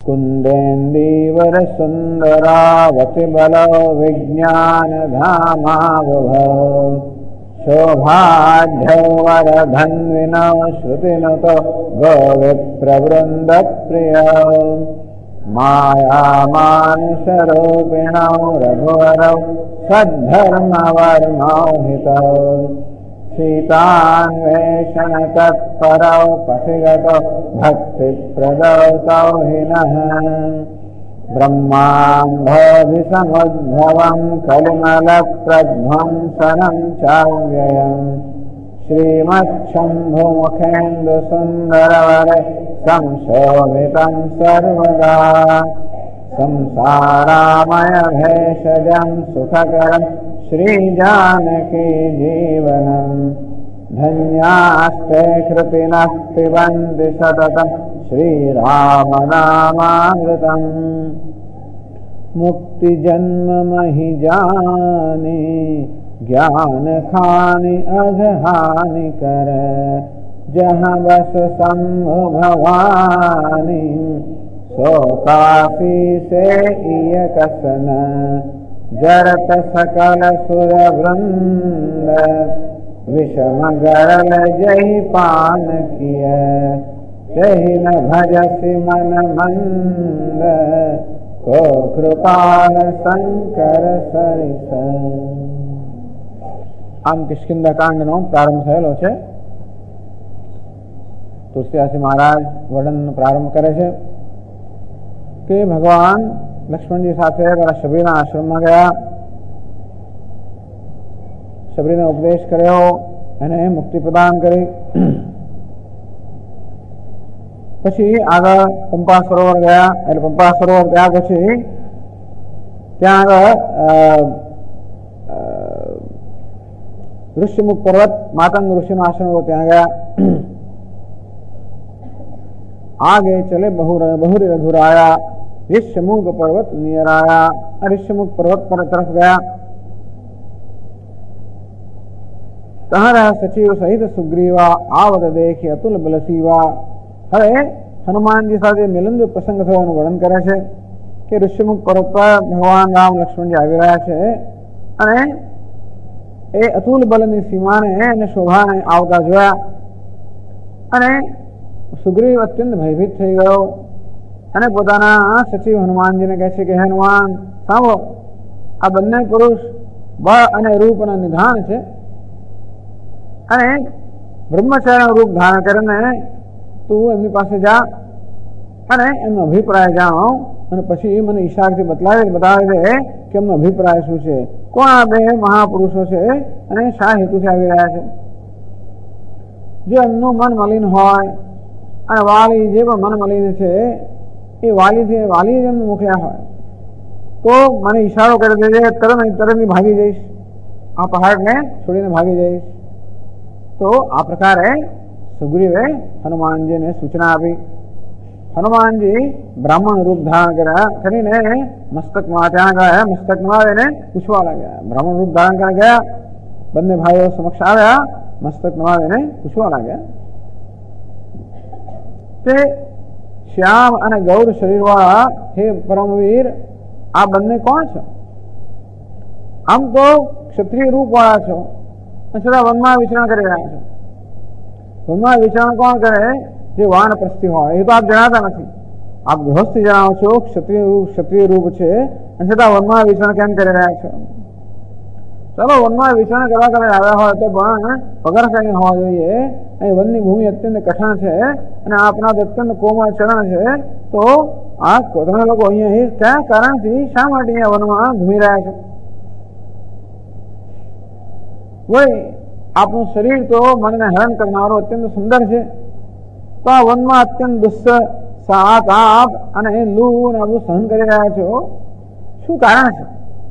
कुन्देन्दीवर सुन्दरावति बलो विज्ञानधामावभौ शोभाढ्यो वरधन्विनो श्रुतिनुतो गोविप्रवृन्दप्रियो मायामानुषरूपिणौ रघुवरौ सद्धर्मवर्मोहितौ सीतान्वेषणतत्परौ पथिगतौ भक्तिप्रदौ तौहिनः ब्रह्माम्भोधिसमुद्भवं कलिमलप्रध्वंसनं चाव्ययम् श्रीमच्छम्भुमुखेन्दुसुन्दरवरे संशोभितं सर्वदा संसारामयभेषजं सुखकरं श्रीजानकी जीवनम् धन्यास्ते कृतिनः पिबन्ति सततं श्रीरामनामामृतम् मुक्तिजन्ममहि जाने ज्ञान खानि अघहानि कर जहाँ बस शंभु भवानी सो काफी से इय कसन जरत सकल सुर वृंद विषम गरल जहि पान किय जहि न भजसि मन मंद को कृपाल शंकर सरिस। आम किष्किंधाकांडनो प्रारंभ थयेलो छे। तुलसीदास महाराज वर्णन प्रारंभ करे छे कि भगवान लक्ष्मण जी साथे पेला शबरीना आश्रम में गया, शबरीने उपदेश कर्यो, एने मुक्ति प्रदान करी। पछी आगळ पंपा सरोवर गया, એટલે पंपा सरोवर ગયા પછી ત્યાં આગળ ऋषिमुख पर्वत मातंग ऋषि आश्रम वो त्या गया। आगे चले बहुरी रघुराया ऋषिमुख पर्वत नियर आया। ऋषिमुख पर्वत पर तरफ गया, तहाँ रहा सचिव सहित सुग्रीवा आवत देखी अतुल बलसीवा। हरे हनुमान जी साथे मिलन जो प्रसंग थयो एनुं वर्णन करे छे कि ऋषिमुख पर्वत पर भगवान राम लक्ष्मण जी आवी रह्या छे अने ए अतुल बलनी सीमाने अने शोभाने आवता जोया अने सुग्रीव अत्यंत भयभीत थई गयो अने पोताना सचिव हनुमानजी ने कहे छे कि हनुमान सांभळो, आ बंने पुरुष बळ अने रूपना निधान छे अने ब्रह्मचारी रूप धारण करीने तू एमनी पासे जा अने एमनो अभिप्राय जाणो अने पछी मने ईशारथी बतावी दे कि एमनो अभिप्राय शुं छे, कोण आ बे महापुरुषो छे अने शा हेतुथी आवी रह्या छे। जो एमनुं मन मलिन होय अने वाली जे पण मन मलिन छे ए वाली एमने मोकल्या होय तो मने इशारो करी देजे, तरत भागी जईश, आ पहाड़ने छोड़ीने भागी जईश। तो आ प्रकारे सुग्रीवे हनुमान जी ने सूचना आपी। हनुमान जी ब्राह्मण रूप धारण करीने मस्तक में त्या गया, मस्तक में आवीने पूछवा लाग्या। ब्राह्मण रूप धारण कर गया, बंने भाईओ समक्ष आव्या, मस्तक में आवीने पूछवा लाग्या ते श्याम अने गौर शरीरवाळा हे परमवीर आ बंने कोण छो? आम तो क्षत्रिय रूपवाळा छो, छतां वનમાં विचरण करी रह्या छो। वનમાં विचरण कोण करे? जे वानप्रस्थी होय। ए तो आप जणाता नथी, आप गृहस्थी जणावो छो, क्षत्रिय रूप छे अने छतां वનમાં विचरण केम करी रह्या छो? चलो वનમાં विचरण करवा आव्या होय तो पण पगारशाही होवा जोईए। અહીં વનની ભૂમિ અત્યંત કઠણ છે અને આપણા અત્યંત કોમળ ચરણ છે, તો આ તમે લોકો અહીંયા કયા કારણથી શા માટે અહીંયા વનમાં ઘૂમી રહ્યા છો? વળી આપણું શરીર તો મનને હરણ કરનારો અત્યંત સુંદર છે, તો આ વનમાં અત્યંત દુસ્સહ તાપ અને લૂ ને બધું સહન કરી રહ્યા છો, શું કારણ છે?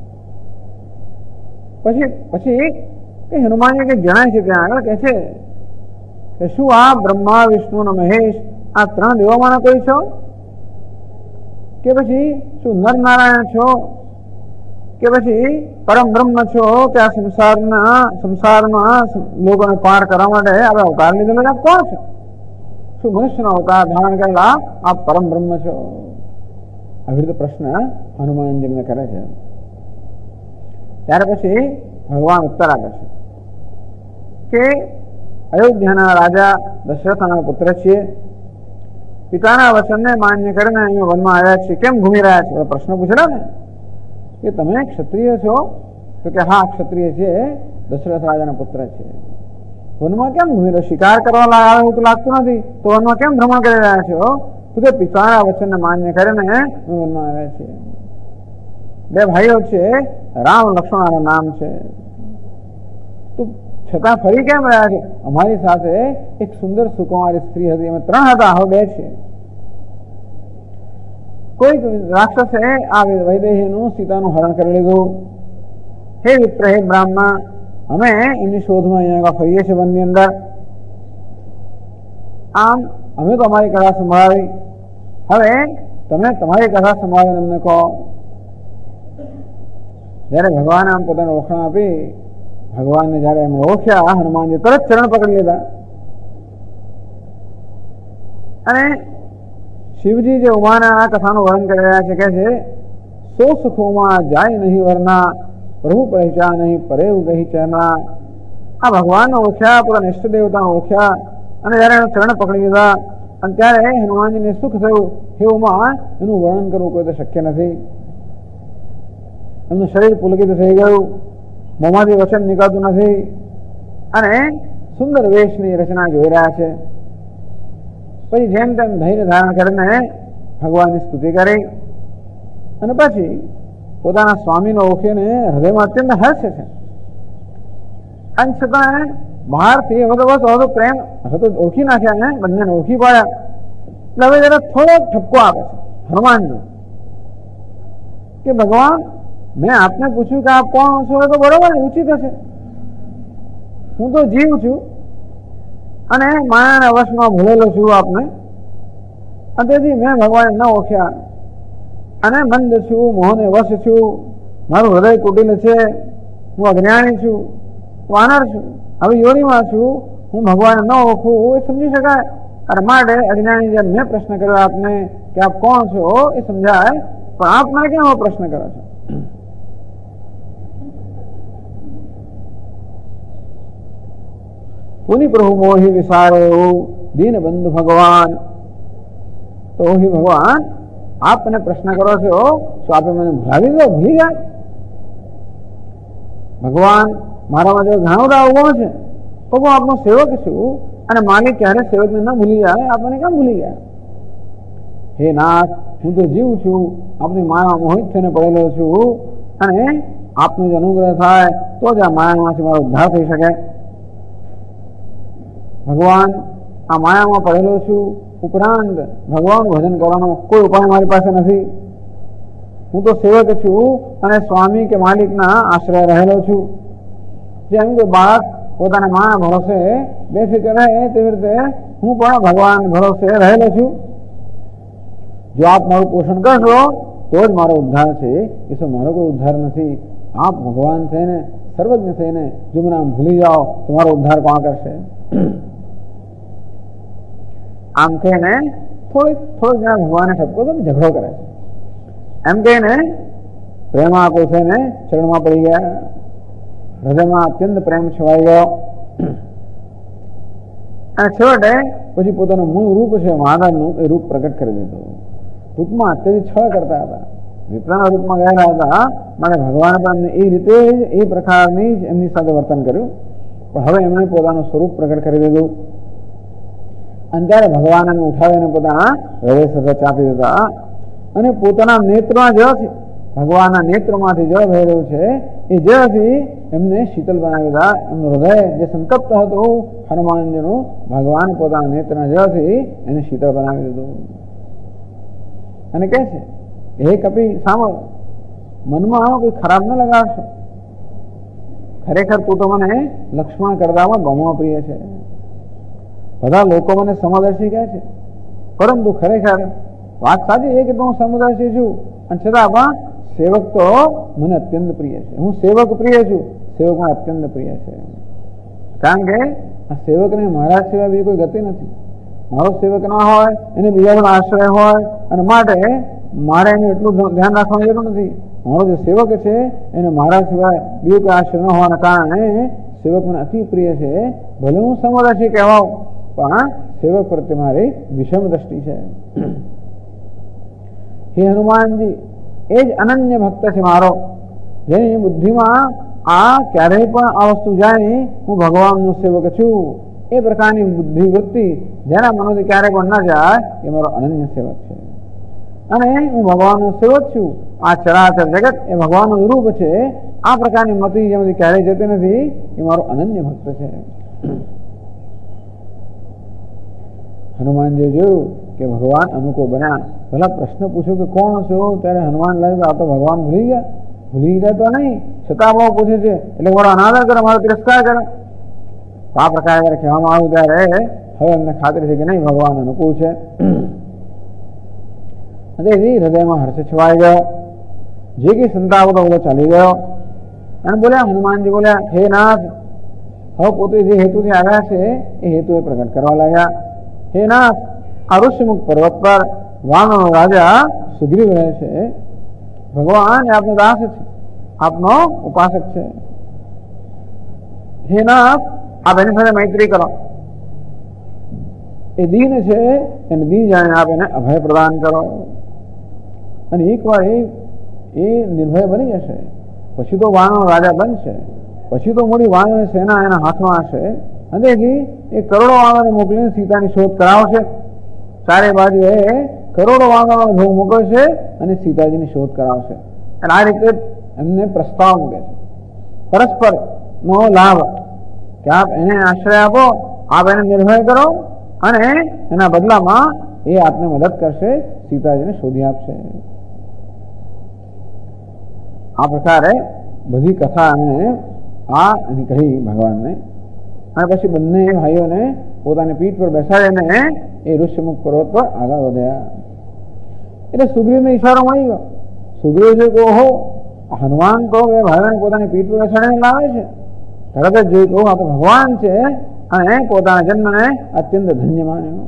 પછી હનુમાનજી કંઈક જણાય છે ત્યાં આગળ કહે છે કે શું આ બ્રહ્મા વિષ્ણુ અને મહેશ આ ત્રણ દેવોમાંના કોઈ છો કે પછી શું નર નારાયણ છો કે પછી પરમ બ્રહ્મ છો કે આ સંસારમાં લોકોને પાર કરવા માટે આપણે અવતાર લીધેલો? કોણ છો? શું મનુષ્યનો અવતાર ધારણ કરેલા આ પરમ બ્રહ્મ છો? આવી રીતે પ્રશ્ન હનુમાનજીને કરે છે. ત્યાર પછી ભગવાન ઉત્તર આપે છે કે અયોધ્યાના રાજા દશરથના પુત્ર છીએ, પિતાના વચનને માન્ય કરીને અહીંયા વનમાં આવ્યા છીએ, કેમ ઘૂમી રહ્યા છે? પ્રશ્ન પૂછેલા ને કે તમે ક્ષત્રિય છો? તો કે હા ક્ષત્રિય છે, દશરથ રાજાના પુત્ર છે. વનમાં કેમ ઘૂમી રહ્યો? શિકાર કરવા આવે એવું તો લાગતું નથી, તો વનમાં કેમ ભ્રમણ કરી રહ્યા છો? તો કે પિતાના વચનને માન્ય કરીને વનમાં આવ્યા છીએ. બે ભાઈઓ છે, રામ લક્ષ્મણનું નામ છે, તો છતાં ફરી કેમ રહ્યા છે? અમારી સાથે એક સુંદર સુકુમારી સ્ત્રી હતી, અમે 3 હતા, હવે 2 છે. કોઈક રાક્ષસે આ વૈદેહીનું સીતાનું હરણ કરી લીધું. હે વિપ્ર, હે બ્રાહ્મણ, અમે એમની શોધમાં અહીંયા ફરીએ છીએ વનની અંદર. આમ અમે તો અમારી કથા સંભળાવી, હવે તમે તમારી કથા સંભળાવીને અમને કહો. જયારે ભગવાને આમ પોતાને ઓળખાણ આપી, ભગવાનને જયારે એમને ઓળખ્યા, હનુમાનજી તરત ચરણ પકડી લીધા અને શિવજી જે ઉમાના આ કથાનું વર્ણન કરી રહ્યા છે, કે છે સો સુખોમાં જાય નહીં વરના, પ્રભુ પહેચાન નહીં પરેવ ગહી ચરના. આ ભગવાનને ઓળખ્યા, પોતાના ઇષ્ટ દેવતાને ઓળખ્યા અને જયારે એને ચરણ પકડી લીધા અને ત્યારે હનુમાનજીને સુખ થયું. હે ઉમા, એનું વર્ણન કરવું કોઈ તો શક્ય નથી. એમનું શરીર પુલકિત થઈ ગયું, મોંમાંથી વચન નીકળતું નથી અને સુંદર વેશની રચના જોઈ રહ્યા છે. પછી જેમ તેમ ધૈર્ય ધારણ કરીને ભગવાનની સ્તુતિ કરી અને પછી પોતાના સ્વામીનો ઓળખીને હૃદયમાં અત્યંત હર્ષ છે. અને છતાં બહારથી હવે તો પ્રેમ હવે તો ઓળખી નાખ્યા ને, બંનેને ઓળખી પાડ્યા. એટલે હવે જરા થોડો ઠપકો આપે છે હનુમાનજી કે ભગવાન, મેં આપને પૂછ્યું કે આપ કોણ છો, એ તો બરોબર ઉચિત હશે. હું તો જીવ છું અને માયાના વશમાં ભૂલેલો છું આપને, અને તેથી મેં ભગવાન ન ઓળખ્યા અને મંદ છું, મોહને વશ છું, મારું હૃદય કુટિલ છે, હું અજ્ઞાની છું, વાનર છું, હવે યોનિમાં છું, હું ભગવાન ન ઓળખું એ સમજી શકાય. અને માટે અજ્ઞાની જેમ મેં પ્રશ્ન કર્યો આપને કે આપ કોણ છો એ સમજાય, પણ આપ મને કેમ પ્રશ્ન કરો છો? પુનિ પ્રભુ મોહી વિસારે દીન બંધુ ભગવાન. તો હે ભગવાન, આપ મને પ્રશ્ન કરો છો તો આપે મને ભૂલાવી દો, ભૂલી ગયા? ભગવાન, મારામાં જો ઘાણોડા ઉભો છે, તો હું આપનો સેવક છું અને માલિક ક્યારે સેવકને ન ભૂલી જાય, આપ મને કેમ ભૂલી ગયા? હે નાથ, હું તો જીવ છું, આપની માયા મોહિત થઈને પડેલો છું અને આપનો જ અનુગ્રહ થાય તો જ આ માયામાંથી મારો ઉદ્ધાર થઈ શકે. ભગવાન, આ માયામાં પડેલો છું, ઉપરાંત ભગવાન ભજન કરવાનો કોઈ ઉપાય મારી પાસે નથી. હું તો સેવક છું અને સ્વામી કે માલિકના આશ્રય રહેલો છું. જેમ કે બાળક પોતાના માના ભરોસે બેફિકર રહે, તેવી રીતે હું પણ ભગવાન ભરોસે રહેલો છું. જો આપ મારું પોષણ કરશો તો જ મારો ઉદ્ધાર છે, એ તો મારો કોઈ ઉદ્ધાર નથી. આપ ભગવાન થઈને, સર્વજ્ઞ થઈને જો મને આમ ભૂલી જાઓ તો મારો ઉદ્ધાર કોણ કરશે? આમ કહીને થોડીક જણા ભગવાનને ઠપકો તો ઝઘડો કરે છે. એમ કહીને પ્રેમા પોથીને ચરણમાં પડી ગયા, હૃદયમાં અત્યંત પ્રેમ છવાઈ ગયો અને છેવટે પછી પોતાનું મૂળ રૂપ છે મહારાજનું એ રૂપ પ્રગટ કરી દીધું. રૂપમાં અત્યંત છળ કરતા હતા, વિપ્રના રૂપમાં ગયેલા હતા, માટે ભગવાને પણ એ રીતે જ એ પ્રકારની જ એમની સાથે વર્તન કર્યું. પણ હવે એમણે પોતાનું સ્વરૂપ પ્રગટ કરી દીધું અને ત્યારે ભગવાન એમને ઉઠાવીને પોતાના હૃદય સાથે ચાપી દીધા અને પોતાના નેત્રમાં જળ છે, ભગવાનના નેત્રમાંથી જળ વહી રહ્યું છે, એ જળથી એમને શીતલ બનાવી દીધા. એમનું હૃદય જે સંતપ્ત હતું હનુમાનજીનું, ભગવાન પોતાના નેત્રના જળથી એને શીતળ બનાવી દીધું અને કહે છે, હે કપિ સાંભળ, મનમાં કોઈ ખરાબ ન લગાડશો. ખરેખર તું તો મને લક્ષ્મણ કરતા પણ બહુ પ્રિય છે. બધા લોકો મને સમદર્શી કહે છે, પરંતુ ખરેખર વાત સાચી છે કે હું સમદર્શી છું અને છતાં પણ સેવક તો મને અત્યંત પ્રિય છે. હું સેવક પ્રિય છું, સેવક મને અત્યંત પ્રિય છે. કારણ કે આ સેવકને મારા સિવાય બીજી કોઈ ગતિ નથી. મારો સેવક ના હોય એને બીજાનો આશ્રય હોય અને માટે મારે એનું એટલું ધ્યાન રાખવાની જરૂર નથી. મારો જે સેવક છે એને મારા સિવાય બીજું કોઈ આશ્રય ન હોવાના કારણે સેવક મને અતિ પ્રિય છે. ભલે હું સમદર્શી કહેવાઉં પણ સેવક પ્રત્યે મારી વિષમ દ્રષ્ટિ છે. હે હનુમાનજી, એ જ અનન્ય ભક્ત છે મારો, જેની બુદ્ધિમાં આ ક્યારેય પણ આ વસ્તુ જાય નહીં હું ભગવાનનો સેવક છું. એ પ્રકારની બુદ્ધિ વૃત્તિ જેના મનોથી ક્યારેય પણ ન જાય એ મારો અનન્ય સેવક છે. અને હું ભગવાનનો સેવક છું. આ ચરાચર જગત એ ભગવાનનું રૂપ છે. આ પ્રકારની મતિ જેમાંથી ક્યારેય જતી નથી એ મારો અનન્ય ભક્ત છે. હનુમાનજી જોયું કે ભગવાન અનુકૂળ બન્યા. પેલા પ્રશ્ન પૂછ્યો કે કોણ છો, ત્યારે હનુમાન લાગ્યું આ તો ભગવાન ભૂલી ગયા તો નહીં, છતાં બહુ પૂછે છે એટલે મારો અનાદર કરે, મારો તિરસ્કાર કરે. આ પ્રકારે જયારે કહેવામાં આવ્યું ત્યારે હવે એમને ખાતરી છે કે નહીં ભગવાન અનુકૂળ છે. તેથી હૃદયમાં હર્ષ છવાઈ ગયો. જે કઈ સંતાપ હતો બધો ચાલી ગયો. અને બોલ્યા, હનુમાનજી બોલ્યા, હે નાથ, હવે પોતે જે હેતુથી આવ્યા છે એ હેતુ એ પ્રગટ કરવા લાગ્યા. હે નાથ, આ ઋષિમુખ પર્વત પર વાનરો રાજા સુગ્રીવ રહે છે. ભગવાન એ આપનો દાસ છે, આપનો ઉપાસક છે. હે નાથ, આપ એની સાથે મૈત્રી કરો. એ દીન છે, એને દીન જાણીને આપ એને અભય પ્રદાન કરો. અને એકવાર એ નિર્ભય બની જશે પછી તો વાનરો રાજા બનશે. પછી તો મોટી વાનરોની સેના એના હાથમાં હશે. અને એ કરોડો વાનરોને મોકલીને સીતાની શોધ કરાવશે. ચારે બાજુ એ કરોડો વાનરોનો ભોગ મોકલશે અને સીતાજીની શોધ કરાવશે. અને આ રીતે એમને પ્રસ્તાવ મૂકે છે પરસ્પર નો લાભ કે આપ એને આશ્રય આપો, આપ એને નિર્ભય કરો અને એના બદલામાં એ આપને મદદ કરશે, સીતાજીને શોધી આપશે. આ પ્રકારે બધી કથા અને આ કહી ભગવાનને. અને પછી બંને ભાઈઓને પોતાની પીઠ પર બેસાડીને એ ઋષિમુખ પર્વત પર આગળ વધ્યા. એટલે સુગ્રીવને ઈશારો મળી ગયો. સુગ્રીવ છે કે ઓહો, હનુમાન તો એ ભાઈઓને પોતાની પીઠ પર બેસાડીને લાવે છે. તરત જ જોઈ કહું આ તો ભગવાન છે અને પોતાના જન્મને અત્યંત ધન્ય માન્યો.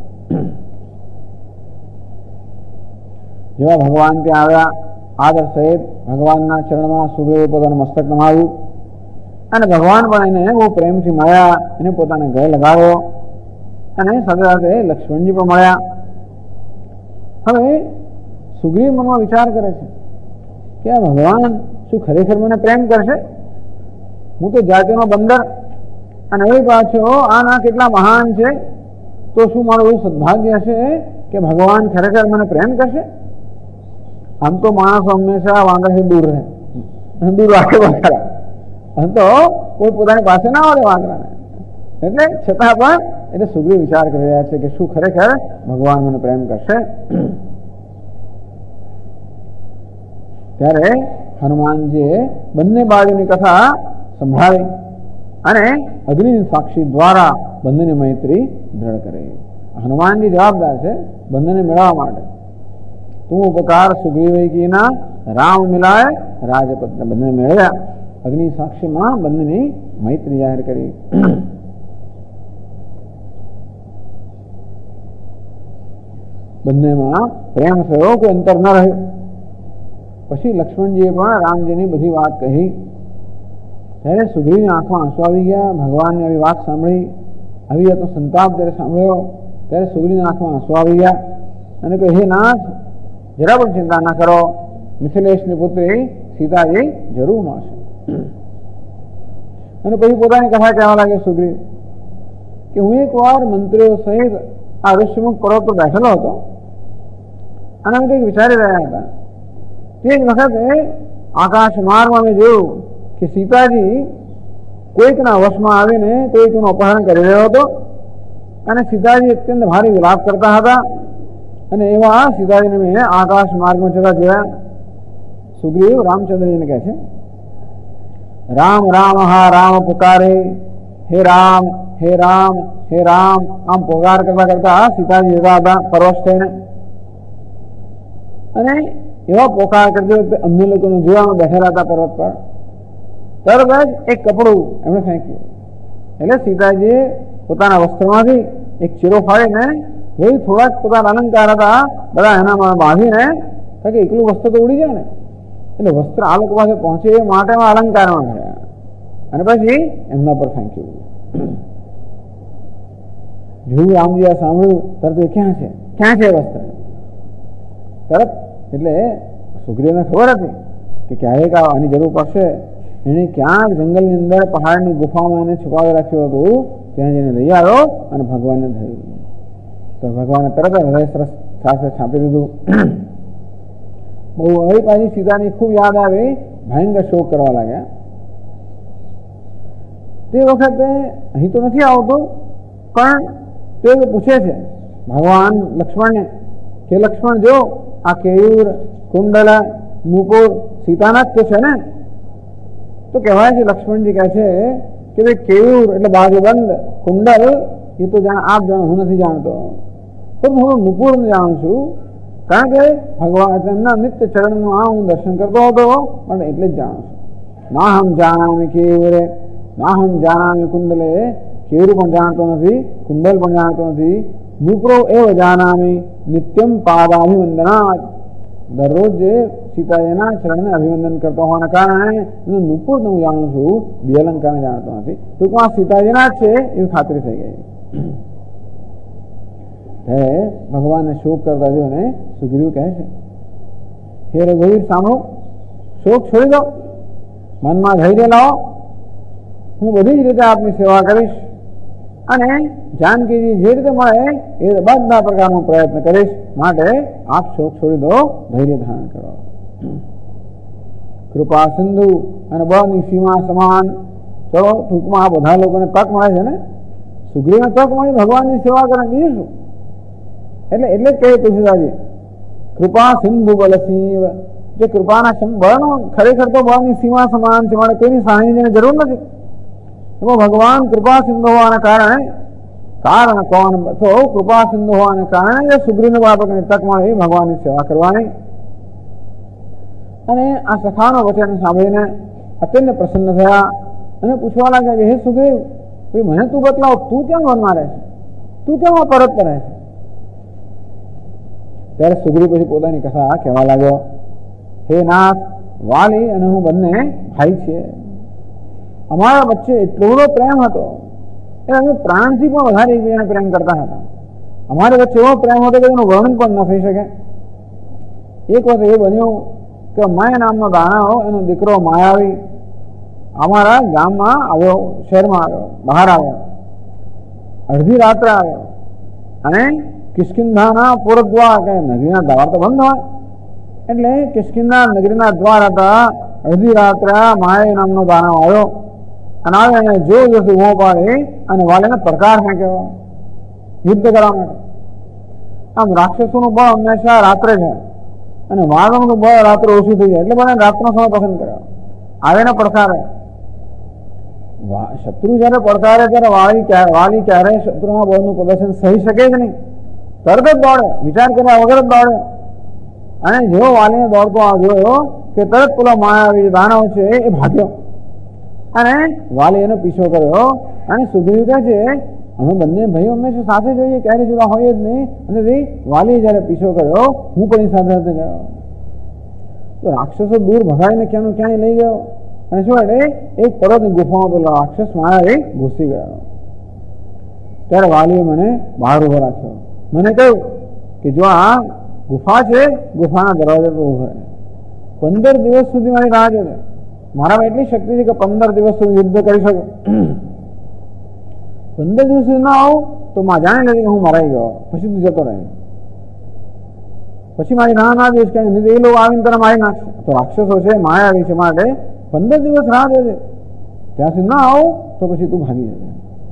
જેવા ભગવાન ત્યાં આવ્યા, આદર સહિત ભગવાનના ચરણમાં સુગ્રીવે પોતાનું મસ્તક નમાવ્યું. અને ભગવાન પણ એને બહુ પ્રેમથી મળ્યા, એને પોતાને ગળે લગાવ્યો. અને સાથે સાથે લક્ષ્મણજી પણ મળ્યા. હવે સુગ્રીવ મનમાં વિચાર કરે છે કે આ ભગવાન શું ખરેખર મને પ્રેમ કરશે? હું તો જાતિનો બંદર અને એ પાછો આના કેટલા મહાન છે, તો શું મારું એવું સદભાગ્ય હશે કે ભગવાન ખરેખર મને પ્રેમ કરશે? આમ તો માણસો હંમેશા વાંદરાથી દૂર રહે, દૂર રાખે વાંદરા. આમ તો કોઈ પોતાની પાસે ના આવે વાંદરાને. એટલે છતાં પણ એટલે સુગ્રીવ વિચાર કરી રહ્યા છે કે શું ખરેખર ભગવાન મને પ્રેમ કરશે? ત્યારે હનુમાનજીએ બંને બાજુની કથા સંભળાવી અને અગ્નિની સાક્ષી દ્વારા બંનેની મૈત્રી દ્રઢ કરી. હનુમાનજી જવાબદાર છે બંનેને મેળવવા માટે. તું ઉપકાર સુગ્રીવ કીના રામ મિલાય રાજપત્ને બંને મેળવ્યા. અગ્નિ સાક્ષીમાં બંનેની મૈત્રી જાહેર કરી. બંનેમાં પ્રેમ થયો, કોઈ અંતર ન રહ્યું. પછી લક્ષ્મણજીએ પણ રામજીની બધી વાત કહી. ત્યારે સુગ્રીવની આંખમાં આંસુ આવી ગયા. ભગવાનની આવી વાત સાંભળી, આવી વાતનો સંતાપ જ્યારે સાંભળ્યો ત્યારે સુગ્રીવની આંખમાં આંસુ આવી ગયા અને કહ્યું, હે નાથ, જરા પણ ચિંતા ના કરો, મિથિલેશની પુત્રી સીતાજી જરૂર મળશે. અને પછી પોતાની કથા કહેવા લાગે સુગ્રીવ કે હું એકવાર મંત્રીઓ સહિત આ ઋષિમુખ પર્વત પર બેઠેલો હતો અને અમે કંઈક વિચારી રહ્યા હતા. તે જ વખતે આકાશ માર્ગમાં અમે જોયું કે સીતાજી કોઈકના વશમાં આવીને કોઈકનું અપહરણ કરી રહ્યો હતો અને સીતાજી અત્યંત ભારે વિલાપ કરતા હતા. અને એવા સીતાજીને મેં આકાશ માર્ગમાં જતા જોયા. સુગ્રીવ રામચંદ્રજીને કહે છે, રામ રામ હા રામ પુકારે, હે રામ હે રામ હે રામ. આમ પોકાર કરતા કરતા સીતાજી જતા હતા પરવશ થઈને. અને એવા પોકાર કરતી વખતે અમને લોકોને જોવામાં બેઠેલા હતા પર્વત પર. તરત જ એક કપડું એમણે ફેંક્યું. એટલે સીતાજીએ પોતાના વસ્ત્રમાંથી એક ચીરો ફાડીને વળી થોડાક પોતાના અલંકાર હતા બધા એનામાં બાંધીને કારણ કે એકલું વસ્ત્ર તો ઉડી જાય ને, એટલે વસ્ત્ર આ લોકો પાસે પહોંચે એ માટેમાં અલંકારમાં થયા અને પછી એમના પર ફેંક્યું. જેવું રામજી આ સાંભળ્યું તરત એ ક્યાં છે વસ્ત્ર તરત. એટલે સુગ્રીવને ખબર હતી કે ક્યારેક આની જરૂર પડશે. એને ક્યાંક જંગલની અંદર પહાડની ગુફામાં એને છુપાવી રાખ્યું હતું, ત્યાં જઈને લઈ આવ્યો અને ભગવાનને થયું. તો ભગવાને તરત હૃદય સરસ સાથે છાપી દીધું. બહુ હવે પાછી સીતાની ખૂબ યાદ આવી, ભયંકર શોક કરવા લાગ્યા. તે વખતે અહીં તો નથી આવતું, પણ તે પૂછે છે ભગવાન લક્ષ્મણને કે લક્ષ્મણ જો આ કેયુર, કુંડલ, નુપુર સીતાના જ તો છે ને? તો કહેવાય છે, લક્ષ્મણજી કહે છે કે ભાઈ કેયુર એટલે બાજુબંધ, કુંડલ એ તો આપ જાણો, હું નથી જાણતો, પણ હું નુપુર જાણું છું, કારણ કે ભગવાન એમના નિત્ય ચરણનું આ હું દર્શન કરતો હતો, પણ એટલે જ જાણું છું. ના હમ જાણામી કેયુરે, ના હમ જાણામી કુંડલે, કેયુર પણ જાણતો નથી, કુંડલ પણ જાણતો નથી. નુપુરો એવ જાનામી નિત્યમ પાદાભિવંદનાત, દરરોજ જે સીતાજીના ચરણને અભિવંદન કરતો હોવાના કારણે નુપુર હું જાણું છું, બે અલંકારને જાણતો નથી. ટૂંકમાં સીતાજીના જ છે એવી ખાતરી થઈ ગઈ. ભગવાનને શોક કરતા જોઈને સુગ્રીવ કહે છે, હે રઘુવીર સાંભળો, શોક છોડી દો, મનમાં ધૈર્ય લાવો, હું બધી જ રીતે આપની સેવા કરીશ અને જાનકીજી જે રીતે મળે એ બધા પ્રકારનો પ્રયત્ન કરીશ, માટે આપ શોક છોડી દો, ધૈર્ય ધારણ કરો. કૃપા સિંધુ અને બળની સીમા સમાન. ચલો ટૂંકમાં આ બધા લોકોને તક મળે છે ને, સુગ્રીવને તક મળી ભગવાનની સેવા કરે, બીજું શું? એટલે જ કહે તુલસીદાસજી, કૃપા સિંધુ બલ સિંહ, જે કૃપાના બળનો ખરેખર તો બળની સીમા સમાન છે, માટે કોઈની સહાયની જરૂર નથી. એમાં ભગવાન કૃપા સિંધુ હોવાના કારણે, કારણ કોણ તો કૃપા સિંધુ હોવાના કારણે સુગ્રીવને બાળકને તક મળી ભગવાનની સેવા કરવાની. અને આ સખાનો વચન સાંભળીને અત્યંત પ્રસન્ન થયા અને પૂછવા લાગ્યા કે હે સુગ્રીવ, મને તું બતલાવ, તું કેમ વનમાં રહે છે, તું કેમ પરત પર રહે છે? ત્યારે સુગ્રીવ પછી પોતાની કથા કહેવા લાગ્યો, હે નાથ, વાલી અને હું બંને ભાઈ છીએ. અમારા વચ્ચે એટલો બધો પ્રેમ હતો, એ અમે પ્રાણથી પણ વધારે એકબીજાને પ્રેમ કરતા હતા. અમારી વચ્ચે એવો પ્રેમ હતો કે એનું વર્ણન પણ ન થઈ શકે. એક વખત એ બન્યું કે માયા નામનો દાણાઓ, એનો દીકરો માયાવી અમારા ગામમાં આવ્યો, શહેરમાં આવ્યો, બહાર આવ્યો, અડધી રાત્રે આવ્યો અને કિષ્કિંધાના પુરદ્વાર, કે નગરીના દ્વાર તો બંધ હોય, એટલે કિષ્કિંધા નગરીના દ્વાર હતા. અડધી રાત્રે માયાવી નામનો દાણો આવ્યો અને આવે એને જોરથી ઉભો પાડી અને વાલીને પડકાર ફેંક્યો યુદ્ધ કરવા માટે. આમ રાક્ષસોનું બળ હંમેશા રાત્રે છે અને વાનરનું બળ રાત્રે ઓછું થઈ જાય, એટલે મને રાતનો સમય પસંદ કર્યો. આવે ને પડકારે, શત્રુ જયારે પડકારે ત્યારે વાલી ક્યારેય શત્રુના બળનું પ્રદર્શન સહી શકે જ નહીં, તરત જ દોડે, વિચાર કર્યા વગર જ દોડે. અને જેવો વાલીને દોડતો જોયો કે તરત પેલો માયાવી દાનવ છે એ ભાગ્યો અને વાલી એનો પીછો કર્યો. અને સુગ્રીવ કહે છે, અમે બંને ભાઈઓ હંમેશા સાથે જોઈએ, ક્યારે જુદા હોય જ નહીં. અને વાલીએ જયારે પીછો કર્યો, હું પણ એની સાથે સાથે ગયો, તો રાક્ષસો દૂર ભગાડીને ક્યાંય લઈ ગયો. અને શું એટલે એક પર્વતની ગુફામાં પેલો રાક્ષસ માયાવી ઘૂસી ગયો. ત્યારે વાલીએ મને બહાર ઉભો રાખ્યો, મને કહ્યું કે જો આ ગુફા છે, ગુફાના દરવાજા પર ઉભો રહે, 15 દિવસ સુધી મારી રાહ જોજે. મારામાં એટલી શક્તિ છે કે 15 દિવસ સુધી યુદ્ધ કરી શકું. 15 દિવસ સુધી ના આવું તો માં જાણી લેતી કે હું મરાઈ ગયો, પછી તું જતો રહે, પછી મારી રાહ ના દઈશ, કે એ લોકો આવીને તને મારી નાખશે. તો રાક્ષસો છે, માયાવી છે, માટે 15 દિવસ રાહ જોજે, ત્યાં સુધી ના આવું તો પછી તું ભાગી જજે.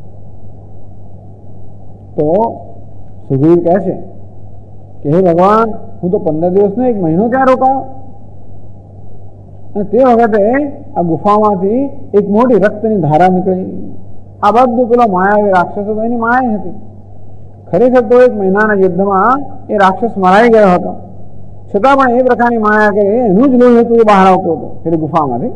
તો સુગ્રીવ કહે છે કે હે ભગવાન, હું તો 15 દિવસ ને 1 મહિનો ત્યાં રોકાયો. અને તે વખતે આ ગુફામાંથી એક મોટી રક્તની ધારા નીકળી. આ બધું પેલો માયાવી રાક્ષસ હતો, એની માયા હતી. ખરેખર તો 1 મહિનાના યુદ્ધમાં એ રાક્ષસ મરાઈ ગયો હતો, છતાં પણ એ પ્રકારની માયા કે એનું જ લોહી હતું એ બહાર આવતું હતું પેલી ગુફામાંથી.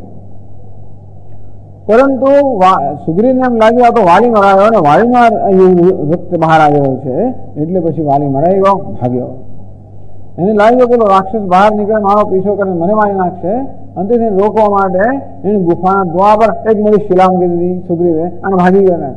પરંતુ સુગ્રીવને એમ લાગ્યું આ તો વાલી મરાયો અને વાલીમાં રક્ત બહાર આવ્યો છે, એટલે પછી વાલી મરાઈ ગયો, ભાગ્યો. એને લાગ્યું પેલો રાક્ષસ બહાર નીકળે, મારો પીછો કરીને મને મારી નાખશે. અંતે તેને રોકવા માટે એને ગુફાના દ્વાર પર એક મોટી શિલા મૂકી દીધી સુગ્રીવે અને ભાગી ગયા.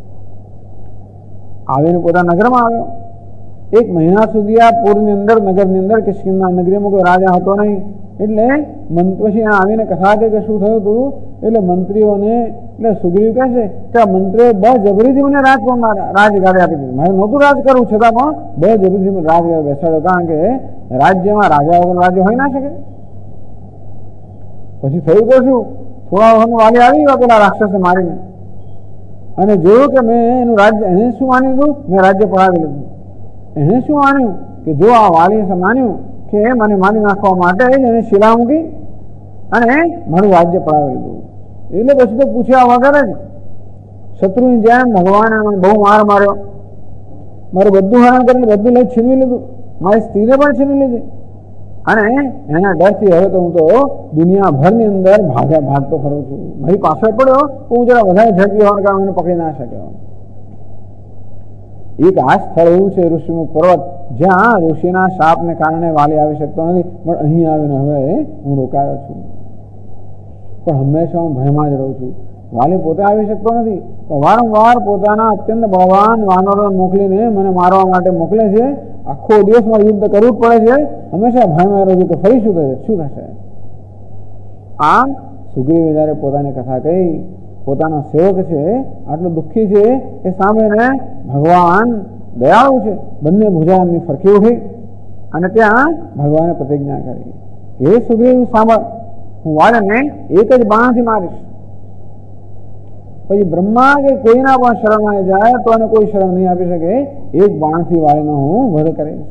આવીને પોતાના નગરમાં આવ્યો. 1 મહિના સુધી આ પૂરની અંદર, નગરની અંદર કે નગરીમાં કોઈ રાજા હતો નહીં. એટલે પછી આવીને કથા કે શું થયું હતું. એટલે મંત્રીઓને, એટલે સુગ્રીવ કહે છે કે આ મંત્રીએ બળજબરીથી મને રાજગાદી આપી દીધી. મારે નહોતું રાજ કરવું, છતાં પણ બળજબરીથી મને રાજગાદી બેસાડ્યો. કારણ કે રાજ્યમાં રાજા વગર રાજ્ય હોઈ ના શકે. પછી થયું તો શું, થોડા વખત વાલી આવી ગયો પેલા રાક્ષસે મારીને, અને જોયું કે મેં એનું રાજ્ય, એને શું માની લીધું, મેં રાજ્ય પડાવી લીધું. એને શું માન્યું કે જો આ વાલીએ માન્યું કે મને મારી નાખવા માટે જ એને શિલા મૂકી અને મારું રાજ્ય પડાવી લીધું. એટલે પછી તો પૂછ્યા વગર જ શત્રુની જેમ ભગવાને મને બહુ માર માર્યો, મારું બધું હરણ કરીને બધું લઈ છીનવી લીધું, મારી સ્ત્રીને પણ છીનવી લીધી. અને એના ડરથી હવે તો હું તો દુનિયાભરની અંદર ભાગતો ફરું છું. મારી પાછળ પડ્યો તો હું જરા વધારે ઝડપી હોવાના કારણે એને પકડી ના શક્યો. એક આ સ્થળ એવું છે ઋષિમુખ પર્વત, જ્યાં ઋષિના શાપને કારણે વાલી આવી શકતો નથી, પણ અહીં આવીને હવે હું રોકાયો છું. પણ હંમેશા હું ભયમાં જ રહું છું. વાલી પોતે આવી શકતો નથી, પણ વારંવાર પોતાના અત્યંત બળવાન વાનરો મોકલીને મને મારવા માટે મોકલે છે. આખો દિવસ મારે યુદ્ધ કરવું જ પડે છે. હંમેશા ભયમાં રહું છું કે ફરી શું થશે. આમ સુગ્રીવે જયારે પોતાની કથા કહી, પોતાના સેવક છે આટલો દુઃખી છે, એ સામે ભગવાન દયાળુ છે. બંને ભુજા એમની ફરકી ઉઠી અને ત્યાં ભગવાને પ્રતિજ્ઞા કરી, હે સુગ્રીવ સાંભળ, હું વાલીને એક જ બાણથી મારીશ. પછી બ્રહ્મા કે કોઈના પણ શરણમાં જાય તો એને કોઈ શરણ નહીં આપી શકે. એક બાણથી વાલીનો હું વધ કરીશ.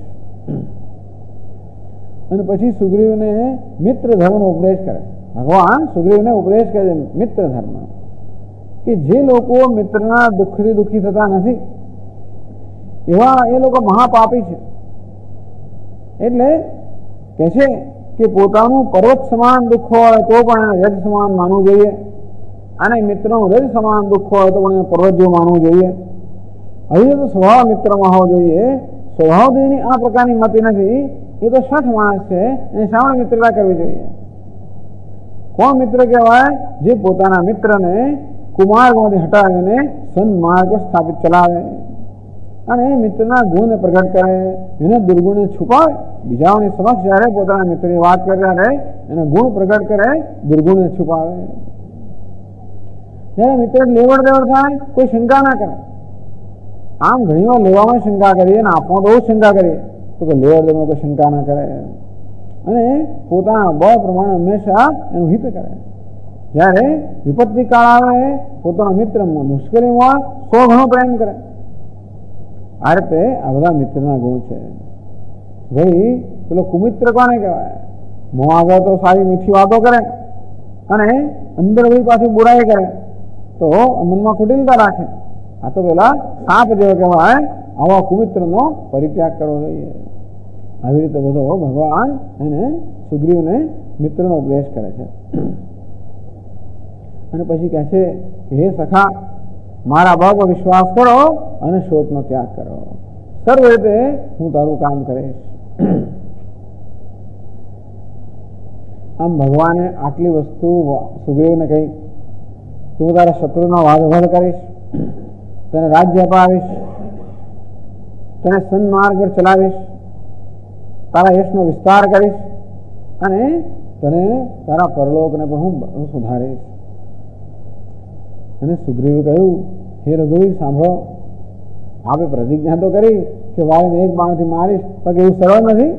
અને પછી સુગ્રીવને મિત્ર ધર્મનો ઉપદેશ કરે. ભગવાન સુગ્રીવને ઉપદેશ કરે મિત્ર ધર્મ, કે જે લોકો મિત્રના દુઃખથી દુઃખી થતા નથી એવા એ લોકો મહાપાપી છે. એટલે કે છે કે પોતાનું પર્વત સમાન દુઃખ હોય તો પણ એને રજ સમાન માનવું જોઈએ, અને મિત્રનું રજ સમાન દુઃખ હોય તો પણ એને પર્વત જેવું માનવું જોઈએ. હવે તો સ્વભાવ મિત્રમાં હોવો જોઈએ. સ્વભાવની આ પ્રકારની મતિ નથી. એ તો શઠ માણસ છે, એને સામે મિત્રતા કરવી જોઈએ. કોણ મિત્ર કહેવાય? જે પોતાના મિત્રને કુમાર્ગમાંથી હટાવીને સન્માર્ગ પર સ્થાપિત ચલાવે અને મિત્રના ગુણને પ્રગટ કરે, એને દુર્ગુણને છુપાવે. બીજાઓની સમક્ષ જયારે પોતાના મિત્રની વાત કરે ત્યારે એને ગુણ પ્રગટ કરે, દુર્ગુણને છુપાવે. જયારે મિત્ર લેવડ દેવડ થાય કોઈ શંકા ના કરે. આમ ઘણી વાર લેવામાં શંકા કરીએ અને આપવામાં બહુ શંકા કરીએ, તો કે લેવડ દેવડમાં કોઈ શંકા ના કરે અને પોતાના બળ પ્રમાણે હંમેશા એનું હિત કરે. જયારે વિપત્તિ કાળ આવે, પોતાના મિત્ર મુશ્કેલીમાં 100 ગણો પ્રેમ કરે. આ રીતે આ બધા મિત્રના ગુણ છે. ભાઈ પેલો કુમિત્ર કોને કહેવાય? મોં આગળ તો સારી મીઠી વાતો કરે અને અંદર ભાઈ પાછું બુરાઈ કરે તો મનમાં કુટિલતા રાખે. આ તો પેલા સાપ જેવો કહેવાય. આવા કુમિત્રનો પરિત્યાગ કરવો જોઈએ. આવી રીતે બધો ભગવાન એને સુગ્રીવને મિત્રનો ઉપદેશ કરે છે. અને પછી કહે છે કે હે સખા, મારા બળ પર વિશ્વાસ કરો અને શોકનો ત્યાગ કરો. સર્વ રીતે હું તારું કામ કરીશ. આમ ભગવાને આટલી વસ્તુ સુગ્રીવને કહી, તું તારા શત્રુનો વધ કરીશ, તેને રાજ્ય અપાવીશ, તેને સન્માર્ગ પર ચલાવીશ, તારા યશનો વિસ્તાર કરીશ અને તને તારા પરલોકને પણ હું સુધારીશ. અને સુગ્રીવે કહ્યું, હે રઘુવીર સાંભળો, આપે પ્રતિજ્ઞા તો કરી કે વાલીને એક બાણથી મારીશ, પણ એવું સરળ નથી.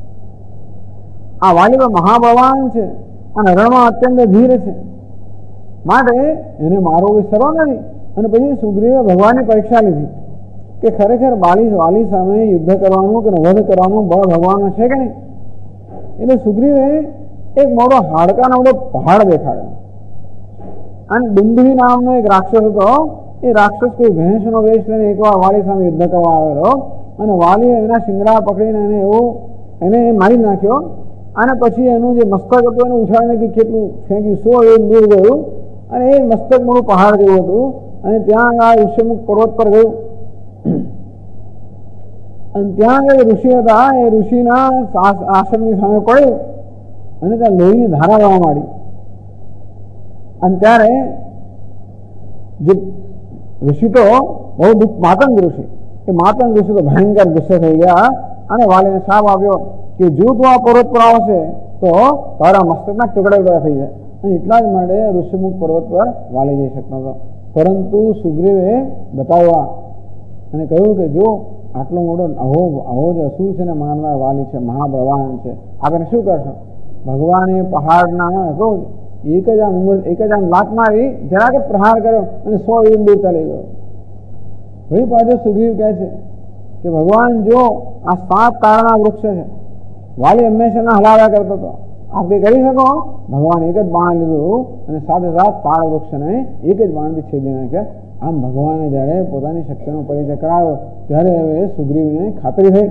આ વાલી પણ મહાબળવાન છે અને રણમાં અત્યંત ધીર છે, માટે એને મારવો કોઈ સરળ નથી. અને પછી સુગ્રીવે ભગવાનની પરીક્ષા લીધી કે ખરેખર વાલી સામે યુદ્ધ કરવાનું કે વધ કરવાનું બળ ભગવાનનો છે કે નહીં. એટલે સુગ્રીવે એક મોટો હાડકાનો મોટો પહાડ દેખાડ્યો અને ડુંદુરી નામનો એક રાક્ષસ હતો. એ રાક્ષસ કોઈ ભેંસનો વેશ લઈને એકવાર વાલી સામે યુદ્ધ કરવા આવેલો અને વાલીએ એના શિંગડા પકડીને એને મારી નાખ્યો. અને પછી એનું જે મસ્તક હતું એને ઉછાળીને કેટલું ફેંક્યું, 100 યોજન દૂર ગયું અને એ મસ્તક મોટું પહાડ જેવું હતું અને ત્યાં આ ઋષિમુખ પર્વત પર ગયું. અને ત્યાં જે ઋષિ હતા એ ઋષિના આશ્રમની સામે પડ્યું અને ત્યાં લોહીની ધારા વહવા માંડી. અને ત્યારે જે ઋષિ તો બહુ દુઃખ, માતંગ ઋષિ, એ માતંગ ઋષિ તો ભયંકર ગુસ્સે થઈ ગયા અને વાલીને શાપ આપ્યો કે જો તું આ પર્વત પર આવશે તો તારા મસ્તકના ટુકડા ટુકડા થઈ જાય. અને એટલા જ માટે ઋષિમુખ પર્વત પર વાલી જઈ શકતો હતો. પરંતુ સુગ્રીવે બતાવ્યા અને કહ્યું કે જો આટલો મોટો આવો જ અસુર છે ને મારનાર વાલી છે, મહાબળવાન છે, આપણે શું કરશો? ભગવાને પહાડના હતો એક જ આમ લાત મારી, જરાક પ્રહાર કર્યો અને 100 યોજન દૂર ચાલી ગયો. વળી પાછો સુગ્રીવ કહે છે કે ભગવાન જો આ 7 તાળના વૃક્ષ છે, વાલી હંમેશા હલાવ્યા કરતો હતો, આપ કઈ કરી શકો? ભગવાન એક જ બાણ લીધું અને સાથે સાથ તાળ વૃક્ષને એક જ બાણથી છેદી નાખ્યા. આમ ભગવાને જયારે પોતાની શક્તિનો પરિચય કરાવ્યો ત્યારે હવે સુગ્રીવને ખાતરી થઈ.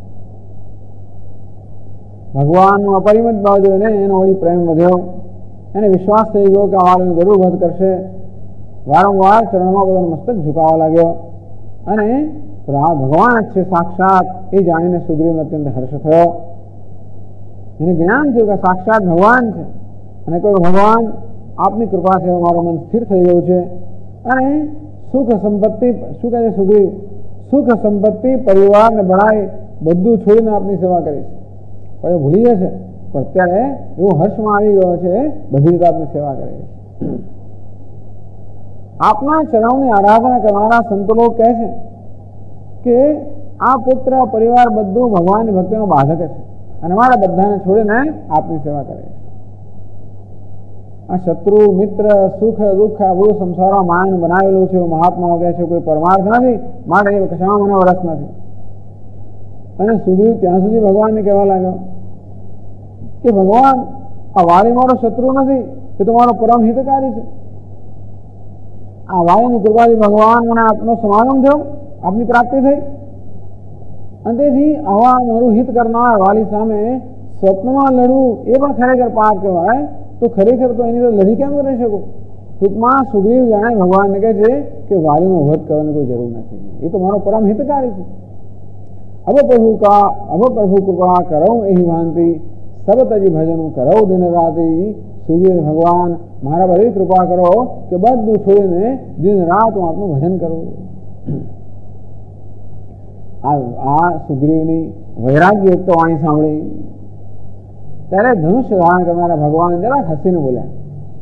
ભગવાનનું અપરિમિત ભાવ જોઈને એનો વળી પ્રેમ વધ્યો. એને વિશ્વાસ થઈ ગયો કે આ વાલીનો જરૂર વધ કરશે. વારંવાર ચરણમાં પોતાનું મસ્તક ઝુકાવવા લાગ્યો અને ભગવાન જ છે સાક્ષાત એ જાણીને સુગ્રીવને અત્યંત હર્ષ થયો. એને જ્ઞાન થયું કે સાક્ષાત ભગવાન છે અને કોઈ ભગવાન આપની કૃપા છે, મારું મન સ્થિર થઈ ગયું છે અને સુખ સંપત્તિ, શું કહે છે સુગ્રીવ, સુખ સંપત્તિ, પરિવારને ભણાઈ બધું છોડીને આપની સેવા કરીશ. પછી ભૂલી જશે પણ અત્યારે એવો હર્ષમાં આવી ગયો છે, બધી રીતે આપની સેવા કરીશ. આપના ચરણોની આરાધના કરનારા સંતો લોકો કહે છે કે આ પુત્ર પરિવાર બધું ભગવાનની ભક્તિમાં બાધક છે અને મારા બધાને છોડીને આપની સેવા કરે છે. આ શત્રુ મિત્ર સુખ દુઃખ આ બધું સંસારમાં માન બનાવેલું છે. મહાત્માઓ કહે છે કોઈ પરમાર્થ નથી, માટે કશામાં મને વરસ નથી. અને સુગ્રીવ ત્યાં સુધી ભગવાનને કહેવા લાગ્યો કે ભગવાન આ વાલી મારો શત્રુ નથી, એ તો મારો પરમ હિતકારી છે. આ વાલીની કૃપાથી ભગવાન મને આપનો સમાગમ થયો, આપની પ્રાપ્તિ થઈ. અને તેથી આવા મારું હિત કરનાર વાલી સામે સ્વપ્નમાં લડવું એ પણ ખરેખર પાપ કહેવાય. તો ખરેખર તો એની તો લડી કેમ કરી શકું? ટૂંકમાં સુગ્રીવ જાણે ભગવાનને કહે છે કે વાલીનો વધ કરવાની કોઈ જરૂર નથી, એ તો મારો પરમ હિતકારી છે. अब प्रभु कृपा करो यही भांति सब तजी भजन करो दिन राति. सुग्रीव भगवान मारा पर एवी कृपा करो કે બધું છોડીને દિન રાત હું આપનું ભજન કરું. આ સુગ્રીવની વૈરાગ્યયુક્ત વાણી સાંભળી ત્યારે ધનુષ્ય ધારણ કરનારા ભગવાન જરા હસીને બોલ્યા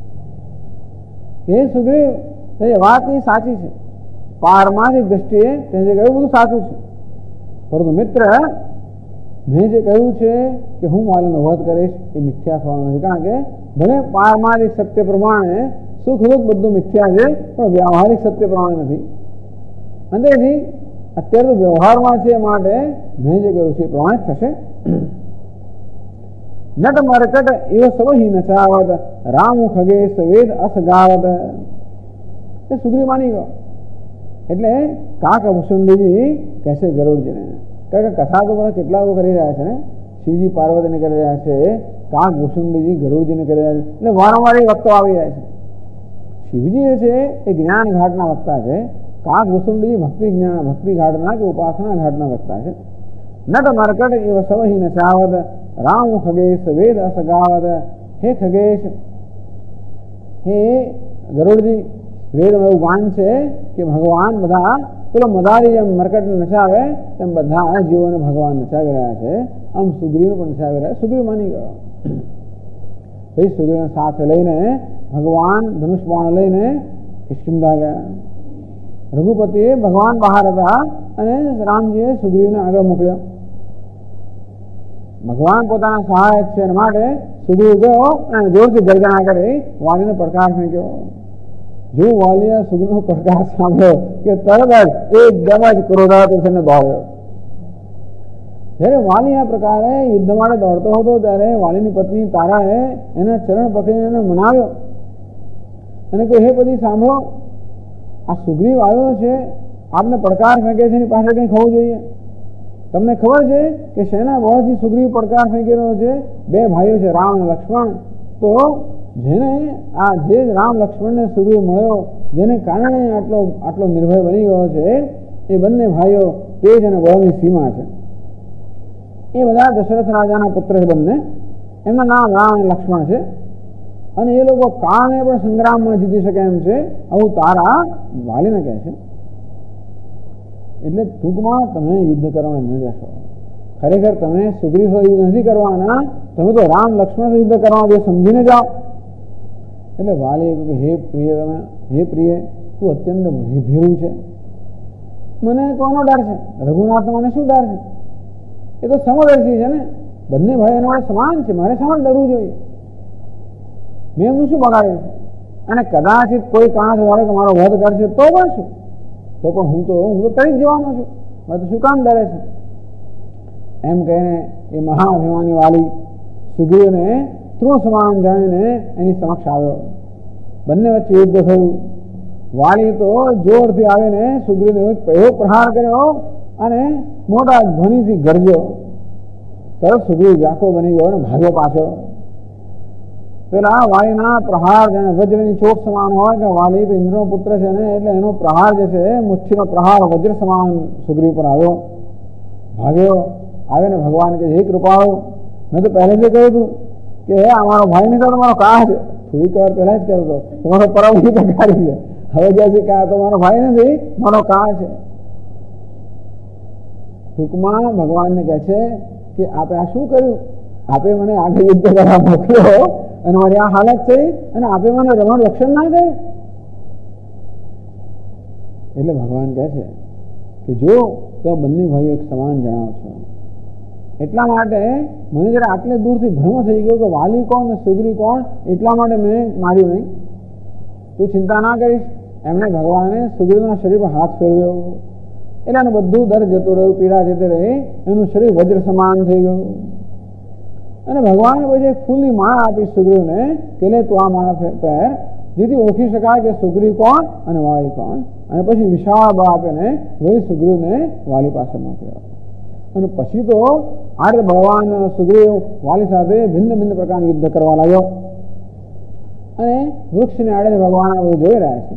કે સુગ્રીવ એ વાત એ સાચી છે, પારમાર્થિક દ્રષ્ટિએ તે જે કહ્યું બધું સાચું છે, પરંતુ મિત્ર મેં જે કહ્યું છે કે હું વાલીનો વધ કરીશ એ મિથ્યા થવાનું નથી. કારણ કે ભલે પારમાર્થિક સત્ય પ્રમાણે સુખ દુઃખ બધું મિથ્યા છે પણ વ્યવહારિક સત્ય પ્રમાણે નથી. અને તેથી અત્યારે તો વ્યવહારમાં છે માટે મેં જે કહ્યું છે એ પ્રમાણે થશે. નટ મરકટ એવો સવહી નચાવત રામ ખગેશ વેદ અસ ગાવત. એ સુગ્રીવ માની ગયો. એટલે કાક ભૂષુંડીજી કહેશે ગરુડજીને, કારણ કે કથા તો બધા કેટલા લોકો કરી રહ્યા છે ને, શિવજી પાર્વતીને કરી રહ્યા છે, કાક ભૂષુંડીજી ગરુડજીને કરી રહ્યા છે. એટલે વારંવાર એ વક્તો આવી રહ્યા છે. શિવજી જે છે એ જ્ઞાન ઘાટના વક્તા છે, કાક ભૂષુંડીજી ભક્તિ ઘાટના કે ઉપાસના ઘાટના વક્તા છે. નટ મરકટ એવ સવહી નચાવત રામ ખગેશ વેદ અસ ગાવત. હે ખગેશ, હે ગરુડજી, વેદમાં એવું ગાન છે કે ભગવાન બધા પેલો મદારી જેમ મરકટને નચાવે તેમ બધા જીવોને ભગવાન નચાવી રહ્યા છે. આમ સુગ્રીવને પણ નચાવી રહ્યા. સુગ્રીવ માની ગયો. પછી સુગ્રીવને સાથે લઈને ભગવાન ધનુષ બાણ લઈને કિષ્કિંધા ગયા. રઘુપતિએ ભગવાન બહાર હતા અને રામજીએ સુગ્રીવને આગળ મોકલ્યો. ભગવાન પોતાના સહાયક છે એના માટે સુગ્રીવ ગયો અને જોરથી ગર્જના કરી વાલીને પડકાર ફેંક્યો. જો વાલીએ સુગ્રીવનો પડકાર સાંભળ્યો કે તરત જ એકદમ જ ક્રોધાતુર થઈને દોડ્યો. જ્યારે વાલી આ પ્રકારે યુદ્ધ માટે દોડતો હતો ત્યારે વાલીની પત્ની તારાએ એના ચરણ પકડીને એને મનાવ્યો અને કહ્યું, હે પતિ સાંભળો, આ સુગ્રીવ આવ્યો છે, આપને પડકાર ફેંકે છે, એની પાસે કંઈ ખવું જોઈએ. તમને ખબર છે કે શેના બળથી સુગ્રીવ પડકાર ફેંકી રહ્યો છે? 2 ભાઈઓ છે, રામ અને લક્ષ્મણ. તો જેને જે રામ લક્ષ્મણને સુગ્રીવ મળ્યો, જેને કારણે આટલો નિર્ભય બની ગયો છે, એ બંને ભાઈઓ તેજ અને બળની સીમા છે. એ બધા દશરથ રાજાના પુત્ર છે બંને. એમના નામ રામ અને લક્ષ્મણ છે અને એ લોકો કાળને પણ સંગ્રામમાં જીતી શકે એમ છે, આવું તારા વાલીને કહે છે. એટલે ટૂંકમાં તમે યુદ્ધ કરવા ન જશો. ખરેખર તમે સુગ્રીવ સાથે યુદ્ધ નથી કરવાના, તમે તો રામ લક્ષ્મણ યુદ્ધ કરવાના જે સમજીને જાઓ. એટલે વાલીએ કહ્યું કે હે પ્રિય તું અત્યંત ભીરું છે, મને કોનો ડર છે? રઘુનાથ મને શું ડર છે? એ તો સમદર્શી છે ને, બંને ભાઈ એના વડે સમાન છે, મારે શા માટે ડરવું જોઈએ? મેં એમનું શું બગાડ્યું છે? અને કદાચિત કોઈ કારણથી ધારો કે મારો વધ કરશે તો પણ શું? તો પણ હું તો કરી જ જવાનો છું, મારે તો શું કામ ડરે છે? એમ કહીને એ મહાઅભિમાની વાલી સુગ્રીવને તૃણ સમાન જાણીને એની સમક્ષ આવ્યો. બંને વચ્ચે યુદ્ધ થયું. વાલી તો જોરથી આવીને સુગ્રીવને એવો પ્રહાર કર્યો અને મોટા ધ્વનિથી ગરજ્યો. તરત સુગ્રીવ વ્યાકુળ બની ગયો અને ભાગ્યો પાછો. પેલા વાલીના પ્રહાર જાણે વજ્રની ચોટ સમાન હોય કે વાલી તો ઇન્દ્રનો પુત્ર છે ને, એટલે એનો પ્રહાર જે છે મુઠ્ઠીનો પ્રહાર વજ્ર સમાન સુગ્રીવ પર આવ્યો. ભાગ્યો આવીને ભગવાન કે હે કૃપાળુ, મેં તો પહેલેથી કહ્યું હતું કે અમારો ભાઈ નહીં તો તમારો કાહ છે. થોડીક વાર પહેલા જ કહેતો હતો તમારો પરમ હિતકારી છે. હવે જ્યાંથી કહા તો મારો ભાઈ નથી, મારો કાહ છે. ટૂંકમાં ભગવાનને કહે છે કે આપે આ શું કર્યું? આપે મને આગળ યુદ્ધ કરવા મોકલ્યો અને મારી આ હાલત થઈ અને આપે મને રમણ રક્ષણ ના કર્યું. એટલે ભગવાન કહે છે કે જો તો બંને ભાઈઓ એક સમાન જણાવો છો. એટલા માટે મને જરા આટલે દૂરથી ભ્રમ થઈ ગયો કે વાલી કોણ અને સુગ્રીવ કોણ, એટલા માટે મેં માર્યું નહીં. તું ચિંતા ના કરીશ. એમણે ભગવાને સુગ્રીવના શરીર પર હાથ ફેરવ્યો એટલે એનું બધું દર્દ જતું રહ્યું, પીડા જતી રહી, એનું શરીર વજ્ર સમાન થઈ ગયું. અને ભગવાને પછી એક ફૂલની માળા આપી સુગ્રીવને કે લે તું આ માળા પહેર, જેથી ઓળખી શકાય કે સુગ્રીવ કોણ અને વાલી કોણ. અને પછી વિશાળ બળ આપીને વળી સુગ્રીવને વાલી પાસે મોકલ્યો. અને પછી તો આ રીતે ભગવાન સુગ્રીવ વાલી સાથે ભિન્ન ભિન્ન પ્રકારનું યુદ્ધ કરવા લાગ્યો. અને વૃક્ષને આડે ભગવાન આ બધું જોઈ રહ્યા છે.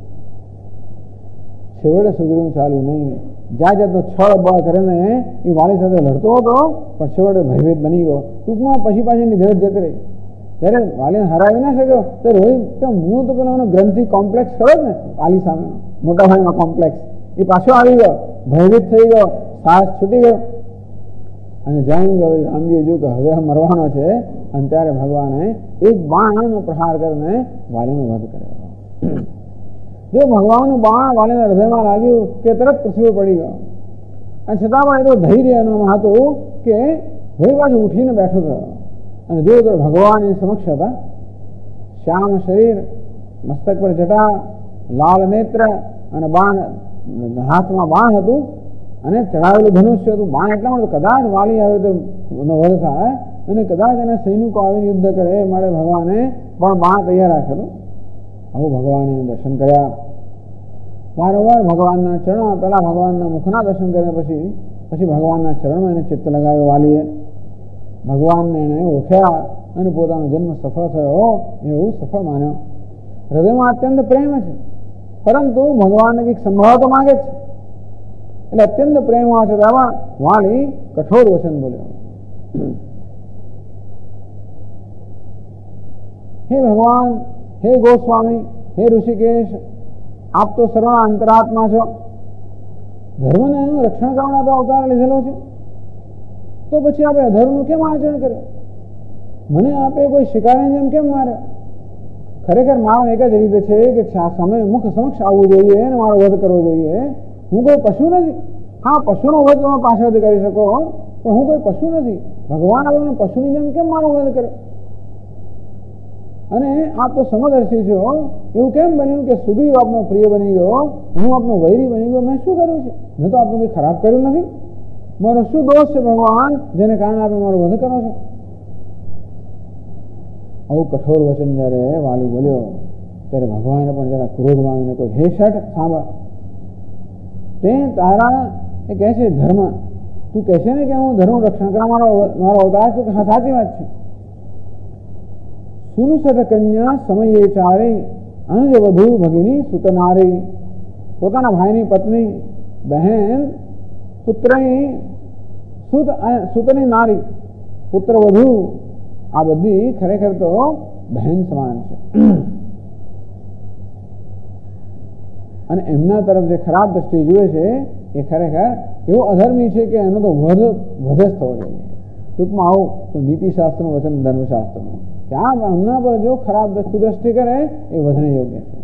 છેવટે સુગ્રીવ ચાલ્યું નહીં. જાત જાતનો છળ બળ કરીને એ વાલી સાથે લડતો હતો, પણ છેવટે ભયભીત બની ગયો. ટૂંકમાં પછી પાછળની ધીરજ જતી રહી. જ્યારે વાલીને હરાવી ના શક્યો ત્યારે રોહિત કે હું તો પેલા ગ્રંથિ કોમ્પ્લેક્સ ખરો ને વાલી સામે, મોટા ભાઈનો કોમ્પ્લેક્સ, એ પાછો આવી ગયો, ભયભીત થઈ ગયો, સાહસ છૂટી ગયો અને જાણ્યું કે રામજીએ જોયું કે હવે મરવાનો છે. અને ત્યારે ભગવાને એક બાણનો પ્રહાર કરીને વાલીનો વધ કર્યો. જો ભગવાનનું બાણ વાલીના હૃદયમાં લાગ્યું કે તરત પૃથ્વી પડી ગયો. અને છતાં પણ એટલું ધૈર્ય એનામાં હતું કે ભાઈ પાછું ઉઠીને બેઠો થયો અને જોયું તો ભગવાન એની સમક્ષ હતા. શ્યામ શરીર, મસ્તક પર જટા, લાલ નેત્ર અને બાણ હાથમાં બાણ હતું અને ચડાવેલું ધનુષ્ય હતું. બાણ એટલા માટે કદાચ વાલી આવે તો વધ થાય અને કદાચ એને સૈનિકો આવીને યુદ્ધ કરે એ માટે ભગવાને પણ બાણ તૈયાર રાખેલું. આવું ભગવાને દર્શન કર્યા. વારંવાર ભગવાનના ચરણ, પહેલા ભગવાનના મુખના દર્શન કર્યા, પછી ભગવાનના ચરણમાં એને ચિત્ત લગાવ્યો વાલીએ. ભગવાનને એને ઓળખ્યા અને પોતાનો જન્મ સફળ થયો એવું સફળ માન્યો. હૃદયમાં અત્યંત પ્રેમ છે, પરંતુ ભગવાનને કંઈક સંભાળવા તો માંગે છે. એટલે અત્યંત પ્રેમ હોવા છતાં વાલી કઠોર વચન બોલ્યો. હે ભગવાન, હે ગોસ્વામી, હે ઋષિકેશ, આપ તો સર્વ અંતરાત્મા છો. ધર્મને રક્ષણ કરવા આપે અવતાર લીધેલો છે, તો પછી આપણે અધર્મનું કેમ આચરણ કર્યું? મને આપે કોઈ શિકારીની જેમ કેમ મારે? ખરેખર મારો એક જ રીતે છે કે સમય મુખ સમક્ષ આવવું જોઈએ અને મારો વધ કરવો જોઈએ. હું કોઈ પશુ નથી. હા, પશુનો વધ તમે પાછળથી કરી શકો, પણ હું કોઈ પશુ નથી. ભગવાન આપણને પશુની જેમ કેમ મારો વધ કર્યો? અને આપ તો સમદર્શી છો, એવું કેમ બન્યું કે સુગ્રીવ આપનો પ્રિય બની ગયો, હું આપનો વૈરી બની ગયો? મેં શું કર્યું છે? મેં તો આપનું કંઈ ખરાબ કર્યું નથી. મારો શું દોષ છે ભગવાન, જેને કારણે આપે મારો વધ કરો છો? આવું કઠોર વચન જયારે વાલી બોલ્યો ત્યારે ભગવાને પણ જરા ક્રોધમાં આવીને કોઈ હે શઠ સાંભળ, તે તારા એ કહે છે ધર્મ, તું કહેશે ને કે હું ધર્મ રક્ષણ કરવા મારો અવતાર છું, કે હા સાચી વાત છે. સુનુસઠ કન્યા સમયે ચારે અનુજ વધુ ભગિની સુતનારી, પોતાના ભાઈની પત્ની, બહેન પુત્રની સુત સુતની નારી, પુત્ર વધુ, આ બધી ખરેખર તો બહેન સમાન છે. અને એમના તરફ જે ખરાબ દ્રષ્ટિ જુએ છે એ ખરેખર એવો અધર્મી છે કે એનો તો વધ જ થવો જોઈએ. ટૂંકમાં આવું તો નીતિશાસ્ત્રનું વચન ધર્મશાસ્ત્રનું કે આ એમના પર જો ખરાબ કુદ્રષ્ટિ કરે એ વધને યોગ્ય છે.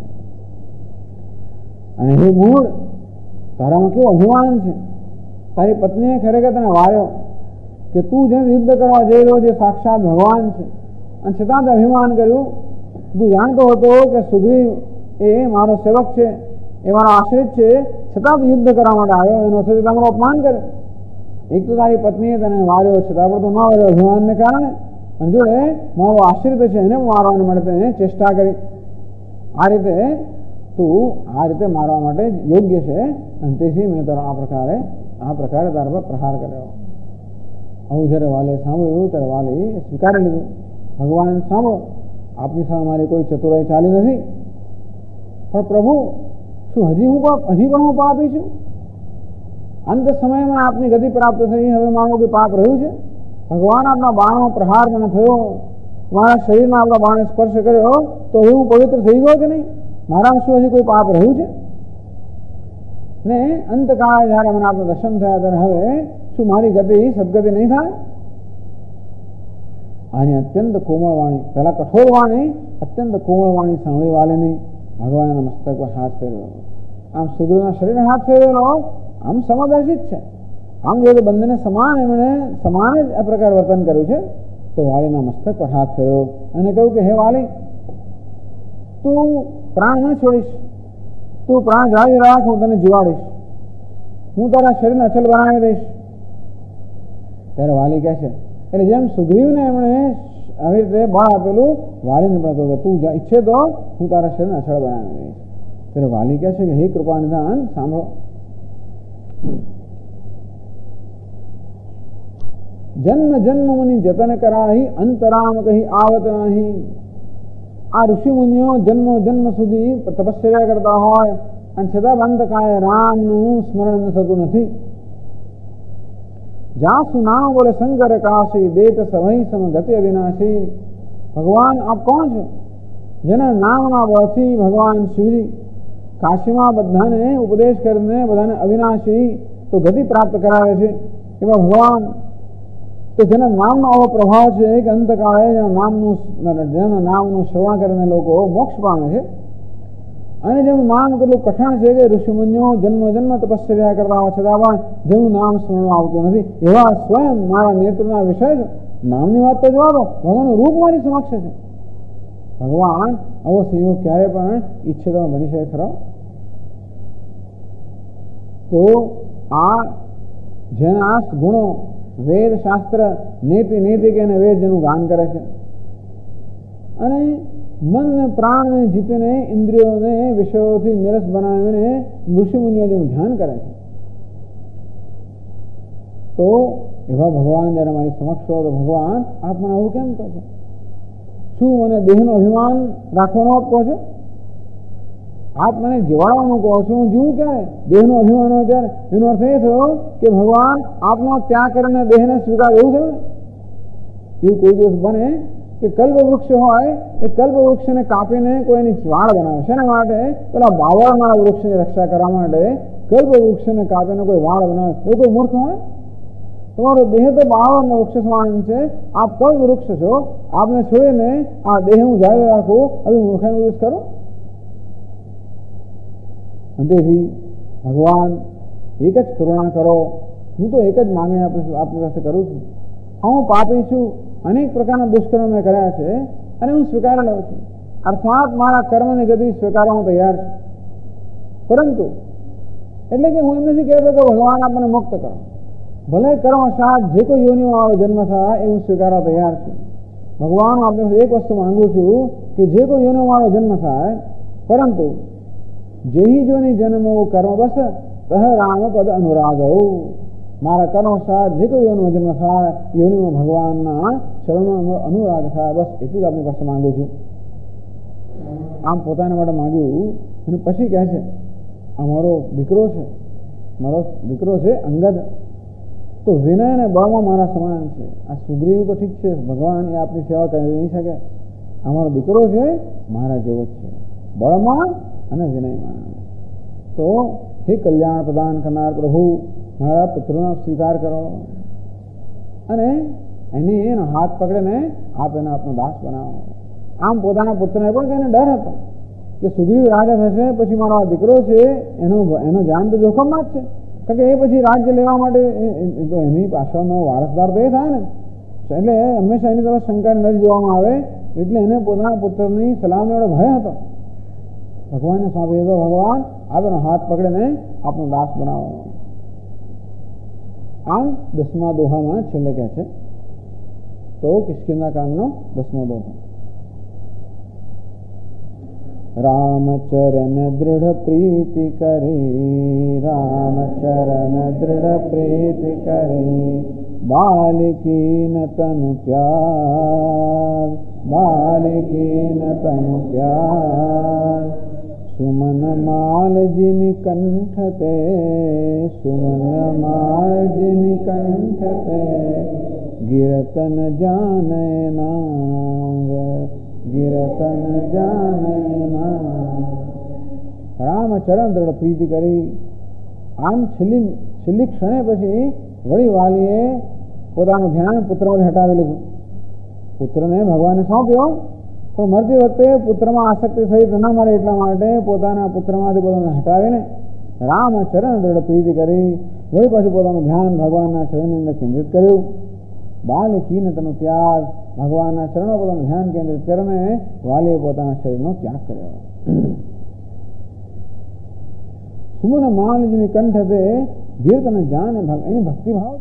અને એ મૂળ તારામાં કેવું અભિમાન છે. તારી પત્નીએ ખરેખર તને વાર્યો કે તું જેને યુદ્ધ કરવા જઈ રહ્યો છે સાક્ષાત ભગવાન છે, અને છતાં તે અભિમાન કર્યું. તું જાણતો હતો કે સુગ્રીવ એ મારો સેવક છે, એ મારો આશ્રિત છે, છતાં તું યુદ્ધ કરવા માટે આવ્યો. એનો સાથે તમારું અપમાન કર્યું. એક તો તારી પત્નીએ તને વાર્યો, છતાં પણ તું ન વાર્યો અભિમાનને કારણે, અને જોડે મારો આશ્રિત છે એને મારવા માટે તેને ચેષ્ટા કરી. આ રીતે તું આ રીતે મારવા માટે યોગ્ય છે, અને તેથી મેં તારો આ પ્રકારે તારા પર પ્રહાર કર્યો. આવું જ્યારે વાલે સાંભળ્યું ત્યારે વાલે સ્વીકારી લીધું. ભગવાન સાંભળો, આપની સામે મારી કોઈ ચતુરાઈ ચાલી નથી, પણ પ્રભુ શું હજી પણ હું પાપી છું? અંત સમયમાં આપની ગતિ પ્રાપ્ત થઈ, હવે મારું કે પાપ રહ્યું છે? ભગવાન આપના બાણનો પ્રહાર મને થયો, મારા શરીરમાં આપણા બાણે સ્પર્શ કર્યો, તો હવે હું પવિત્ર થઈ ગયો કે નહીં? મારામાં શું હજી કોઈ પાપ રહ્યું છે? ને અંતકાળે જયારે મને આપણા દર્શન થયા ત્યારે હવે શું મારી ગતિ સદગતિ નહીં થાય? આની અત્યંત કોમળ વાણી, પહેલા કઠોર વાણી, અત્યંત કોમળ વાણી સાંભળી વાલીની ભગવાનના મસ્તક પર હાથ ફેરવ્યો. આમ સુગ્રીવના શરીરને હાથ ફેરવેલો, આમ સમદર્શિત છે. આમ જોઈએ બંનેને સમાન એમણે સમાન જ આ પ્રકાર વર્તન કર્યું છે. તો વાલીના મસ્તક પર હાથ ફેરવ્યો અને કહ્યું કે હે વાલી, તું પ્રાણ ન છોડીશ, તું પ્રાણ જાળવી રાખ, હું તને જીવાડીશ, હું તારા શરીરને અચલ બનાવી દઈશ. ત્યારે વાલી કહે છે, એટલે જેમ સુગ્રીવને એમણે આવી રીતે બળ આપેલું, વાલીને પણ કહ્યું કે તું ઈચ્છે તો હું તારા શરીરને અચળ બનાવી દઈશ. ત્યારે વાલી કહે છે કે હે કૃપા નિધાન સાંભળો, જન્મ જન્મ મુનિ જતન કરાહી, અંતરામ કહી આવત નહીં. આ ઋષિ મુનિઓ જન્મ જન્મ સુધી તપસ્યા કરતા હોય અને છતાં અંતકાળે રામનું સ્મરણ થતું નથી. જાસુ નામ બોલે શંકર કાશી, દેત સમય સમ ગતિ અવિનાશી. ભગવાન આપ કોણ છો? જેના નામના બળથી ભગવાન શિવજી કાશીમાં બધાને ઉપદેશ કરીને બધાને અવિનાશી તો ગતિ પ્રાપ્ત કરાવે છે એવા ભગવાન, તો જેના નામનો આવો પ્રભાવ છે કે અંતકાળે જેના નામનું શ્રવણ કરીને લોકો મોક્ષ પામે છે. અને જેનું નામ કેટલું કઠણ છે કે ઋષિમુનિઓ જન્મ જન્મ તપસ્યા કરતા હોય છતાં પણ જેનું નામ સ્મરણ આવતું નથી, એવા સ્વયં મારા નેત્રના વિષય છે. નામની વાત તો જવા દો, ભગવાનનું રૂપ મારી સમક્ષ છે. ભગવાન આવો સંયોગ ક્યારે પણ ઈચ્છે તો બની શકે ખરો? તો આ જેના ગુણો વેદ શાસ્ત્ર નૈતિક અને વેદ જેનું ગાન કરે છે, અને મન ને પ્રાણ ને જીતીને ઇન્દ્રિયોને વિષયોથી નિરસ બનાવીને ઋષિમુનિઓ જેનું ધ્યાન કરે છે, તો એવા ભગવાન જયારે મારી સમક્ષ હો તો ભગવાન આપ મને આવું કેમ કહો છો? શું મને દેહનું અભિમાન રાખવાનો આપ કહો છો? આપ મને જીવાડવાનું કહો છો, હું જીવું ક્યારે? દેહનું અભિમાન હોય ત્યારે. એનો અર્થ એ થયો કે ભગવાન આપનો ત્યાગ કરીને દેહને સ્વીકાર, એવું થયું ને? એવું કોઈ દિવસ બને કે કલ્પ વૃક્ષ હોય, એ કલ્પ વૃક્ષને કાપીને કોઈની વાડ બનાવે છે. એના માટે પેલા બાવળના વૃક્ષની રક્ષા કરવા માટે કલ્પ વૃક્ષને કાપીને કોઈ વાડ બનાવે, એવું કોઈ મૂર્ખ હોય? તમારો દેહ તો બાવળના વૃક્ષ સમાન છે, આપ કલ્પ વૃક્ષ છો, આપને છોડીને આ દેહ હું જાળવી રાખું, હવે મૂર્ખાઈ યુઝ કરો? તેથી ભગવાન એક જ કરુણા કરો, હું તો એક જ માંગણી આપની પાસે કરું છું. હું પાપી છું, અનેક પ્રકારના દુષ્કર્મ મેં કર્યા છે અને હું સ્વીકારી લઉં છું, અર્થાત મારા કર્મની ગતિ સ્વીકારવા હું તૈયાર છું. પરંતુ એટલે કે હું એમ નથી કહેતો કે ભગવાન આપણને મુક્ત કરો, ભલે કર્મ સાથ જે કોઈ યોનિમાં મારો જન્મ થાય એ હું સ્વીકારવા તૈયાર છું. ભગવાન આપણે એક વસ્તુ માંગુ છું કે જે કોઈ યોનિમાં મારો જન્મ થાય, પરંતુ જેહી જોની જન્મો કર્મ બસ તહ રામ પદ અનુરાગ. મારા કર્મ સાથ જે કોઈ યોનિમાં જન્મ થાય, યોનિમાં ભગવાનના શરણમાં અનુરાગ થાય, બસ એટલું જ આપણી પાસે માંગુ છું. આમ પોતાના માટે માંગ્યું અને પછી કહે છે અમારો દીકરો છે, મારો દીકરો છે અંગદ, તો વિનય અને બળમાં મારા સમાન છે. આ સુગ્રીવ તો ઠીક છે, ભગવાન એ આપની સેવા કરી નહીં શકે. અમારો દીકરો છે મારા જેવો જ છે, બળમાં અને વિનયમાં. તો હે કલ્યાણ પ્રદાન કરનાર પ્રભુ, મારા પુત્રનો સ્વીકાર કરો અને એનો હાથ પકડીને આપ એને આપનો દાસ બનાવો. આમ પોતાના પુત્રને પણ એને ડર હતો કે સુગ્રીવ રાજા થશે પછી મારો આ દીકરો છે એનો જાન તો જોખમમાં જ છે, કારણ કે એ પછી રાજ્ય લેવા માટે તો એની પાછળનો વારસદાર તો એ થાય ને. એટલે હંમેશા એની તરફ શંકા નથી જોવામાં આવે, એટલે એને પોતાના પુત્રની સલામનો એવો ભય હતો. ભગવાનને સોંપી દીધો, ભગવાન આપ એનો હાથ પકડીને આપનો દાસ બનાવો. આમ 10મા દોહામાં છેલ્લે કહે છે, તો કિષ્કિંધા કાંડનો 10મો દોહો. रामचरण दृढ़ प्रीति करे, रामचरण दृढ़ प्रीति करे, बालिकीन तनु त्याग, बालिकीन तनु त्याग, सुमन माल जिमि कंठते, सुमन माल जिमि कंठते, गिरतन जाने नांग, गिरतन जाने नांग. રામચરણ દ્રઢ પ્રીતિ કરી. આમ છેલ્લી ક્ષણે પછી વળી વાલીએ પોતાનું ધ્યાન પુત્રમાંથી હટાવી લીધું. પુત્રને ભગવાને સોંપ્યો, પણ મરતી વખતે પુત્રમાં આસક્તિ સહિત ન મળે એટલા માટે પોતાના પુત્રમાંથી પોતાને હટાવીને રામચરણ દ્રઢ પ્રીતિ કરી વળી પાછું પોતાનું ધ્યાન ભગવાનના ચરણની અંદર કેન્દ્રિત કર્યું. બાલકીન તનો ત્યાગ, ભગવાનના ચરણો પોતાનું ધ્યાન કેન્દ્રિત કરીને વાલીએ પોતાના શરીરનો ત્યાગ કર્યો. સુમન માલજીની કંઠતે ગીર્તન જાન, એની ભક્તિભાવ.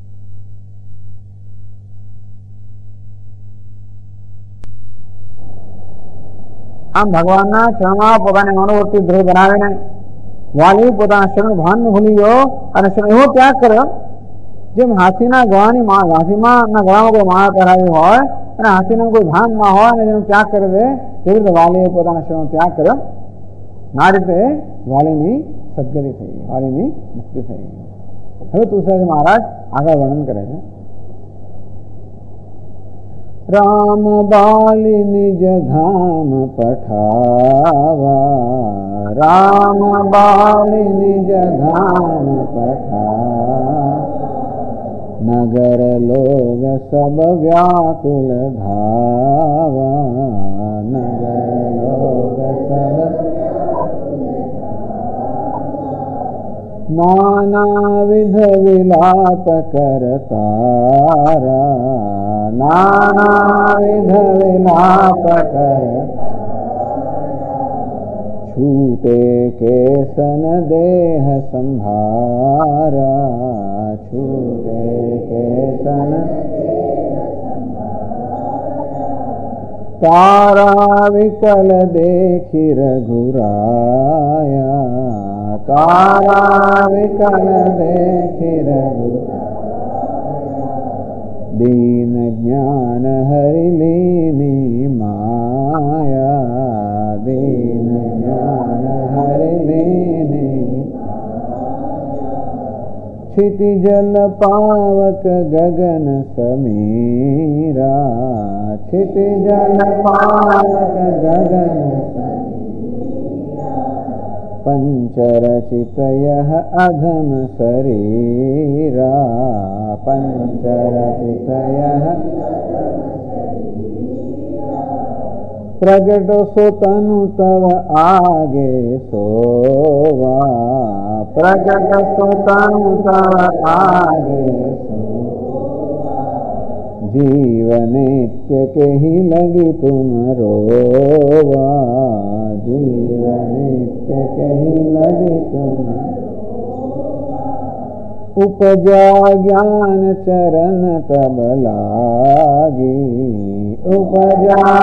આમ ભગવાનના ચરણમાં પોતાની મનોવૃત્તિ દ્રઢ બનાવીને વાલી પોતાના શરણ ભાન ભૂલી ગયો અને એવો ત્યાગ કર્યો જેમ હાથીના ગળાની હાથીમાં ગળામાં કોઈ માળા પહેરાવી હોય અને હાથીને કોઈ ભાન ના હોય અને જેનો ત્યાગ કરી દે તેવી રીતે વાલીએ પોતાના શરણનો ત્યાગ કર્યો. આ રીતે વાલીની સદગતિ થઈ, વાલીની મુક્તિ થઈ. હવે તુલસીદાસ મહારાજ આગળ વર્ણન કરે છે. રામ બાલી નિજ ધામ પઠાવા, રામ બાલી નિજ ધામ પઠાવા, નગર લોગ સબ વ્યાકુલ ધાવા, નગર લોગ સબ નાના વિધ વિલાપ કરતારા, નાના વિધ વિલાપ કરતા, છૂટે કેસન દેહ સંભારા, છૂટે કેસન તારા વિકલ દેખી રઘુરાયા, તારા વિકલ દેખી રઘુરાયા, દીન જ્ઞાન હરિ લીની માયા, દીન જ્ઞાન હરિ લીની, क्षितिजल पावक गगन समीरा, क्षितिजल पावक गगन समीरा, पंचरचितयः अधम शरीरा, पंचरचितयः प्रगट सो तनु तव आगे सोवा, प्रगट सो तनु तव आगे सोवा, जीव नित्य कही लगी तुम रोवा, जीव नित्य कही लगी तुम, उपजा ज्ञान चरण तब लागी, उपजा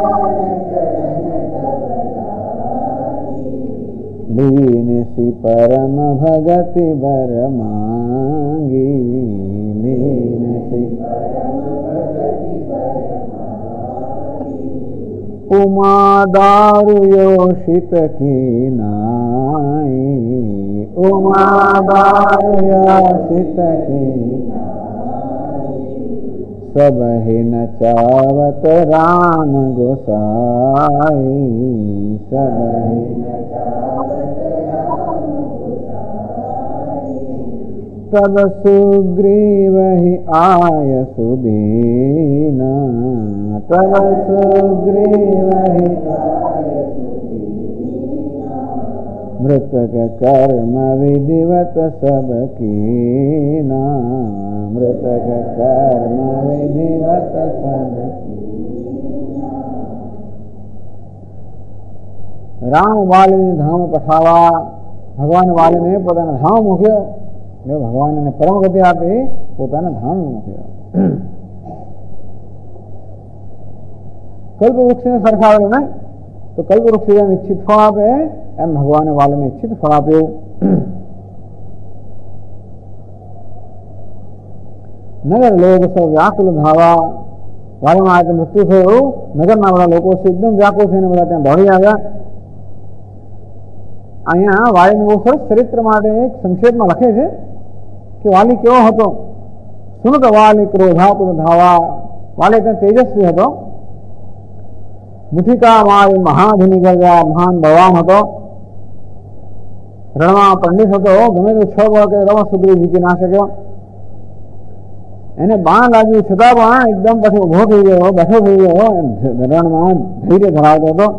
लीन सी परम भगति बर मांगी, लीन सी परम भगति बर मांगी, उमा दारु योषित की नाई, उमा दारु योषित की सब ही नचावत राम गोसाई, सब ही तब सुग्रीव ही आय सुदीना, तब सुग्रीव ही मृतक कर्म विधिवत सब कीना, मृतक कर्म विधिवत सब कीना। राम वाली धाम पठावा, भगवान वाली ने પોતાના ધામ મૂક્યો, ભગવાનને પરમ ગતિ આપી પોતાના ધામ મૂક્યો. કલ્પવૃક્ષને સરખાવ્યો ને તો કલ્પવૃક્ષ જેમ ઈચ્છિત ફળ આપે એમ ભગવાને વાલીને ઈચ્છિત ફળ આપ્યું. નગર લોક સૌ વ્યાકુલ ધાવા, વાલીમાં આજે મૃત્યુ થયું, નગરના બધા લોકો એકદમ વ્યાકુળ થઈને બધા ત્યાં દોડી આવ્યા. અહીંયા વાલીનું બહુ સરસ ચરિત્ર માટે એક સંક્ષેપમાં લખે છે કે વાલી કેવો હતો. સુનત વાલી ક્રોધાતુર ધાવા, વાલી ત્યાં તેજસ્વી હતો. મુઠિકા મારી મહાધુની ગરજા, મહાન બળવાન હતો. રણમાં પંડિત હતો, ગમે તે 6 બળ કે રવા સુગ્રીવ જીતી ના શક્યો. એને બાણ લાગ્યું છતાં પણ એકદમ પછી ઉભો થઈ ગયો, બેઠો થઈ ગયો, રણમાં ધૈર્ય ધરાવતો હતો.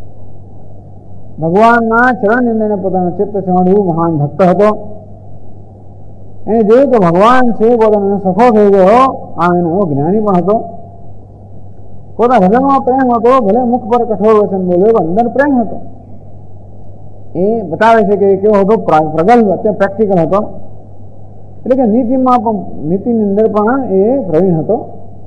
ભગવાનના ચરણ નિંદને પોતાનું ચિત્ત ચડ્યું, મહાન ભક્ત હતો. એને જોયું કે ભગવાન છે, પોતાનો સફો થઈ ગયો. આમ એનો જ્ઞાની પણ હતો. પોતાના હૃદયમાં પ્રેમ હતો, ભલે મુખ પર કઠોર વચન બોલ્યો, અંદર પ્રેમ હતો. એ બતાવે છે કે કેવો હતો, પ્રગલ્ભ, અત્યારે પ્રેક્ટિકલ હતો. એટલે કે નીતિમાં પણ, નીતિની અંદર પણ એ પ્રવીણ હતો.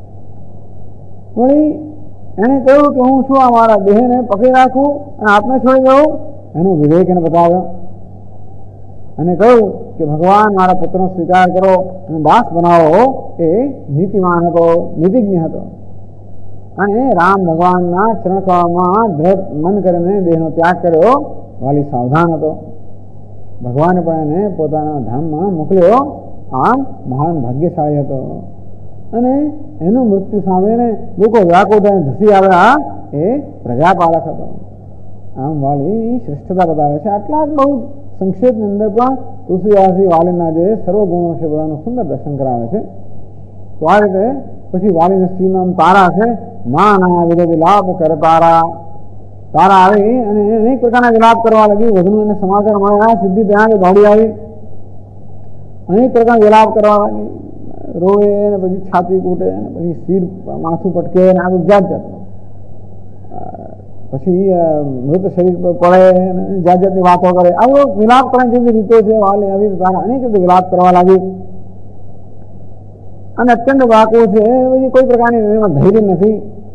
વળી એને કહ્યું કે હું શું આ મારા દેહને પકડી રાખું અને આપને છોડી દઉં, એનો વિવેક એને બતાવ્યો. અને કહ્યું કે ભગવાન મારા પુત્રનો સ્વીકાર કરો અને દાસ બનાવો. એ નીતિમાન હતો, નીતિજ્ઞ હતો. અને રામ ભગવાનના ચરણકળામાં દ્રઢ મન કરીને દેહનો ત્યાગ કર્યો. વાલી સાવધાન હતો. ભગવાને પણ એને પોતાના ધામમાં મોકલ્યો. આમ મહાન ભાગ્યશાળી હતો. અને એનું મૃત્યુ સામે લોકો વ્યાકુળ થઈને ધસી આવ્યા. એ પ્રજાપાલક હતો. આમ વાલીની શ્રેષ્ઠતા બતાવે છે. આટલા જ બહુ સંક્ષેપની અંદર પણ તુલસીદાસજી વાલીના જે સર્વગુણો છે બધાનું સુંદર દર્શન કરાવે છે. તો આ રીતે પછી વાલીના સ્ત્રીનું નામ તારા છે. નાના વિધ વિલાપ કર તારા. તારા આવી અને અનેક પ્રકારના વિલાપ કરવા લાગી. વધુ એને સમાચાર મળ્યા, સીધી ત્યાં દોડી આવી, અનેક પ્રકારના વિલાપ કરવા લાગી. રોવે ને પછી છાતી કૂટે ને પછી શિર માથું પટકે ને આ બધું જાત જાત. પછી મૃત શરીર પર પડે ને જાત જાતની વાતો કરે. આવો વિલાપ કરવાની જેવી રીતો છે વાલી આવી તારા અનેક રીતે વિલાપ કરવા લાગી. અને અત્યંત વાકું છે, પછી કોઈ પ્રકારની એમાં ધૈર્ય નથી.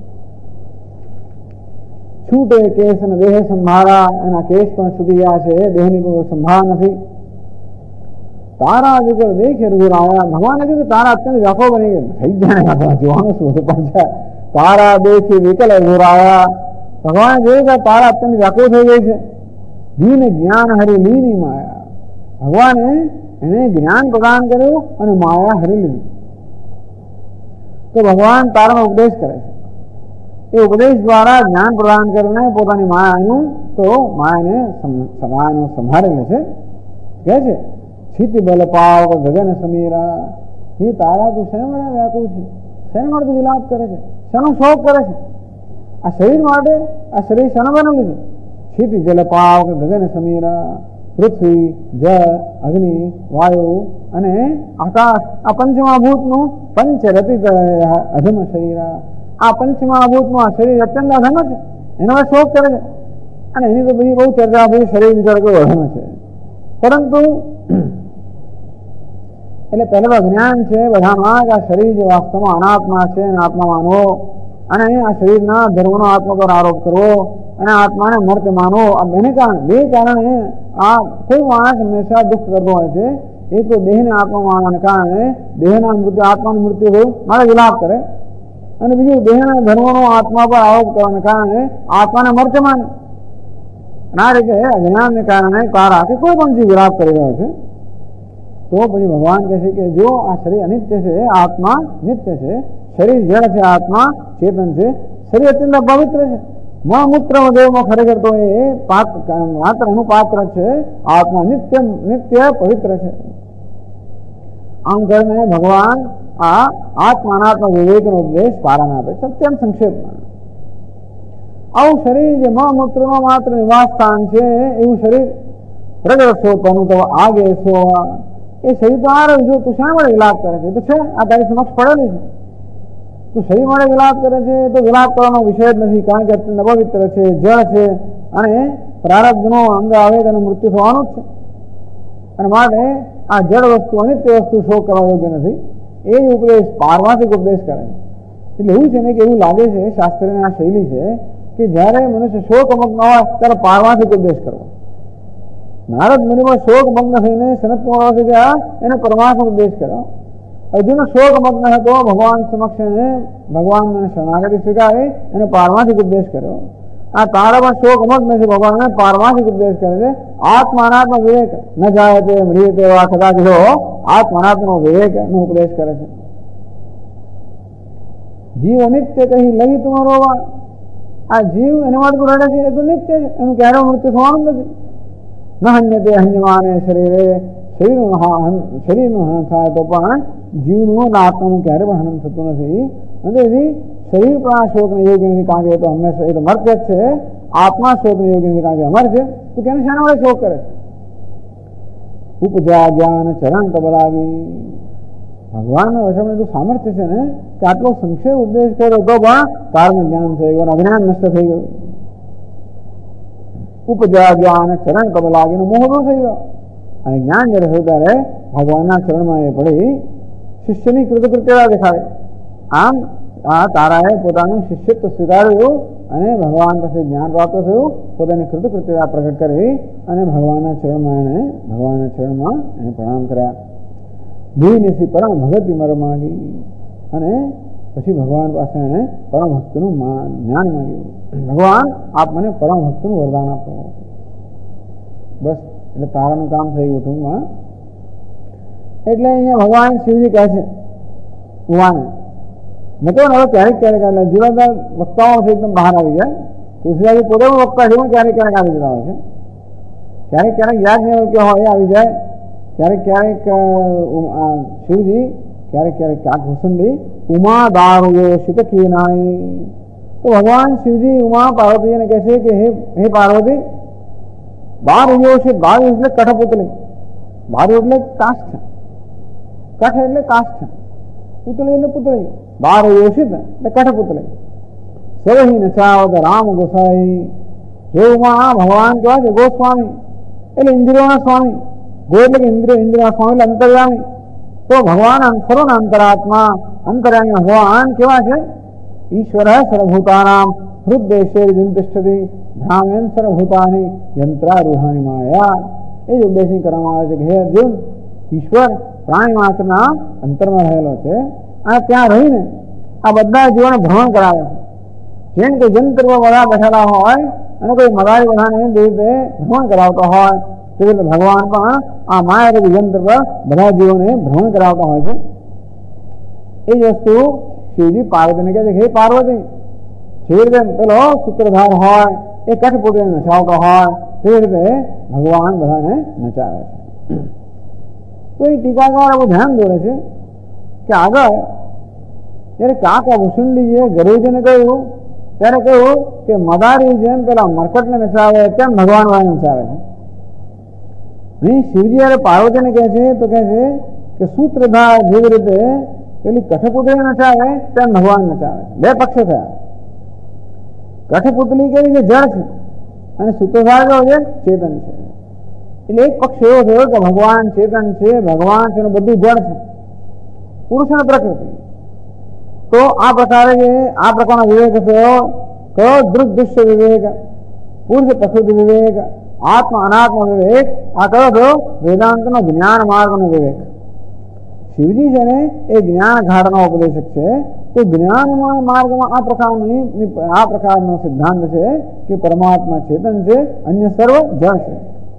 છૂટે કેસ અને દેહ સંભાળા, એના કેસ પણ છૂટી ગયા છે, દેહની કોઈ સંભાળ નથી. તારા જો દેખે રૂરાયા, ભગવાને કહ્યું કે તારા અત્યંત વ્યાપો બની ગયો. થઈ જાય જોવાનું શું હતું પાછા. તારા દેખી વિકલ રૂરાયા, ભગવાને જોયું કે તારા અત્યંત વ્યાપો થઈ ગઈ છે. દીન જ્ઞાન હરી લીની માયા, ભગવાને એને જ્ઞાન પ્રદાન કર્યું અને માયા હરી લીધી. તો ભગવાન તારાનો ઉપદેશ કરે છે. એ ઉપદેશ દ્વારા જ્ઞાન પ્રદાન કરીને પોતાની માયાનું તો માયાને સંભાળે છે. કહે છે છીતિ બલ પાવ ગગન સમીરા, એ તારા તું શેને માટે વ્યાકુળ છે, શેને માટે તું વિલાપ કરે છે, શેનો શોખ કરે છે? આ શરીર માટે, આ શરીર શેનો બનેલું છે? છીતિ જલ પાવ ગગન સમીરા, પૃથ્વી, જળ, અગ્નિ, વાયુ અને આકાશ, આ પંચમહાભૂતનું પંચરતિત અધમ શરીર. આ પંચમહાભૂતનું આ શરીર અત્યંત અધમ છે, એનો શોખ કરે છે. અને એની તો બધી બહુ ચર્ચા થઈ, શરીર વિચાર કોઈ અધમ છે. પરંતુ એટલે પહેલું જ્ઞાન છે બધામાં કે આ શરીર જે વાસ્તવમાં અનાત્મા છે અને આત્મા માનવો, અને આ શરીરના ધર્મનો આત્મા પર આરોપ કરવો અને આત્માને મર્ત માનવો. આ બે કારણે આ કોઈ માણસ હંમેશા દુઃખ કરતો હોય છે. એક તો દેહને આત્મા માનવાને કારણે દેહના મૃત્યુ, આત્માનું મૃત્યુ થયું મારે વિલાપ કરે, અને બીજું દેહના ધર્મોનો આત્મા પર આરોપ કરવાને કારણે આત્માને મર્ત્ય માને. આ રીતે અજ્ઞાનને કારણે કારા કે કોઈ પણ જીવ વિલાપ કરી રહ્યો છે. તો પછી ભગવાન કહે છે કે જો આ શરીર અનિત્ય છે, આત્મા નિત્ય છે, શરીર જળ છે, આત્મા ચેતન છે, શરીર અત્યંત પવિત્ર છે. મૂત્ર વગેરેમાં ખરેખર તો એ માત્ર એનું પાત્ર છે, આત્મા નિત્ય પવિત્ર છે. આમ કરીને ભગવાન આ આત્મા અનાત્મા વિવેકનો ઉપદેશ પારાને આપે છે અત્યંત સંક્ષેપમાં. આવું શરીર જે મૂત્રનો માત્ર નિવાસ સ્થાન છે એવું શરીર પ્રગટ સોપનું તો આગે સો એ શરીર તો આ રહ્યું. જો તું શા માટે વિલાપ કરે છે? તો છે આ તારી સમક્ષ પડેલું છે. તું શરીર માટે વિલાપ કરે છે તો વિલાપ કરવાનો વિષય જ નથી, કારણ કે અત્યંત અપવિત્ર છે, જળ છે અને પ્રારબ્ધનો અંગ આવે તેનું મૃત્યુ થવાનું જ છે. અને માટે આ જળ વસ્તુ અનિત્ય વસ્તુ શોક કરવા યોગ્ય નથી. એ જ ઉપદેશ પારમાર્થિક ઉપદેશ કરે છે. એટલે એવું છે ને કે એવું લાગે છે શાસ્ત્રની આ શૈલી છે કે જ્યારે મનુષ્ય શોકમગ્ન હોય ત્યારે પારમાર્થિક ઉપદેશ કરવો. નારદ મુનિમાં શોકમગ્ન થઈને સનત કુમાર ગયા એને પરમાર્થ ઉપદેશ કર્યો. અર્જુન શોકમગ્ન હતો, ભગવાન સમક્ષ એને ભગવાન શરણાગતિ સ્વીકારી એને પારમાર્થિક ઉપદેશ કર્યો. આ તારામાં શોકમગ્ન છે, ભગવાન પારમાર્થિક ઉપદેશ કરે છે. આત્મા અનાત્મા વિવેક ન જાય તે મૃત એવા કદાચ જો આત્મા અનાત્મનો વિવેક નો ઉપદેશ કરે છે. જીવ અનિત્ય કહી લગી તમારો આ જીવ એના માટે રડે છે, એ તો નિત્ય છે, એનું ક્યારે મૃત્યુ થવાનું નથી. ન હન્યતે હન્યમાને શરીરે શરીરનું હનન થાય તો પણ જીવનું આત્માનું ક્યારે પણ હનન થતું નથી. અને તેથી શરીર પણ આ શોકને યોગ્ય નથી, કારણ કે એ તો હંમેશા એ તો મર્ત્ય જ છે. આત્મા શોકને યોગ્ય નથી, કારણ કે અમર છે. તું કેને શાના વડે શોક કરે છે? ઉપજા જ્ઞાન ચરણ કબલાવી. ભગવાનના વચન એટલું સામર્થ્ય છે ને કે આટલો સંક્ષેપ ઉપદેશ કર્યો તો પણ કારને જ્ઞાન થઈ ગયું, અજ્ઞાન નષ્ટ થઈ ગયું. ઉપજા જ્ઞાન ચરણ કબલાવીનો મોહ દૂર થઈ ગયો. અને જ્ઞાન જ્યારે થયું ત્યારે ભગવાનના ચરણમાં એ પડી શિષ્યની કૃતકૃત્યતા દેખાડે. આમ આ તારાએ પોતાનું શિષ્યત્વ સ્વીકાર્યું અને ભગવાન પાસે જ્ઞાન પ્રાપ્ત થયું, પોતાની કૃતકૃત્યતા પ્રગટ કરી અને ભગવાનના ચરણમાં એને પ્રણામ કર્યા. ભીનેસી પરમ ભગત વિમર માંગી અને પછી ભગવાન પાસે એને પરમ ભક્તનું જ્ઞાન માંગ્યું. ભગવાન આપ મને પરમ ભક્તનું વરદાન આપો. બસ એટલે તારાનું કામ થઈ ગયું ટૂંકમાં. એટલે અહીંયા ભગવાન શિવજી કહે છે ભગવાને મેં તો હવે ક્યારેક ક્યારેક જીવનદાર વક્તાઓ એકદમ બહાર આવી જાય. તુલસીદાસજી પોતે પણ વક્તા છે, ક્યારેક ક્યારેક આવી જતા હોય છે. ક્યારેક ક્યારેક યાદ નહીં કે હોય આવી જાય. ક્યારેક ક્યારેક શિવજી, ક્યારેક ક્યારેક કાક હુસંડી ઉમા દારૂ શીતકી નાઈ. તો ભગવાન શિવજી ઉમા પાર્વતીને કહે છે કે હે પાર્વતી, દારૂ છે. દારૂ એટલે કઠપુતળી. દારૂ એટલે કાષ્ઠ. કઠ એટલે કાષ્ઠ, પુતળી એટલે પુતળી. દારૂ યોષિત એટલે કઠપુતળી. સવહી નચાવત રામ ગોસાઈ. જે ઉમા ભગવાન કહેવાય છે ગોસ્વામી એટલે ઇન્દ્રિયોના સ્વામી. ગો એટલે કે ઇન્દ્રિયોના સ્વામી એટલે અંતર્યામી. તો ભગવાન સર્વના અંતરાત્મા અંતર્યામી ભગવાન કેવા છે? ઈશ્વર સર્વભૂતાનામ હૃદય જુંતિષ્ઠતિ ભ્રામેન સર્વભૂતાની યંત્રારૂહાની માયા. એ જ ઉપદેશ કરવામાં આવે છે કે હે અર્જુન, ઈશ્વર પ્રાણી માત્રના અંતરમાં રહેલો છે અને ત્યાં રહીને આ બધા જીવોને ભ્રમણ કરાવે છે. જેમ કે જંત્ર પર બધા બેઠેલા હોય અને કોઈ મદારી બધાને એ રીતે ભ્રમણ કરાવતો હોય તે રીતે ભગવાન પણ આ માયા યંત્ર પર બધા જીવોને ભ્રમણ કરાવતા હોય છે. એ જ વસ્તુ શિવજી પાર્વતીને કહે છે હે પાર્વતી, જે રીતે પેલો સૂત્રધાર હોય એ કઠપુતળીને નચાવતો હોય તે રીતે ભગવાન બધાને નચાવે છે. તો એ ટીકાકાર બહુ ધ્યાન દોરે છે કે આગળ જયારે કાકા ભૂસુંડીએ ગરુજીને કહ્યું ત્યારે કહ્યું કે મદારી જેમ પેલા મરકટને નચાવે તેમ ભગવાન વાળા નચાવે છે. અહીં શિવજી જયારે પાર્વતીને કહે છે તો કહે છે કે સૂત્રધાર જેવી રીતે પેલી કઠપુતળી નચાવે તેમ ભગવાન નચાવે. બે પક્ષો થયા. કઠપુતળી કેવી કે જળ છે અને સૂત્રધાર કેવો છે? ચેતન છે. એટલે એક પક્ષ એવો થયો કે ભગવાન ચેતન છે, ભગવાન છે, બધું જળ છે, પુરુષ અને પ્રકૃતિ. તો આ પ્રકારે આ પ્રકારનો વિવેક થયો કયો? દૃગ દૃશ્ય વિવેક, પુરુષ પ્રકૃતિ વિવેક, આત્મ અનાત્મ વિવેક. આ કયો થયો? વેદાંતનો જ્ઞાન માર્ગનો વિવેક. શિવજી છે ને એ જ્ઞાન ઘાટનો ઉપદેશક છે. तो ज्ञान मार्ग में आ प्रकार सिद्धांत है कि परमात्मा चेतन है, अन्य सर्व जड़ है।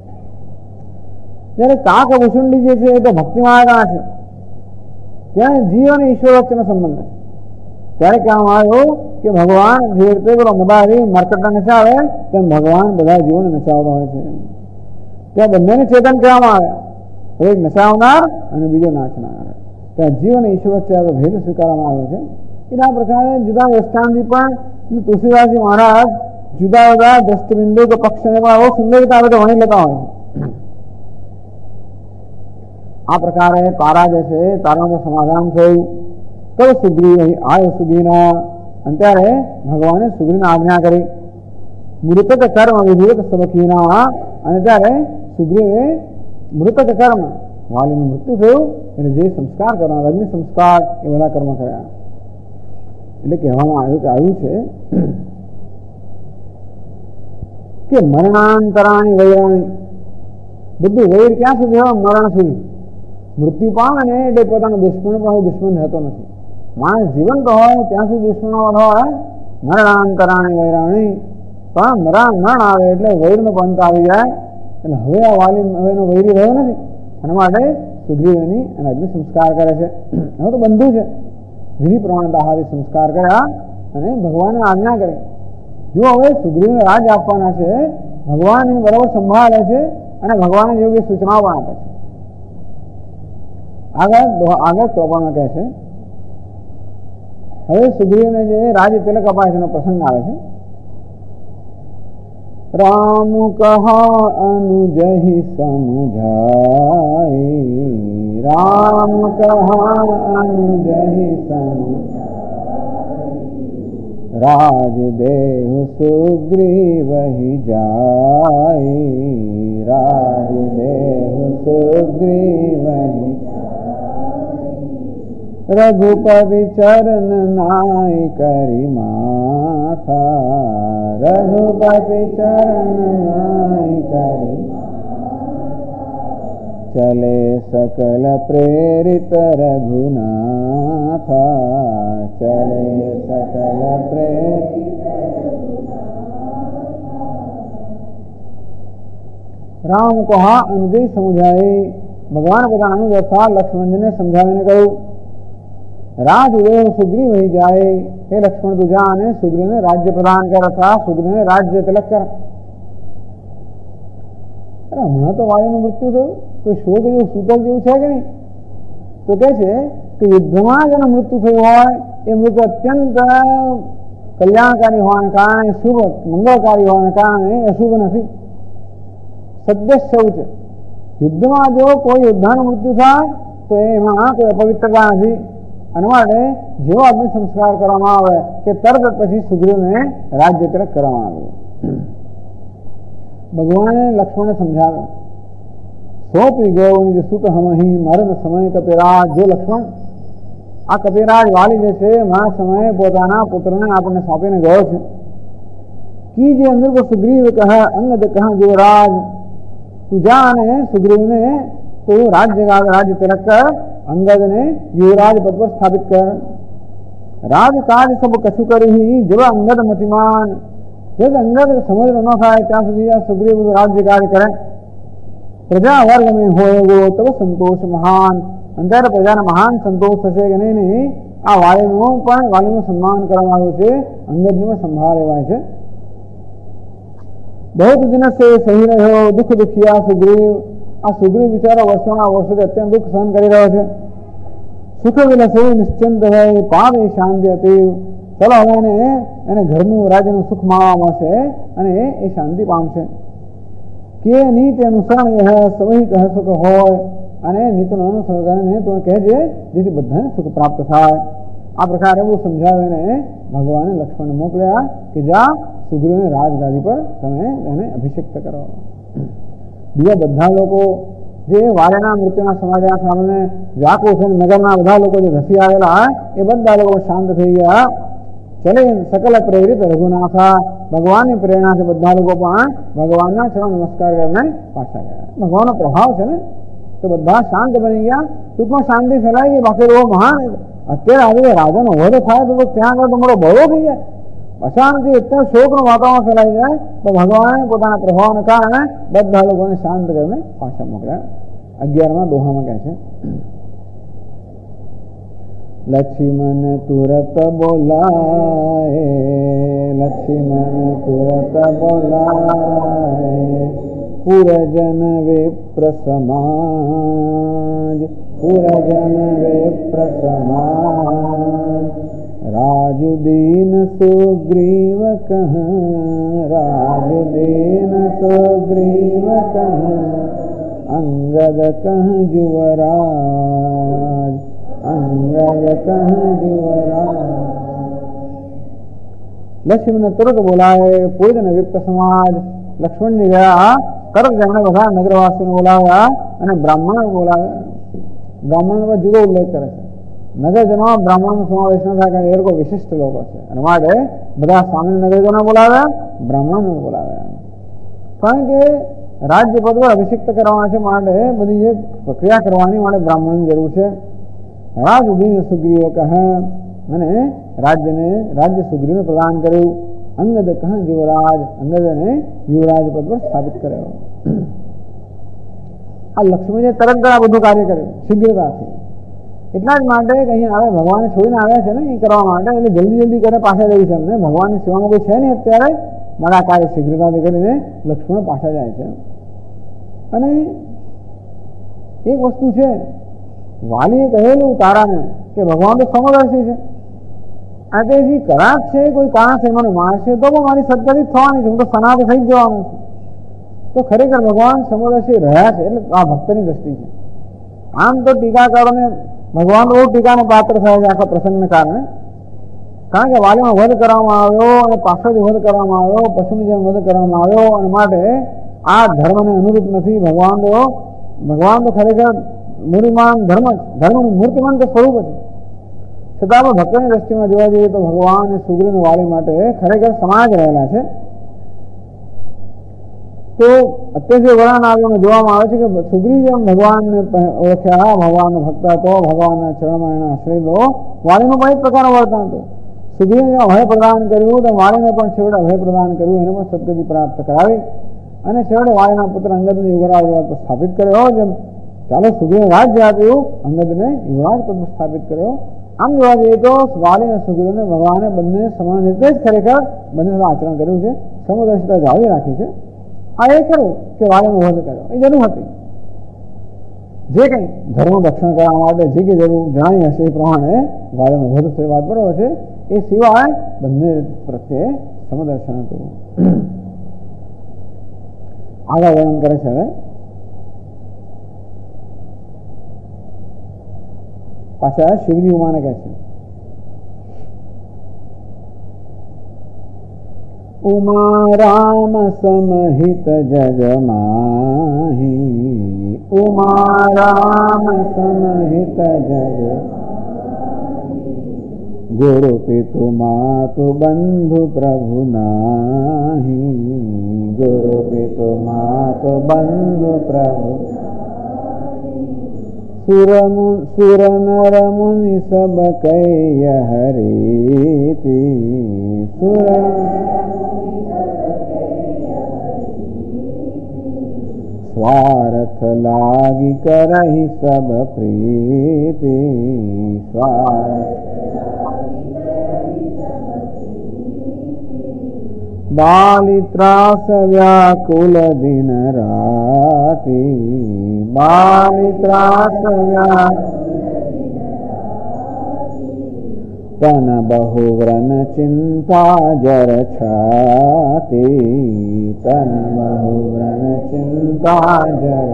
जैसे काक भुसुंडी जे छे तो भक्ति मार्ग है, त्या जीव और ईश्वर वच्चेनो संबंध है। त्यारे कहेवामां आव्युं कि भगवान जे रीते पेलो मदारी मरकटने नचावे तेम भगवान बधा जीवोने नचावता होय छे। त्या बंनेने चेतन कहेवामां आव्या, एक नचावनार अने बीजो नाचनार। त्या जीव और ईश्वर वच्चे आ भेद स्वीकारवामां आव्यो छे। इना प्रकारे जुदा दृष्टांति पण तुलसीदासजी महाराज जुदा जुदा दृष्टिबिंदु के पक्ष ने वो सुंदर रीते वणी लेता होय छे। आ प्रकारे तारा जैसे तारा समाधान थयुं तो सुग्रीव आयो सुधीना अंत्यारे भगवाने सुग्रीवने आज्ञा करी मृतक कर्म विधिवत सबकीना अने त्यारे सुग्रीवे मृतक कर्म वालीनु मृत्यु थयुं એટલે જે સંસ્કાર કરવાના અગ્નિ સંસ્કાર એ બધા કર્મ કર્યા। એટલે કહેવામાં આવ્યું છે કે મરણાંતરાણી વૈરાણી બધું વૈર ક્યાં સુધી હોય? મરણ સુધી। મૃત્યુ પામે ને એટલે પોતાનો દુશ્મન પણ દુશ્મન રહેતો નથી। માણસ જીવંત હોય ત્યાં સુધી દુશ્મનો હોય। મરણાંતરાણી વૈરાણી પણ મરણ આવે એટલે વૈરનો પંત આવી જાય। એટલે હવે આ વાલી હવેનો વૈરી રહ્યો નથી। એના માટે સુગ્રીવની અને અગ્નિ સંસ્કાર કરે છે। હવે તો બંધુ છે, વિધિ પ્રમાણે આહારી સંસ્કાર કર્યા અને ભગવાને આજ્ઞા કરી જો હવે સુગ્રીવને રાજ આપવાના છે, ભગવાન એને બરાબર સંભાળે છે અને ભગવાને યોગ્ય સૂચનાઓ પણ આપે છે। આગળ 54 કહે છે, હવે સુગ્રીવને જે રાજ તિલક અપાય છે એનો પ્રસંગ આવે છે। राम कहा अनुजहि समझाई, राम कहा अनुजहि समझाई, राज देहु सुग्रीवहि जाई, राज देहु सुग्रीवहि जाई, रघुपति चरण नाय करि माथा, रघुपति चरण नाय करि चले सकल प्रेरित रघुनाथा, चले सकल प्रेरित राम को हा अनुजय समझाए। भगवान पिता अनुज था लक्ष्मण जी ने समझाने कहूं राजदेव सुग्रीव ही जाए। हे लक्ष्मण तू जा ने सुग्रीव ने राज्य प्रदान कर था, सुग्रीव ने राज्य तिलक कर। अरे हमणा तो वालीનું મૃત્યુ થયું, કોઈ શોક જેવું સૂતક જેવું છે કે નહીં? તો કહે છે કે યુદ્ધમાં જેનું મૃત્યુ થયું હોય એ મૃત્યુ અત્યંત કલ્યાણકારી હોવાને કારણે શુભ મંગળકારી હોવાને કારણે અશુભ નથી, સદ્યશવ છે। યુદ્ધમાં જો કોઈ યોદ્ધાનું મૃત્યુ થાય તો એમાં કોઈ અપવિત્રતા નથી। અને માટે જેવો અગ્નિ સંસ્કાર કરવામાં આવે કે તરત પછી સુગ્રીવને રાજ્ય તિલક કરવામાં આવ્યું। ભગવાને લક્ષ્મણને સમજાવ્યો સોંપી ગયો નિજ સુત હમહી મરણ સમય કપિરાજ। જો લક્ષ્મણ આ કપિરાજ વાલી જે છે મરણ સમયે પોતાના પુત્રને આપણને સોંપીને ગયો છે। કીજે અંદર કો સુગ્રીવ કહા અંગદ કહા યુવરાજ, તું જા અને સુગ્રીવને તો राज्य तिलक कर, अंगद ने युवराज पद पर स्थापित कर। राज काज सब कछु करी ही जब अंगद मतिमान, जब अंगद समझ न खाए त्या सुधी सुग्रीव राज्य कार्य करे। प्रजा वर्ग में होएगो तब संतोष महान, अंतर प्रजा ने महान संतोष थशे के नहीं आ वालीનું સન્માન કરવામાં આવ્યું છે, અંગદને સંભાળ લેવાય છે। बहुत दिन से सही રહ્યો दुख दुखिया सुग्रीव। आ सुग्रीव बिचारा वर्षों अत्यंत दुख सहन कर रहे थे। सुख विलसे निश्चिंत है पाद शांति अति। चलो हमें એને ઘરનું રાજ્યનું સુખ માણવા મળશે અને એ શાંતિ પામશે। કે નીતિ અનુસરણ એ સવહી કહે સુખ હોય અને નીતિનું અનુસરણ કરીને તો કહેજે જેથી બધાને સુખ પ્રાપ્ત થાય। આ પ્રકારે એવું સમજાવીને ભગવાને લક્ષ્મણને મોકલ્યા કે જા સુગ્રીવને રાજગાદી પર તમે એને અભિષેક કરો। બીજા બધા લોકો જે વાલીના મૃત્યુના સમાચાર સાંભળીને વ્યાકુળ થઈને નગરના બધા લોકો જે ધસી આવેલા એ બધા લોકો શાંત થઈ ગયા। चले सकल प्रेरित रघुनाथा, भगवान की प्रेरणा से બધા લોકો પણ ભગવાનના ચરણ નમસ્કાર કરીને પાછા ગયા। ભગવાનનો પ્રભાવ છે ને તો બધા શાંત બની ગયા। ટૂંકમાં શાંતિ ફેલાઈ ગઈ। બાકી લોકો મહાન અત્યારે આવી રાજાનો વધ થાય તો ત્યાં આગળ તમારો બળો થઈ જાય, અશાંતિ અત્યારે શોકનું વાતાવરણ ફેલાઈ જાય તો ભગવાને પોતાના પ્રભાવને કારણે બધા લોકોને શાંત કરીને પાછા મોકલ્યા. 11મા દોહામાં કહે છે, લક્ષ્મણ તુરત બોલાય, લક્ષ્મણ તુરત બોલાય, પુરજન વિપ્ર સમાજ, પુરજન વિપ્ર સમાજ, રાજુદીન સુગ્રીવ કહ, રાજુદીન સુગ્રીવ કહ, અંગદ કહ યુવરાજ, અંગદ કહ યુવરાજ. લક્ષ્મણને તુરત બોલાવે, પૂજન વિપ્ર સમાજ. લક્ષ્મણજી ગયા, તરત જેમણે બધા નગરવાસીઓને બોલાવ્યા અને બ્રાહ્મણો બોલાવ્યા. બ્રાહ્મણનો જુદો ઉલ્લેખ કરે છે. નગરજનો બ્રાહ્મણનો સમાવેશ ન થાય, કારણ એ લોકો વિશિષ્ટ લોકો છે, અને માટે બધા સામાન્ય નગરજનો બોલાવ્યા, બ્રાહ્મણોને બોલાવ્યા. કારણ કે રાજ્ય પદ પર અભિષિક્ત કરવાના છે, માટે બધી જે પ્રક્રિયા કરવાની માટે બ્રાહ્મણની જરૂર છે. રાજુદીન સુગ્રીવ કહે, અને રાજ્ય સુગ્રીવને પ્રદાન કર્યું. અંગદ કહે યુવરાજ, અંગદને યુવરાજ પદ પર સ્થાપિત કર્યો. આ લક્ષ્મણજીએ તરત આ બધું કાર્ય કર્યું શીઘ્રતાથી. એટલા જ માટે અહીંયા આવે, ભગવાને છોડીને આવ્યા છે ને એ કરવા માટે, એટલે જલ્દી કરે પાછા જવું છે એમને. ભગવાનની સેવામાં કોઈ છે નહીં અત્યારે, મારા કાર્ય શીઘ્રતાથી કરીને લક્ષ્મણ પાછા જાય છે. અને એક વસ્તુ છે, વાલીએ કહેલું તારાને કે ભગવાન તો સમદર્શી છે, આ તે જે કરાર છે કોઈ કારણસર મને મારશે તો પણ મારી સદગતિ થવાની છે, હું તો સનાથ થઈ જ જવાનું છું. તો ખરેખર ભગવાન સમદર્શી રહ્યા છે, એટલે આ ભક્તની દ્રષ્ટિ છે. આમ તો ટીકાકારોને ભગવાન બહુ ટીકાને પાત્ર થયા છે આખા પ્રસંગને કારણે. કારણ કે વાલીનો વધ કરવામાં આવ્યો અને પાછળથી વધ કરવામાં આવ્યો, પશુની જેમ વધ કરવામાં આવ્યો, અને માટે આ ધર્મને અનુરૂપ નથી. ભગવાન તો ખરેખર મૂર્તિમાન ધર્મનું મૂર્તિમાન તો સ્વરૂપ છે. છતાં પણ ભક્તની દ્રષ્ટિમાં જોવા જઈએ તો ભગવાન અને સુગ્રીવ વાલી માટે ખરેખર સમાજ રહેલા છે. તો અત્યારે જે વર્ણન આવ્યું જોવામાં આવે છે કે સુગ્રીવ જેમ ભગવાનને ઓળખ્યા, ભગવાનનો ભક્ત હતો, ભગવાનના ચરણમાં એના આશ્રય લો, વાલીનું પણ એક પ્રકારનું વર્તન હતું. સુગ્રીવને અભય પ્રદાન કર્યું તો વાલીને પણ છેવટે અભય પ્રદાન કર્યું, એને પણ સદગતિ પ્રાપ્ત કરાવી, અને છેવટે વાલીના પુત્ર અંગદને યુવરાજ પદ સ્થાપિત કર્યો. જેમ ચાલો સુગ્રીવને રાજ્ય આપ્યું, અંગદને યુવરાજ પદ સ્થાપિત કર્યો. આમ જોવા જઈએ તો વાલી અને સુગ્રીવને ભગવાને બંને સમાન રીતે જ ખરેખર બંને આચરણ કર્યું છે, સમદર્શિતા જાળવી રાખી છે. આ એ ખરું કે વાલીનો વધ કર્યો એ જરૂર હતી. જે કંઈ ધર્મ રક્ષણ કરવા માટે જે કંઈ જરૂર જણાવી હશે એ પ્રમાણે વાલીનો વધ થયો, વાત બરોબર છે. એ સિવાય બંને પ્રત્યે સમદર્શન હતું. આગળ વર્ણન કરે છે. હવે પાછા શિવજી ઉમાને કહે છે, ઉમા રામ સમહિત જગ માહી, ઉમા રામ સમહિત જગ, ગુરુ પિતુ માતુ બંધુ પ્રભુ નાહી, ગુરુ પિતુ માતુ બંધુ પ્રભુ, સુર નર મુનિ સબ કૈય હરેતી, સુર સ્વાર્થ લાગી કરહી સબ પ્રીતિ, સ્વાર્થ બાલી ત્રાસ વ્યાકુલ દિન રાતિ, બાલી ત્રાસ તન બહુ વ્રન ચિંતા જર છાતી, તન બહુ વ્રન ચિંતા જર,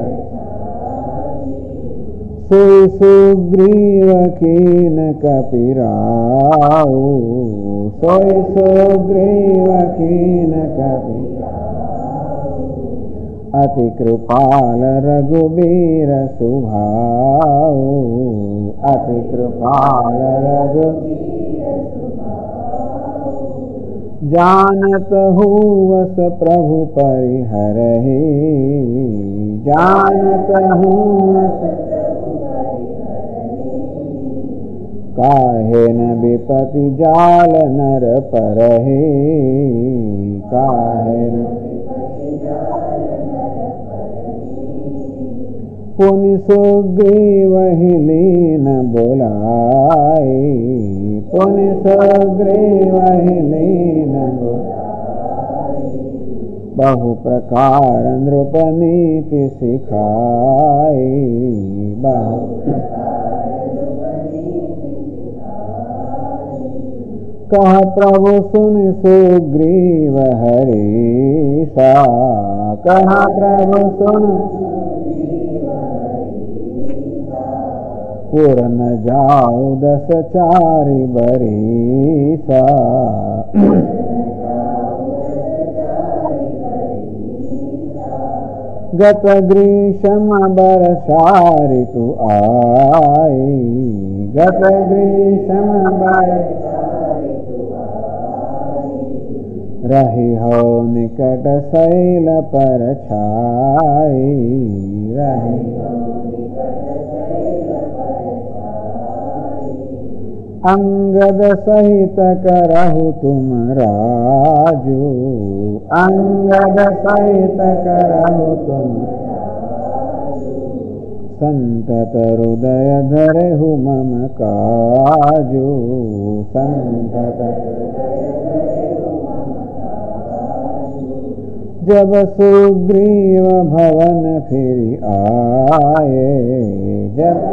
સુગ્રીવ કીન કપિરાઉ, સોય સુગ્રીવ કીન કપિરાઉ, અતિ કૃપાલ રઘુબીર સુભાઉ, અતિ કૃપાલ રઘુબીર સુભાઉ, जानत हुवस प्रभु परिहरहि, जानत हुवस काहे न विपति जाल नर परहि, काहे न पुनि सुग्रीव ही लीन बोलाई, पुनि सुग्रीव ही लीन बोलाई, बहु प्रकार नृप नीति सिखाई, बहु कह प्रभु सुन सुग्रीव हरीसा, कह प्रभु सुन पुर न जाऊ 10 चारि बरीसा, गत ग्रीष्म बरसारि तु आई, गत ग्रीष्म बरसारि रही हो निकट शैल पर छाई, रही अंगद सहित करहु तुम राजू, अंगद सहित करहु तुम संतत हृदय धरहु मम काजू, संतत जब सुग्रीव भवन फिर आए, जब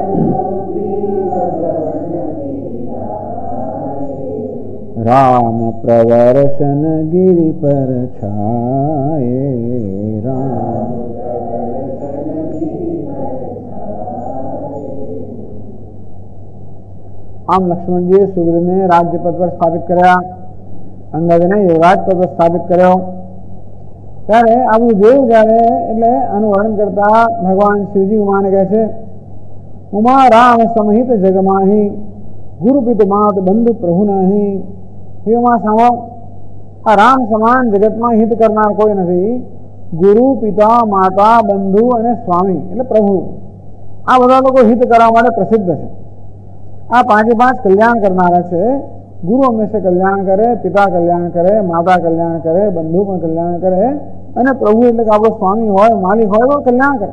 राम प्रवर्षन गिरि पर छाए, राम आम लक्ष्मण जी सुग्रीव ने राज्य पद पर स्थापित કર્યા, અંગદ ને યુવરાજ પદ પર સ્થાપિત કર્યો। ત્યારે આવું જોયું જ્યારે એટલે આનું વર્ણન કરતા ભગવાન શિવજી ઉમાને કહે છે, ઉમા રામ સમહિત જગમાહી, ગુરુ પિત માત બંધુ પ્રભુ નાહી। હે ઉમા સાંભળો, આ રામ સમાન જગતમાં હિત કરનાર કોઈ નથી। ગુરુ, પિતા, માતા, બંધુ અને સ્વામી એટલે પ્રભુ, આ બધા લોકો હિત કરવા માટે પ્રસિદ્ધ છે। આ પાંચે પાંચ કલ્યાણ કરનારા છે। ગુરુ હંમેશા કલ્યાણ કરે, પિતા કલ્યાણ કરે, માતા કલ્યાણ કરે, બંધુ પણ કલ્યાણ કરે, અને પ્રભુ એટલે કે આપણો સ્વામી હોય, માલિક હોય તો કલ્યાણ કરે।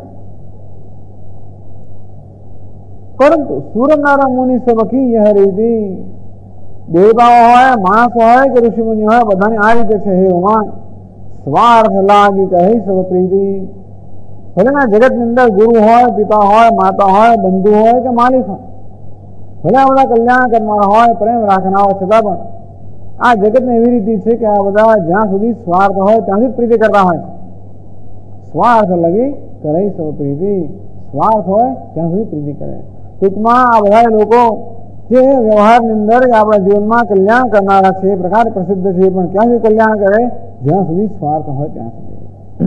પરંતુ સુર નર મુનિ સબકી યહ રીતિ, દેવતાઓ હોય, માણસ હોય કે ઋષિ મુનિ હોય, બધાની આ રીતે છે। હે ઉમા, સ્વાર્થ લાગી કહી સબ પ્રીતિ, ભલે ના જગતની અંદર ગુરુ હોય, પિતા હોય, માતા હોય, બંધુ હોય કે માલિક હોય, ભલે આ બધા કલ્યાણ કરનારા હોય, પ્રેમ રાખનારા હોય, છતાં પણ આ જગતની એવી રીતિ છે કે આ બધા જ્યાં સુધી સ્વાર્થ હોય ત્યાંથી જ પ્રીતિ કરતા હોય। સ્વાર્થ લગી કરે સૌ પ્રીતિ, સ્વાર્થ હોય ત્યાં સુધી પ્રીતિ કરે। ટૂંકમાં આ બધા લોકો જે વ્યવહારની અંદર આપણા જીવનમાં કલ્યાણ કરનારા છે એ પ્રકારે પ્રસિદ્ધ છે, પણ ક્યાંથી કલ્યાણ કરે? જ્યાં સુધી સ્વાર્થ હોય ત્યાં સુધી।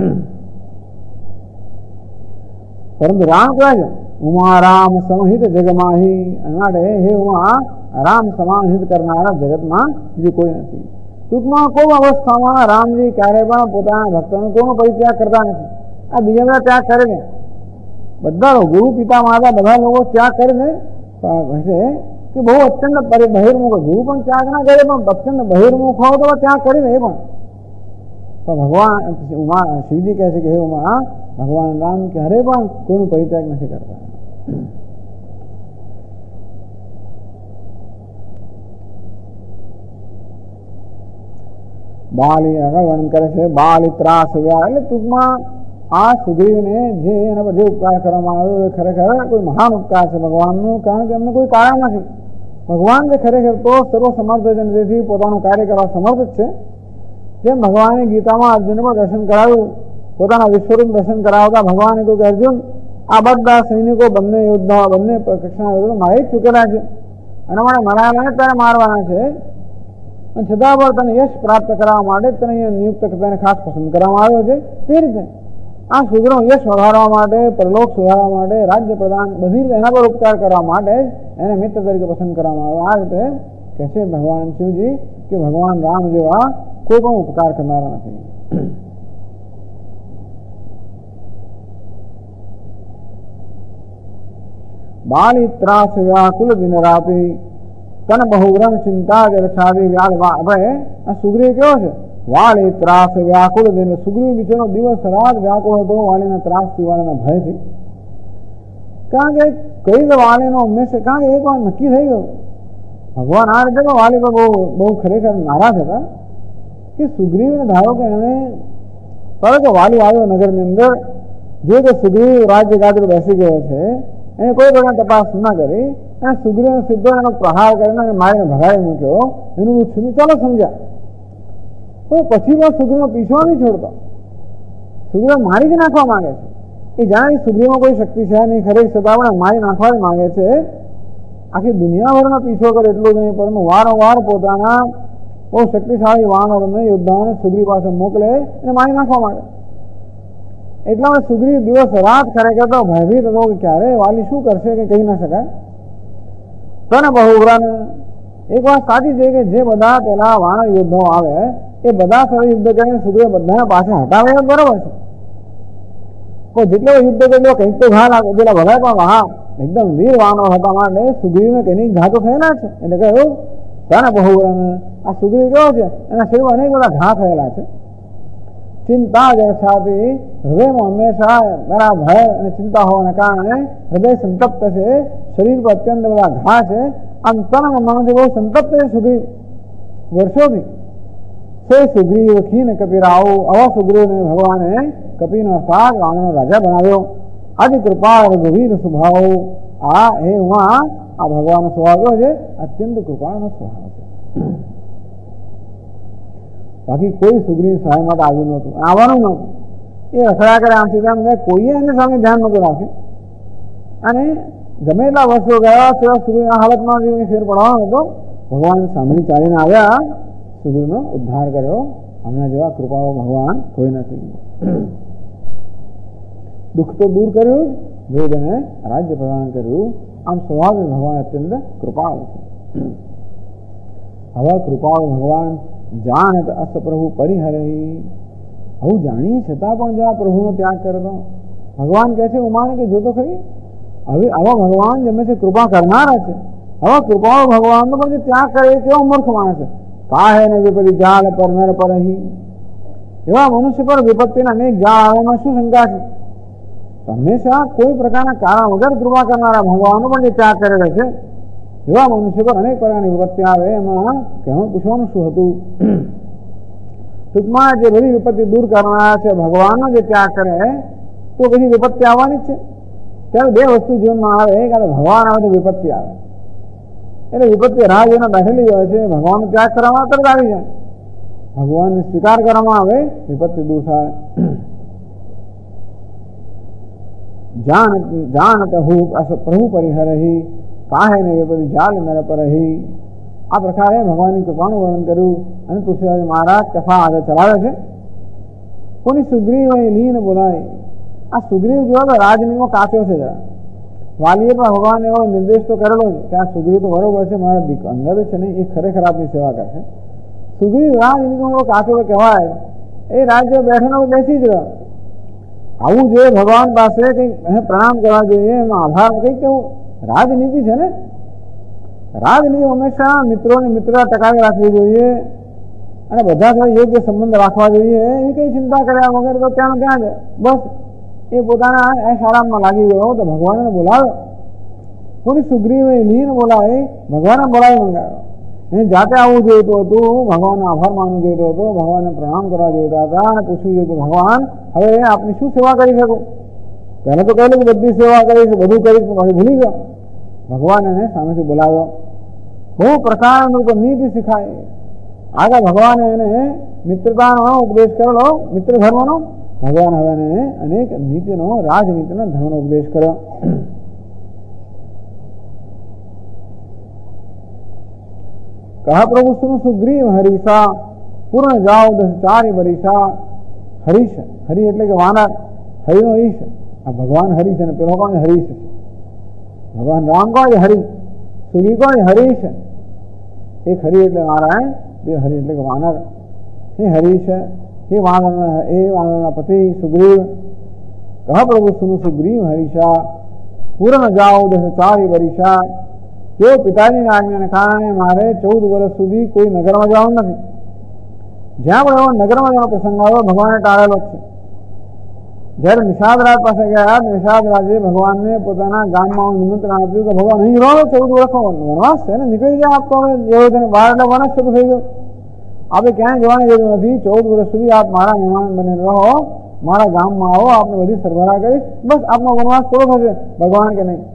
પરંતુ રામ કહેવાય છે ઉમા રામ સમહિત જગમાહી, માટે હે ઉમા, રામ સમાન હિત કરનારા જગતમાં બીજું કોઈ નથી। ટૂંકમાં કોઈ અવસ્થામાં રામજી ક્યારે પણ પોતાના ભક્તોનો કોઈનો પરિત્યાગ કરતા નથી। આ બીજા બધા ત્યાગ કરે છે, બધા ગુરુ, પિતા, માતા બધા લોકો ત્યાગ કરે છે છે કે બહુ અત્યંત બહિર્મુખ, ગુરુ પણ ત્યાગ ના કરે, પણ અત્યંત બહિર્મુખ હોય તો ત્યાગ કરી દે। પણ તો ભગવાન ઉમા શિવજી કહે છે કે હે ઉમા, ભગવાન રામ ક્યારે પણ કોઈનું પરિત્યાગ નથી કરતા। બાલી આગળ વર્ણન કરે છે, બાલી ત્રાસ વ્યા એટલે ટૂંકમાં આ સુગ્રીવને જે એના પર જે ઉપકાર કરવામાં આવ્યો એ ખરેખર કોઈ મહાન ઉપકાર છે ભગવાનનું, કારણ કે એમને કોઈ કારણ નથી। ભગવાન જે ખરેખર તો સર્વ સમર્થ છે, તેથી પોતાનું કાર્ય કરવા સમર્થ જ છે। જેમ ભગવાને ગીતામાં અર્જુનને પણ દર્શન કરાવ્યું, પોતાના વિશ્વરૂપ દર્શન કરાવતા ભગવાને કહ્યું કે અર્જુન, આ બધા સૈનિકો, બંને યોદ્ધાઓ, બંને કક્ષાના યોદ્ધા મારી જ ચૂકેલા છે, અને મારે મરાયેલાને ત્યારે મારવાના છે, અને છતાં પણ તને યશ પ્રાપ્ત કરવા માટે તને અહીંયા નિયુક્ત તેને ખાસ પસંદ કરવામાં આવ્યો છે। તે રીતે આ સુગ્રીવનો યશ વધારવા માટે, પરલોક સુધારવા માટે, રાજ્ય પ્રદાન બધી રીતે એના પર ઉપકાર કરવા માટે એને મિત્ર તરીકે પસંદ કરવામાં આવ્યો। આ રીતે કહે છે ભગવાન શિવજી કે ભગવાન રામ જેવા કોઈ પણ ઉપકાર કરનારા નથી। બાલી ત્રાસ વ્યાકુલ દિન રાતી, તન બહુગ્રહ ચિંતા જર છાદી વ્યાળ હવે આ સુગ્રીવ કેવો છે? વાળી ત્રાસ વ્યાકુળ થઈને સુગ્રીવ બિચારો દિવસ રાત વ્યાકુળ હતો વાલીના ત્રાસથી, વાલીના ભયથી. કારણ કે કઈ તો વાલીનો હંમેશા, કારણ કે એક વાર નક્કી થઈ ગયું ભગવાન આ રીતે વાલી પર બહુ ખરેખર નારાજ હતા કે સુગ્રીવને ધારો કે એણે કે વાલી આવ્યો નગરની અંદર, જો કે સુગ્રીવ રાજ્ય ગાદી બેસી ગયો છે, એને કોઈ પ્રકાર તપાસ ના કરી, અને સુગ્રીવને સીધો એનો પ્રહાર કરીને મારીને ભગાડી મૂક્યો. એનું છું ચાલો સમજ્યા. તો પછી પણ સુગ્રીવનો પીછો નહીં છોડતો, સુગ્રીવ મારી જ નાખવા માંગે છે. એ જાણે સુગ્રીવમાં કોઈ શક્તિ છે નહીં, ખરેખર છતાં પણ મારી નાખવા જ માંગે છે. આખી દુનિયાભરનો પીછો કરે એટલું જ નહીં, પરંતુ વારંવાર પોતાના બહુ શક્તિશાળી વાનરોને યોદ્ધાઓને સુગ્રીવ પાસે મોકલે અને મારી નાખવા માંગે. એટલામાં સુગ્રીવ દિવસ રાત ખરેખર તો ભયભીત હતો કે ક્યારે વાલી શું કરશે કે કહી ના શકાય. તને બહુગ્રહ, એક વાત સાચી છે કે જે બધા પેલા વાનર યોદ્ધાઓ આવે એ બધા સાથે યુદ્ધ કરીને સુગ્રીવ બધાને પાસે હટાવે બરોબર છે. કોઈ જેટલો યુદ્ધ કર્યો કંઈક તો ઘા લાગે, પેલા ભગાય પણ હા એકદમ વીર વાનર હતા માટે સુગ્રીવને કંઈક ઘા તો થયેલા છે. એટલે કહ્યું તને બહુગ્રહ, આ સુગ્રીવ કેવો છે? એના શરીરમાં અનેક બધા ઘા થયેલા છે. ચિંતા જર છાતી, હૃદયમાં હંમેશા બરા ભય અને ચિંતા હોવાના કારણે હૃદય સંતપ્ત છે, શરીર પર અત્યંત બધા ઘા છે. આમ તનમાં માણસ બહુ સંતપ્ત છે સુગ્રીવ વર્ષોથી. સે સુગ્રીવ ખીન કપિરાવ, આવા સુગ્રીવને ભગવાને કપિનો સાગ વાણનો રાજા બનાવ્યો. આદિ કૃપા ગભીર સ્વભાવ, આ હે ઉમા આ ભગવાનનો સ્વભાવ છે, અત્યંત કૃપાનો સ્વભાવ છે. બાકી કોઈ સુગ્રીવ સહાય માટે આવ્યું નહોતું, આવવાનું નહોતું. એ રખડા કરે આમથી તેમ ગયા, કોઈએ એની સામે ધ્યાન નહોતું રાખ્યું. અને ગમે એટલા વર્ષો ગયા તેવા સુગ્રીવના હાલતમાં જે ફેર પડવાનો હતો, ભગવાન સામેની ચાલીને આવ્યા, સુગ્રીવનો ઉદ્ધાર કર્યો. હમણાં જેવા કૃપાળુ ભગવાન કોઈ નથી. દુઃખ તો દૂર કર્યું જ, વેદને રાજ્ય પ્રદાન કર્યું. આમ સ્વભાવે ભગવાન અત્યંત કૃપાળુ છે. હવે કૃપાળુ ભગવાન જાણત અસ પ્રભુ પરિહરહી, આવું જાણીએ છતાં પણ જો આ પ્રભુનો ત્યાગ કરતો. ભગવાન કહે છે ઉમાને કે જોતો ખરી, હવે આવા ભગવાન જેમને છે કૃપા કરનારા છે, આવા કૃપાળુ ભગવાનનો પણ જે ત્યાગ કરે એ કેવો મૂર્ખ માણસ છે. કાહે ને વિપત્તિ જાળ પર નર પરહી, એવા મનુષ્ય પર વિપત્તિના અનેક જાળ આવવામાં શું શંકા છે? હંમેશા કોઈ પ્રકારના કારણ વગર કૃપા કરનારા ભગવાનનો પણ જે ત્યાગ કરેલો છે, એવા મનુષ્ય પર અનેક પ્રકારની વિપત્તિ આવે, એમાં કહેવું પૂછવાનું શું હતું? ટૂંકમાં જે બધી વિપત્તિ દૂર કરનારા છે ભગવાનનો જે ત્યાગ કરે તો બધી વિપત્તિ આવવાની જ છે. ત્યારે બે વસ્તુ જીવનમાં આવે, એક ભગવાન આવે તો વિપત્તિ આવે. એટલે વિપત્તિ રાહ જોઈને બેઠેલી હોય છે, ભગવાનનો ત્યાગ કરવામાં તરત આવી જાય. ભગવાનને સ્વીકાર કરવામાં આવે વિપત્તિ દૂર થાય. જાણત હું પ્રભુ પરિહરહી, કાહે ને વિપત્તિ જાલ નર પરહી. આ પ્રકારે ભગવાનની કૃપાનું વર્ણન કર્યું. અને તુલસીદાસ મહારાજ કથા આગળ ચલાવે છે. કોની સુગ્રીવ લીન બોલાય, આ સુગ્રીવ જો રાજનીતિમાં કાચો છે જરા. વાલીએ પણ ભગવાન એવો નિર્દેશ તો કરેલો છે કે આ સુગ્રીવ તો બરોબર છે, મારા અંદર છે ને એ ખરેખર આપની સેવા કરશે. સુગ્રીવ રાજનીતિમાં કાચો કહેવાય, એ રાજ્ય બેઠેનો બેસી જ રહ્યો. આવું જોઈએ ભગવાન પાસે કંઈક પ્રણામ કરવા જોઈએ, એમાં આભાર કંઈક કેવું રાજનીતિ છે ને. રાજનીતિ હંમેશા મિત્રોની મિત્રતા ટકાવી રાખવી જોઈએ અને બધા સાથે યોગ્ય સંબંધ રાખવા જોઈએ. એની કઈ ચિંતા કર્યા વગર તો ત્યાં ત્યાં જ બસ એ પોતાના આ શાળામાં લાગી ગયો તો ભગવાનને બોલાવ્યો. કોની સુગ્રીવ લીન બોલાવે, ભગવાનને બોલાવી મંગાવ્યો. એને જાતે આવવું જોઈતું હતું, ભગવાનનો આભાર માનવું જોઈતો હતો, ભગવાનને પ્રણામ કરવા જોઈતા હતા અને પૂછવું જોઈતું ભગવાન હવે આપની શું સેવા કરી શકું? પહેલા તો કહેલું કે બધી સેવા કરીશ, બધું કરીશ, પછી ભૂલી ગયો. ભગવાન એને સામેથી બોલાવ્યો. બહુ પ્રકારનું નીતિ શીખાય. આગળ ભગવાને એને મિત્રતાનો ઉપદેશ કરેલો, મિત્ર ધર્મનો. ભગવાન હવે એને અનેક નીતિનો, રાજનીતિનો ધર્મનો ઉપદેશ કર્યો. કહા પ્રભુ સુનું સુગ્રીવ હરીશા, પૂર્ણ જાઓ 10 વર્ષા. હરીશ, હરિ એટલે કે વાનર, હરિનો ઈશ. આ ભગવાન હરીશ અને પેલો કોણ હરીશ? ભગવાન રામ કોણ હરિ, સુગ્રીવ કોણ હરીશ. એક હરિ એટલે નારાયણ, બે હરિ એટલે કે વાનર. હે હરીશ, હે વાનરના પતિ સુગ્રીવ. કહા પ્રભુ સુનું સુગ્રીવ હરીશા, પૂર્ણ જાઓ 10 વર્ષા. જો પિતાજીની આજ્ઞાને કારણે મારે 14 વર્ષ સુધી કોઈ નગરમાં જવાનું નથી. જ્યાં પણ એવો નગરમાં જવાનો પ્રસંગ આવ્યો ભગવાને ટાળેલો જ છે. જ્યારે નિષાદરાજ પાસે ગયા, નિષાદરાજે ભગવાનને પોતાના ગામમાં નિમંત્રણ આપ્યું કે ભગવાન અહીં રહો, 14 વર્ષનો વનવાસ છે ને, નીકળી જાય આપ તો હવે બહાર એટલે વનસ શરૂ થઈ ગયો, આપણે ક્યાંય જવાની જરૂર નથી, 14 વર્ષ સુધી આપ મારા મહેમાન બને રહો, મારા ગામમાં આવો, આપને બધી સરભરા કરીશ, બસ આપનો વનવાસ પૂરો થશે. ભગવાન કે નહીં,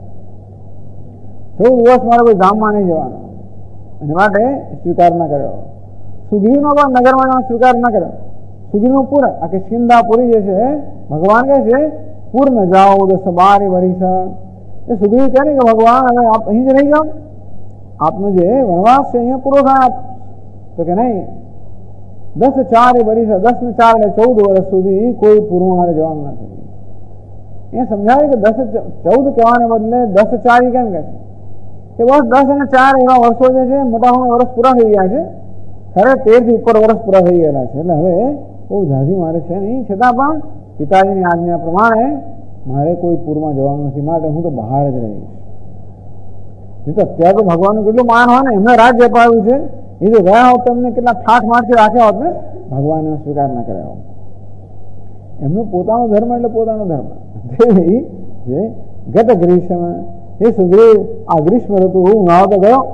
14 વર્ષ મારે કોઈ ગામમાં નહીં જવાનો, અને માટે સ્વીકાર ન કર્યો. સુગ્રીવનો પણ નગરમાં જવાનો સ્વીકાર ન કર્યો. સુગ્રીવનું પૂર આ કિષ્કિંધાપુરી જે છે, ભગવાન કહે છે પૂર ન જાઓ 10-12 વર્ષ. એ સુગ્રીવ કહે ને કે ભગવાન હવે આપ અહીં જ રહી જાઓ, આપનો જે વનવાસ છે અહીંયા પૂરો થાય. તો કે નહીં, 10-4 વર્ષ, 10 ને 4 એટલે 14 વર્ષ સુધી કોઈ પૂરમાં મારે જવાનું નથી. એ સમજાવે કે 10-14 કહેવાને બદલે 10-4 કેમ કહે છે કે બસ 10 અને 4 એવા વર્ષો જે છે, મોટા મોટા વર્ષ પૂરા થઈ ગયા છે, ખરે 13 થી ઉપર વર્ષ પૂરા થઈ ગયેલા છે, એટલે હવે બહુ ઝાઝી મારે છે નહીં, છતાં પણ પિતાજીની આજ્ઞા પ્રમાણે મારે કોઈ પૂરમાં જવાનું નથી, માટે હું તો બહાર જ રહીશ. નહીં તો અત્યારે તો ભગવાનનું કેટલું માન હોય ને, એમને રાજ્ય અપાવ્યું છે, એ જો ગયા હોત તમને કેટલા ઠાઠ મારથી રાખ્યા હોત ને, ભગવાન એનો સ્વીકાર ન કર્યો. એમનો પોતાનો ધર્મ એટલે પોતાનો ધર્મ. જે ગત ગ્રીષ્મ, એ સુગ્રીવ આ ગ્રીષ્મ ઋતુ ઉનાળો તો ગયો,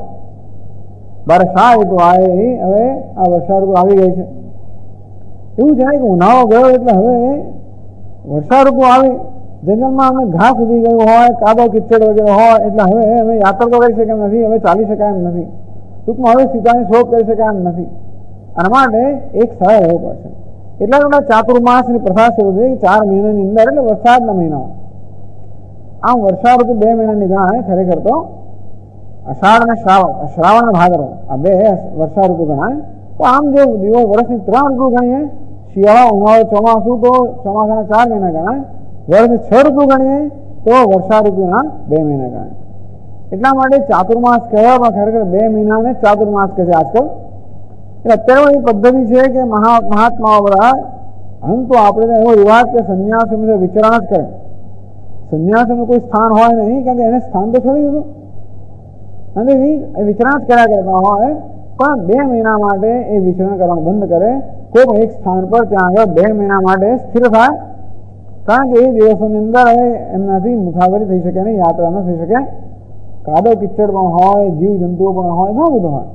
વર્ષા ઋતુ આવે, હવે આ વર્ષા ઋતુ આવી ગઈ છે. એવું છે કે ઉનાળો ગયો એટલે હવે વર્ષા ઋતુ આવી, જંગલમાં અમે ઘાસ ઉગી ગયું હોય, કાદવ કિચડ વગેરે હોય, એટલે હવે યાત્રા તો કરી શકે એમ નથી, હવે ચાલી શકાય એમ નથી, ટૂંકમાં હવે સીતાની શોધ કરી શકાય એમ નથી, અને માટે એક સ્થળે રહેવું પડશે. એટલા બધા ચાતુર્માસની પ્રથા શરૂ થઈ, 4 મહિનાની અંદર, એટલે વરસાદના મહિનાઓ. આમ વર્ષા ઋતુ 2 મહિનાની ગણાય, ખરેખર તો અષાઢ અને શ્રાવણ અને ભાદરવો આ 2 વર્ષા ઋતુ ગણાય. તો આમ જો વર્ષની 3 ઋતુ ગણીએ, શિયાળો, ઉનાળો, ચોમાસું, તો ચોમાસાના 4 મહિના ગણાય. વર્ષની 6 ઋતુ ગણીએ તો વર્ષા ઋતુના 2 મહિના ગણાય. એટલા માટે ચાતુર્માસ કહેવાય, પણ ખરેખર 2 મહિનાને ચાતુર્માસ કહે છે આજકાલ. એટલે અત્યારે એવી પદ્ધતિ છે કે મહાત્માઓ બધા, આમ તો આપણે એવો રિવાજ કે સંન્યાસી વિચરણ જ કરે, સંન્યાસીનું કોઈ સ્થાન હોય નહીં, કારણ કે એને સ્થાન તો છોડી દીધું, અને એ વિચરણ જ કર્યા કરતા હોય, પણ 2 મહિના માટે એ વિચરણ કરવાનું બંધ કરે, કોઈ એક સ્થાન પર ત્યાં આગળ 2 મહિના માટે સ્થિર થાય, કારણ કે એ દિવસોની અંદર એમનાથી મુસાફરી થઈ શકે નહીં, યાત્રા ન થઈ શકે, કાદવ કિચડ પણ હોય, જીવ જંતુઓ પણ હોય, ઘણું બધું હોય.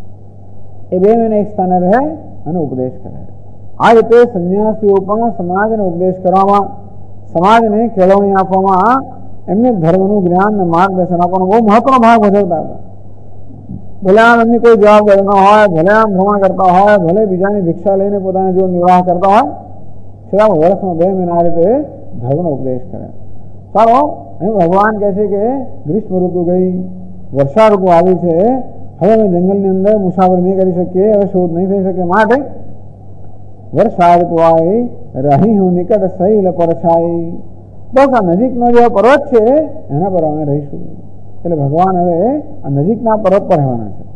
એ 2 મહિના એક સ્થાને રહે અને ઉપદેશ કરે. આ રીતે સંન્યાસીઓ પણ સમાજને ઉપદેશ કરવામાં, સમાજને કેળવણી આપવામાં, એમને ધર્મનું જ્ઞાન અને માર્ગદર્શન આપવાનો બહુ મહત્વનો ભાગ ભજવતા હતા. ભલે આમ એમની કોઈ જવાબદારી ન હોય, ભલે આમ ભ્રમણ કરતા હોય, ભલે બીજાની ભિક્ષા લઈને પોતાનો જીવન નિર્વાહ કરતા હોય, છતાં વર્ષમાં 2 મહિના આ રીતે ધર્મનો ઉપદેશ કરે. ચાલો, એમ ભગવાન કહે છે કે ગ્રીષ્મ ઋતુ ગઈ, વર્ષા ઋતુ આવી છે, હવે અમે જંગલની અંદર મુસાફરી નહીં કરી શકીએ, હવે શોધ નહીં થઈ શકે, માટે વર્ષા ઋતુ આવી, રહી હું નિકટ શૈલ પરછાઈ, બસ આ નજીકનો જે પર્વત છે એના પર અમે રહીશું. એટલે ભગવાન હવે આ નજીકના પર્વત પર રહેવાના છે.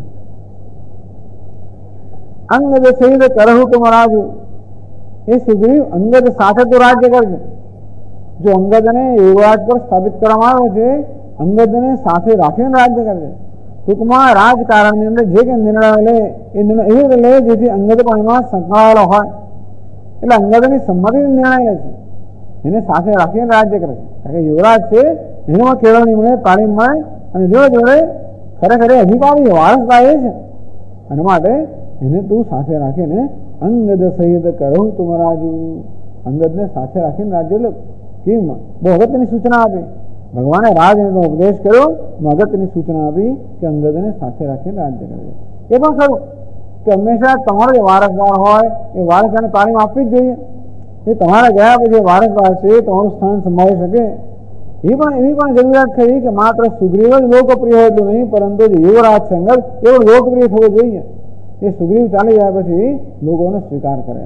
અંગદ સહિત કરહુ તુમ રાજુ, એ સુગ્રીવ અંગદ સાથે તો રાજ્ય કરશે. જો અંગદને યુવરાજ પર સ્થાપિત કરવામાં આવે છે, અંગદને સાથે રાખીને રાજ્ય કરશે. ટૂંકમાં રાજકારણની અંદર જે કંઈ નિર્ણય લે, એ નિર્ણય એવી રીતે લે જેથી અંગદ પણ એમાં સંકળાયેલો હોય, એટલે અંગદની સંમતિથી નિર્ણય લે છે, એને સાથે રાખીને રાજ્ય કરે છે. કારણ કે યુવરાજ છે, એનામાં કેળવણી મળે, તાલીમ મળે, અને જોડે જોડે ખરેખર અધિકારી વારસદાર એ છે, અને માટે એને તું સાથે રાખીને અંગદ સહિત કરહુ તુમ રાજુ, અંગદને સાથે રાખીને રાજ્ય. એટલે કેમ બહુ અગત્યની સૂચના આપી ભગવાને, રાજનીતિનો ઉપદેશ કર્યો, અગત્યની સૂચના આપી કે અંગદને સાથે રાખીને રાજ્ય કરે. એ પણ ખરું કે હંમેશા તમારો જે વારસદાર હોય એ વારસદારને તાલીમ આપવી જ જોઈએ. એ તમારા ગયા પછી વારસદાર છે, તમારું સ્થાન સંભાળી શકે, એવી પણ જરૂરિયાત ખરી કે માત્ર સુગ્રીવ જ લોકપ્રિય હોય એટલું નહીં, પરંતુ જે યુવરાજ છે અંગદ એ પણ લોકપ્રિય થવો જોઈએ. એ સુગ્રીવ ચાલી જાય પછી લોકોને સ્વીકાર કરે.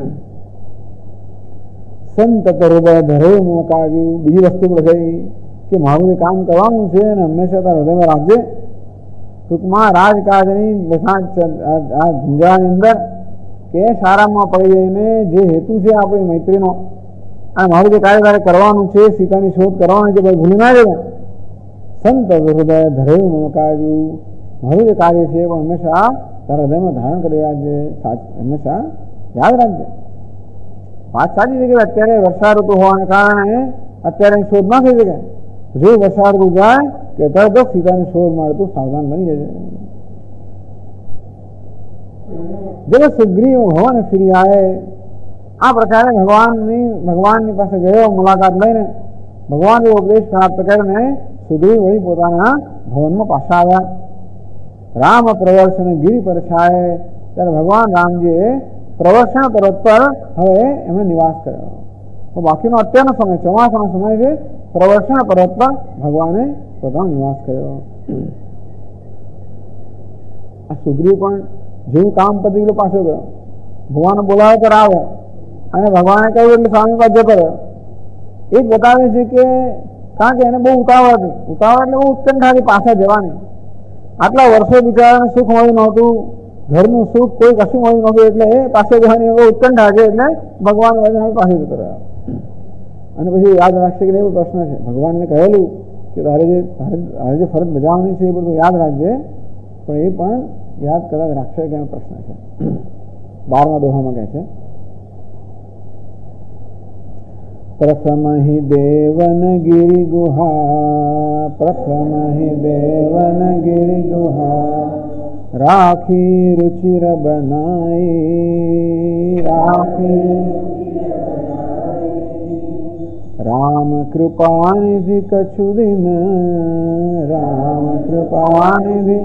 સંત હૃદય ધરે મોકાજુ, બીજી વસ્તુ પણ ગઈ કે મારું જે કામ કરવાનું છે અને હંમેશા તારા હૃદયમાં રાખજે. ટૂંકમાં રાજકાજની આ ઝંઝાની અંદર કે સારામાં પડી જઈને જે હેતુ છે આપણી મૈત્રીનો, અને મારું જે કાર્ય કરવાનું છે, સીતાની શોધ કરવાની છે, ભાઈ ભૂલી ના જવું. સંત હૃદય ધરેવું મમ કાજુ, મારું જે કાર્ય છે એ પણ હંમેશા તારા હૃદયમાં ધારણ કરી રાખજે, હંમેશા યાદ રાખજે. વાત સાચી છે કે અત્યારે વર્ષા ઋતુ હોવાને કારણે અત્યારે શોધ ના થઈ શકે. જો વર્ષા ઋતુ જાય કે તરત સીતાની શોધ મળે તું સાવધાન બની જજે. જેને સુગ્રીવ ભવન ફરી આવે આ પ્રકારે ભગવાનની પાસે ગયો, મુલાકાત લઈને ભગવાનનો ઉપદેશ પ્રાપ્ત કરીને સુગ્રીવ વળી પોતાના ભવનમાં પાછા આવ્યા. રામ પ્રવર્ષણ ગિરી પર છાયે, ત્યારે ભગવાન રામજીએ પ્રવર્ષણ પર્વત પર હવે એમણે નિવાસ કર્યો. તો બાકીનો અત્યારનો સમય ચોમાસાનો સમય છે, પ્રવર્ષણ પર્વત પર ભગવાને પોતાનો નિવાસ કર્યો. આ સુગ્રીવ પણ જેવું કામ પતી ગયું પાછો ગયો, ભગવાન બોલાવે ત્યારે આવે અને ભગવાને કહ્યું એટલે સ્વામી પાસે જતો રહ્યો. એ બતાવે છે કે કારણ કે એને બહુ ઉતાવળ હતી, ઉતાવળ એટલે બહુ ઉત્કંઠાથી પાછા જવાની. આટલા વર્ષો બિચારાને સુખ મળ્યું નહોતું, ઘરનું સુખ કોઈ કશું મળ્યું નહોતું, એટલે એ પાસે જવાની બહુ ઉત્કંઠા છે, એટલે ભગવાન પાસે જતો રહ્યો. અને પછી યાદ રાખશે કે એવો પ્રશ્ન છે, ભગવાનને કહેલું કે તારે જે ફરજ બજાવવાની છે એ બધું યાદ રાખજે, પણ એ પણ યાદ કદાચ રાખશે કે એનો પ્રશ્ન છે. 12મા દોહામાં કહે છે, પ્રથમ હિ દેવન ગિરિ ગુહા, પ્રથમ હિ દેવન ગિરિ ગુહા, રાખી રુચિર બનાઈ, રાખી રામ કૃપા નિધિ કછુ દિન, રામ કૃપા નિધિ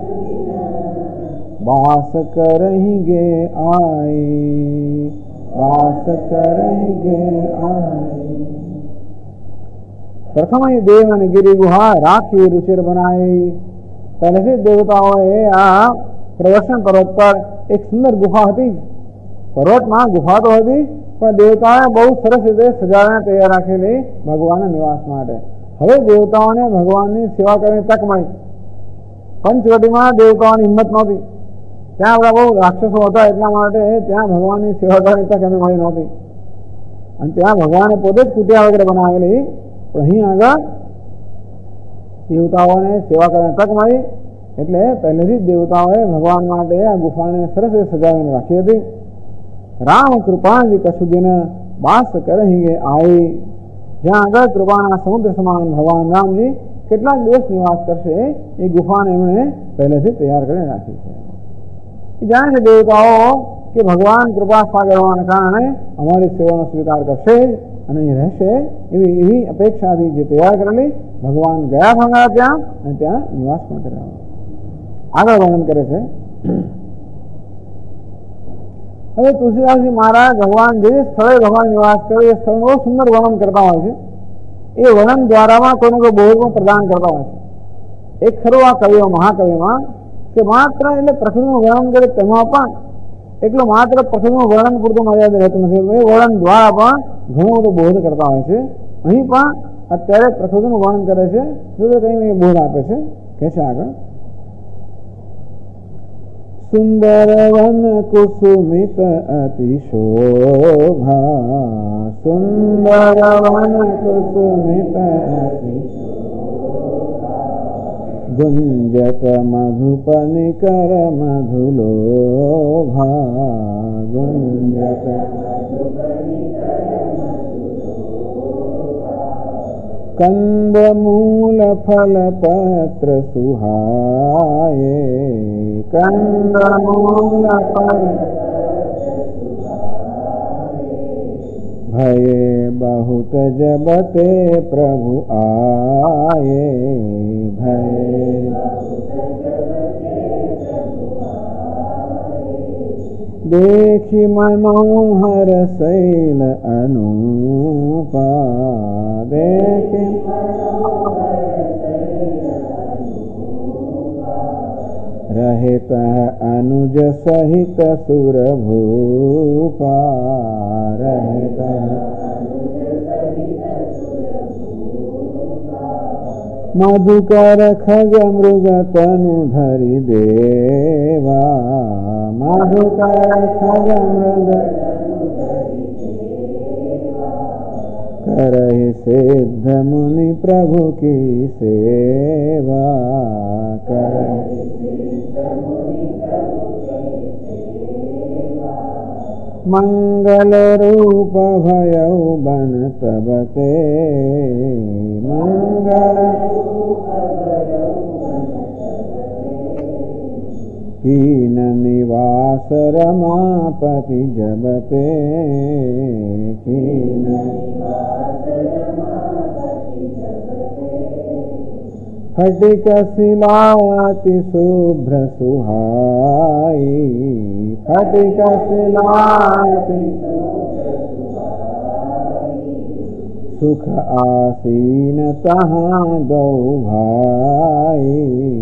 વાસ કરહી ગે આઈ, વાસ કરહી ગે આઈ. પ્રથમ દેવ અને ગિરિ ગુહા રાખી રુચિર બનાઈ. પહેલેથી દેવતાઓએ આ પ્રવર્ષણ પર્વત પર એક સુંદર ગુફા હતી. પર્વતમાં ગુફા તો હતી, પણ દેવતાઓએ બહુ સરસ રીતે સજાવીને તૈયાર રાખેલી ભગવાનના નિવાસ માટે. હવે દેવતાઓને ભગવાનની સેવા કરવાની તક મળી. પંચવટીમાં દેવતાઓની હિંમત નહોતી, ત્યાં બધા બહુ રાક્ષસો હતા, એટલા માટે ત્યાં ભગવાનની સેવા કરવાની તક એમને મળી નહોતી. અને ત્યાં ભગવાને પોતે જ કુટિયા વગેરે બનાવેલી, પણ અહીં આગળ દેવતાઓને સેવા કરવાની તક મળી, એટલે પહેલેથી જ દેવતાઓએ ભગવાન માટે આ ગુફાને સરસ રીતે સજાવીને રાખી હતી. રામ કૃપાજી કશુદિન વાસ કરહી આઈ. જ્યાં આગળ કૃપાના સમુદ્ર સમાન ભગવાન રામજી કેટલાક દિવસ નિવાસ કરશે એ ગુફાને એમણે પહેલેથી તૈયાર કરીને રાખી છે. જાણે છે દેવતાઓ કે ભગવાન કૃપા સાગરવાના કારણે અમારી સેવાનો સ્વીકાર કરશે અને અહીં રહેશે, એવી અપેક્ષાથી જે તૈયાર કરેલી ભગવાન ગયા ભંગા ત્યાં અને ત્યાં નિવાસ પણ કર્યા. આગળ વર્ણન કરે છે. હવે તુલસીદાસજી મહારાજ ભગવાન જે સ્થળે ભગવાન નિવાસ કર્યો એ સ્થળનું બહુ સુંદર વર્ણન કરતા હોય છે. એ વર્ણન દ્વારામાં કોઈને કોઈ બોધ પણ પ્રદાન કરતા હોય છે. એક ખરું આ કવિઓ મહાકવિમાં કે માત્ર એટલે પ્રકૃતિનું વર્ણન કરે તેમાં પણ એટલું માત્ર પ્રકૃતિનું વર્ણન પૂરતું મર્યાદિત રહેતું નથી, એ વર્ણન દ્વારા પણ ઘણો બધો બોધ કરતા હોય છે. અહીં પણ અત્યારે પ્રકૃતિનું વર્ણન કરે છે, જો કંઈ બોધ આપે છે. કહે છે આગળ, સુંદર વન કુસુમિત અતિ શોભા, સુંદર વન કુસુમિત અતિ ગુંજત મધુપનિકર મધુલોભા, ગુંજત કંદમૂલ ફલ પત્ર સુહાયે, કંદમૂલ ફલ ભયે बहुत जबते प्रभु आये, भये देखी मनोहर शैल अनूपा, देखी रहित अनुज सहित सुर भूपा, रहित मधुकर खग मृग तनु धरि देवा, मधुकर खग मृग करहि सिद्ध मुनि प्रभु की सेवा, करहि मंगल रूप भयउ बन तब ते, मंगल कीन निवास रमापति जबते, कीन फटिक शिलाति शुभ्र सुहाई, फटिक शिलाति सुख आसीन तहाँ दो भाई,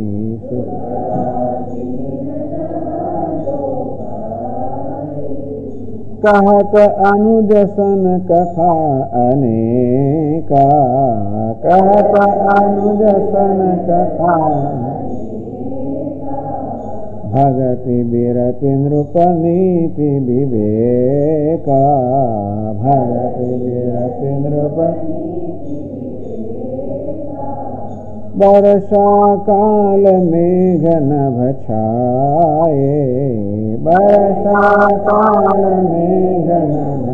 कहत अनुज सन कथा अनेका, कहत अनुज सन कथा, भगति बिरति नृप नीति विवेका, भगति बिरति नृप वर्षा काल मेघ नभ छाये, वर्षा काल मेघ नभ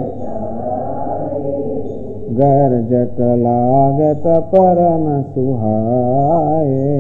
गर्जत लागत परम सुहाये,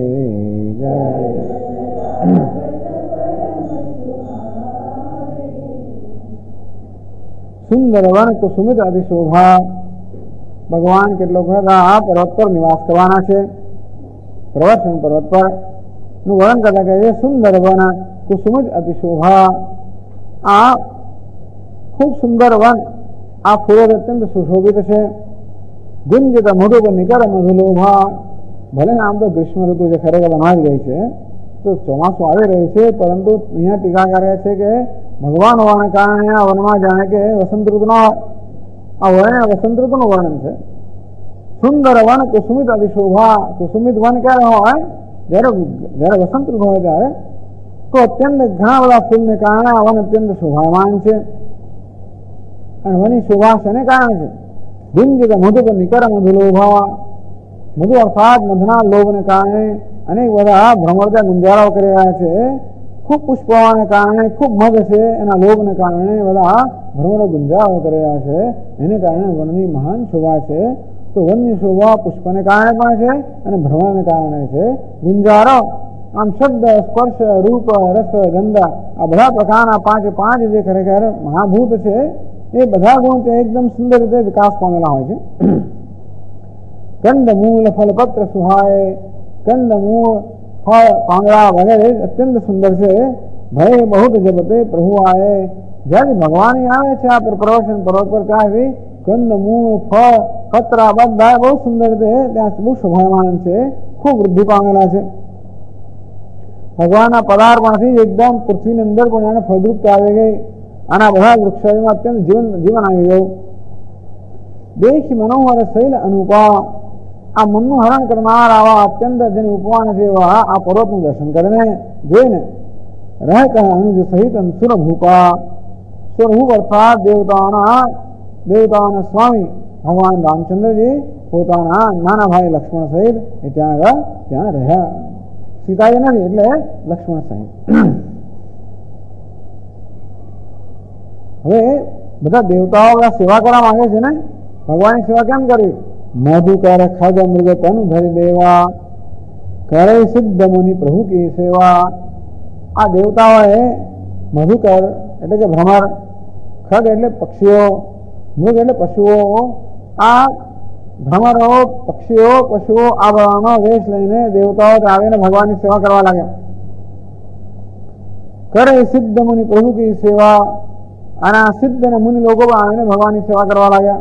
સુંદર વન કુસુમિત આદિ શોભા. ભગવાન કેટલો બધા આ પર્વત પર નિવાસ કરવાના છે. પ્રવર્તન પર્વત પર નું વર્ણન કરતા કહે છે સુંદર વન કુસુમિત અતિ શોભા. આ ખૂબ સુંદર વન, આ ફૂલો અત્યંત સુશોભિત છે. ગુંજિત મધુપ નિકર મધુલોભા. ભલે આમ તો ગ્રીષ્મ ઋતુ જે ખરેખર હમણાં જ ગઈ છે, તો ચોમાસું આવી રહ્યું છે, પરંતુ અહીંયા ટીકા કરે છે કે ભગવાન હોવાને કારણે આ વનમાં જાણે કે વસંત ઋતુનો આ વર્ણ વસંત ઋતુનું વર્ણન છે. સુંદર વન કુસુમિત અતિ શોભા. કુસુમિત વન ક્યારે હોય? જ્યારે વસંત ઋતુ હોય ત્યારે. તો અત્યંત ઘણા બધા ફૂલને કારણે આ વન અત્યંત શોભાયમાન છે. અને વની શોભા શેને કારણે છે? ગુંજિત મધુ પર નિકર મધુલોભા. મધુ અર્થાત મધના લોભને કારણે અનેક બધા ભ્રમરતા ગુંજારાઓ કરી રહ્યા છે. ખૂબ પુષ્પ હોવાને કારણે, ખૂબ મધ છે એના લોભને કારણે બધા ભ્રમરો ગુંજારાઓ કરી રહ્યા છે. એને કારણે વનની મહાન શોભા છે. તો વનની શોભા પુષ્પને કારણે પણ છે અને ભ્રમરને કારણે છે. ગુંજારો આમ શબ્દ, સ્પર્શ, રૂપ, રસ, ગંધ આ બધા પ્રકારના પાંચ જે ખરેખર મહાભૂત છે એ બધા ગુણ તે એકદમ સુંદર રીતે વિકાસ પામેલા હોય છે. કંદ મૂળ ફલપત્ર સુહાય. કંદ મૂળ ફળ પાંગડા વગેરે અત્યંત સુંદર છે. ભય બહુત જબતે પ્રભુ આયે. જ્યારે ભગવાન આવે છે આ પ્રવચન પર્વત પર ત્યાંથી કંદ મૂળ ફળ પતરા બધા બહુ સુંદર છે, ત્યાં બહુ શોભાયમાન છે, ખૂબ વૃદ્ધિ પામેલા છે. ભગવાનના પદાર્પણથી એકદમ પૃથ્વીની અંદર પણ એને ફળદ્રુપતા આવી ગઈ. આના બધા વૃક્ષોમાં અત્યંત જીવન આવી ગયું. દેખ મનોહર શૈલ અનુપા. આ મનનું હરણ કરનાર આવા અત્યંત જેની ઉપમાન છે એવા આ પર્વતનું દર્શન કરીને જોઈને રહે કહે અનુજ સહિત સુરભૂપા. સુરભૂપ અર્થાત દેવતાઓના સ્વામી ભગવાન રામચંદ્રજી પોતાના નાના ભાઈ લક્ષ્મણ સહિત એ ત્યાં રહ્યા. સીતાજી નથી એટલે લક્ષ્મણ સહિત. હવે બધા દેવતાઓ સેવા કરવા માંગે છે ને, ભગવાનની સેવા કેમ કરવી? મધુકર ખગ મૃગ તનુ ધરી દેવા, કરે સિદ્ધ મુનિ પ્રભુ કી સેવા. આ દેવતાઓએ મધુકર એટલે કે ભ્રમર, ખગ એટલે પક્ષીઓ, મૃગ એટલે પશુઓ. આ ભ્રમરો, પક્ષીઓ, પશુઓ આ બધાનો વેશ લઈને દેવતાઓ આવીને ભગવાનની સેવા કરવા લાગ્યા. કરે સિદ્ધ મુનિ પ્રભુ કી સેવા. અને આ સિદ્ધ અને મુનિ લોકો પણ આવીને ભગવાનની સેવા કરવા લાગ્યા.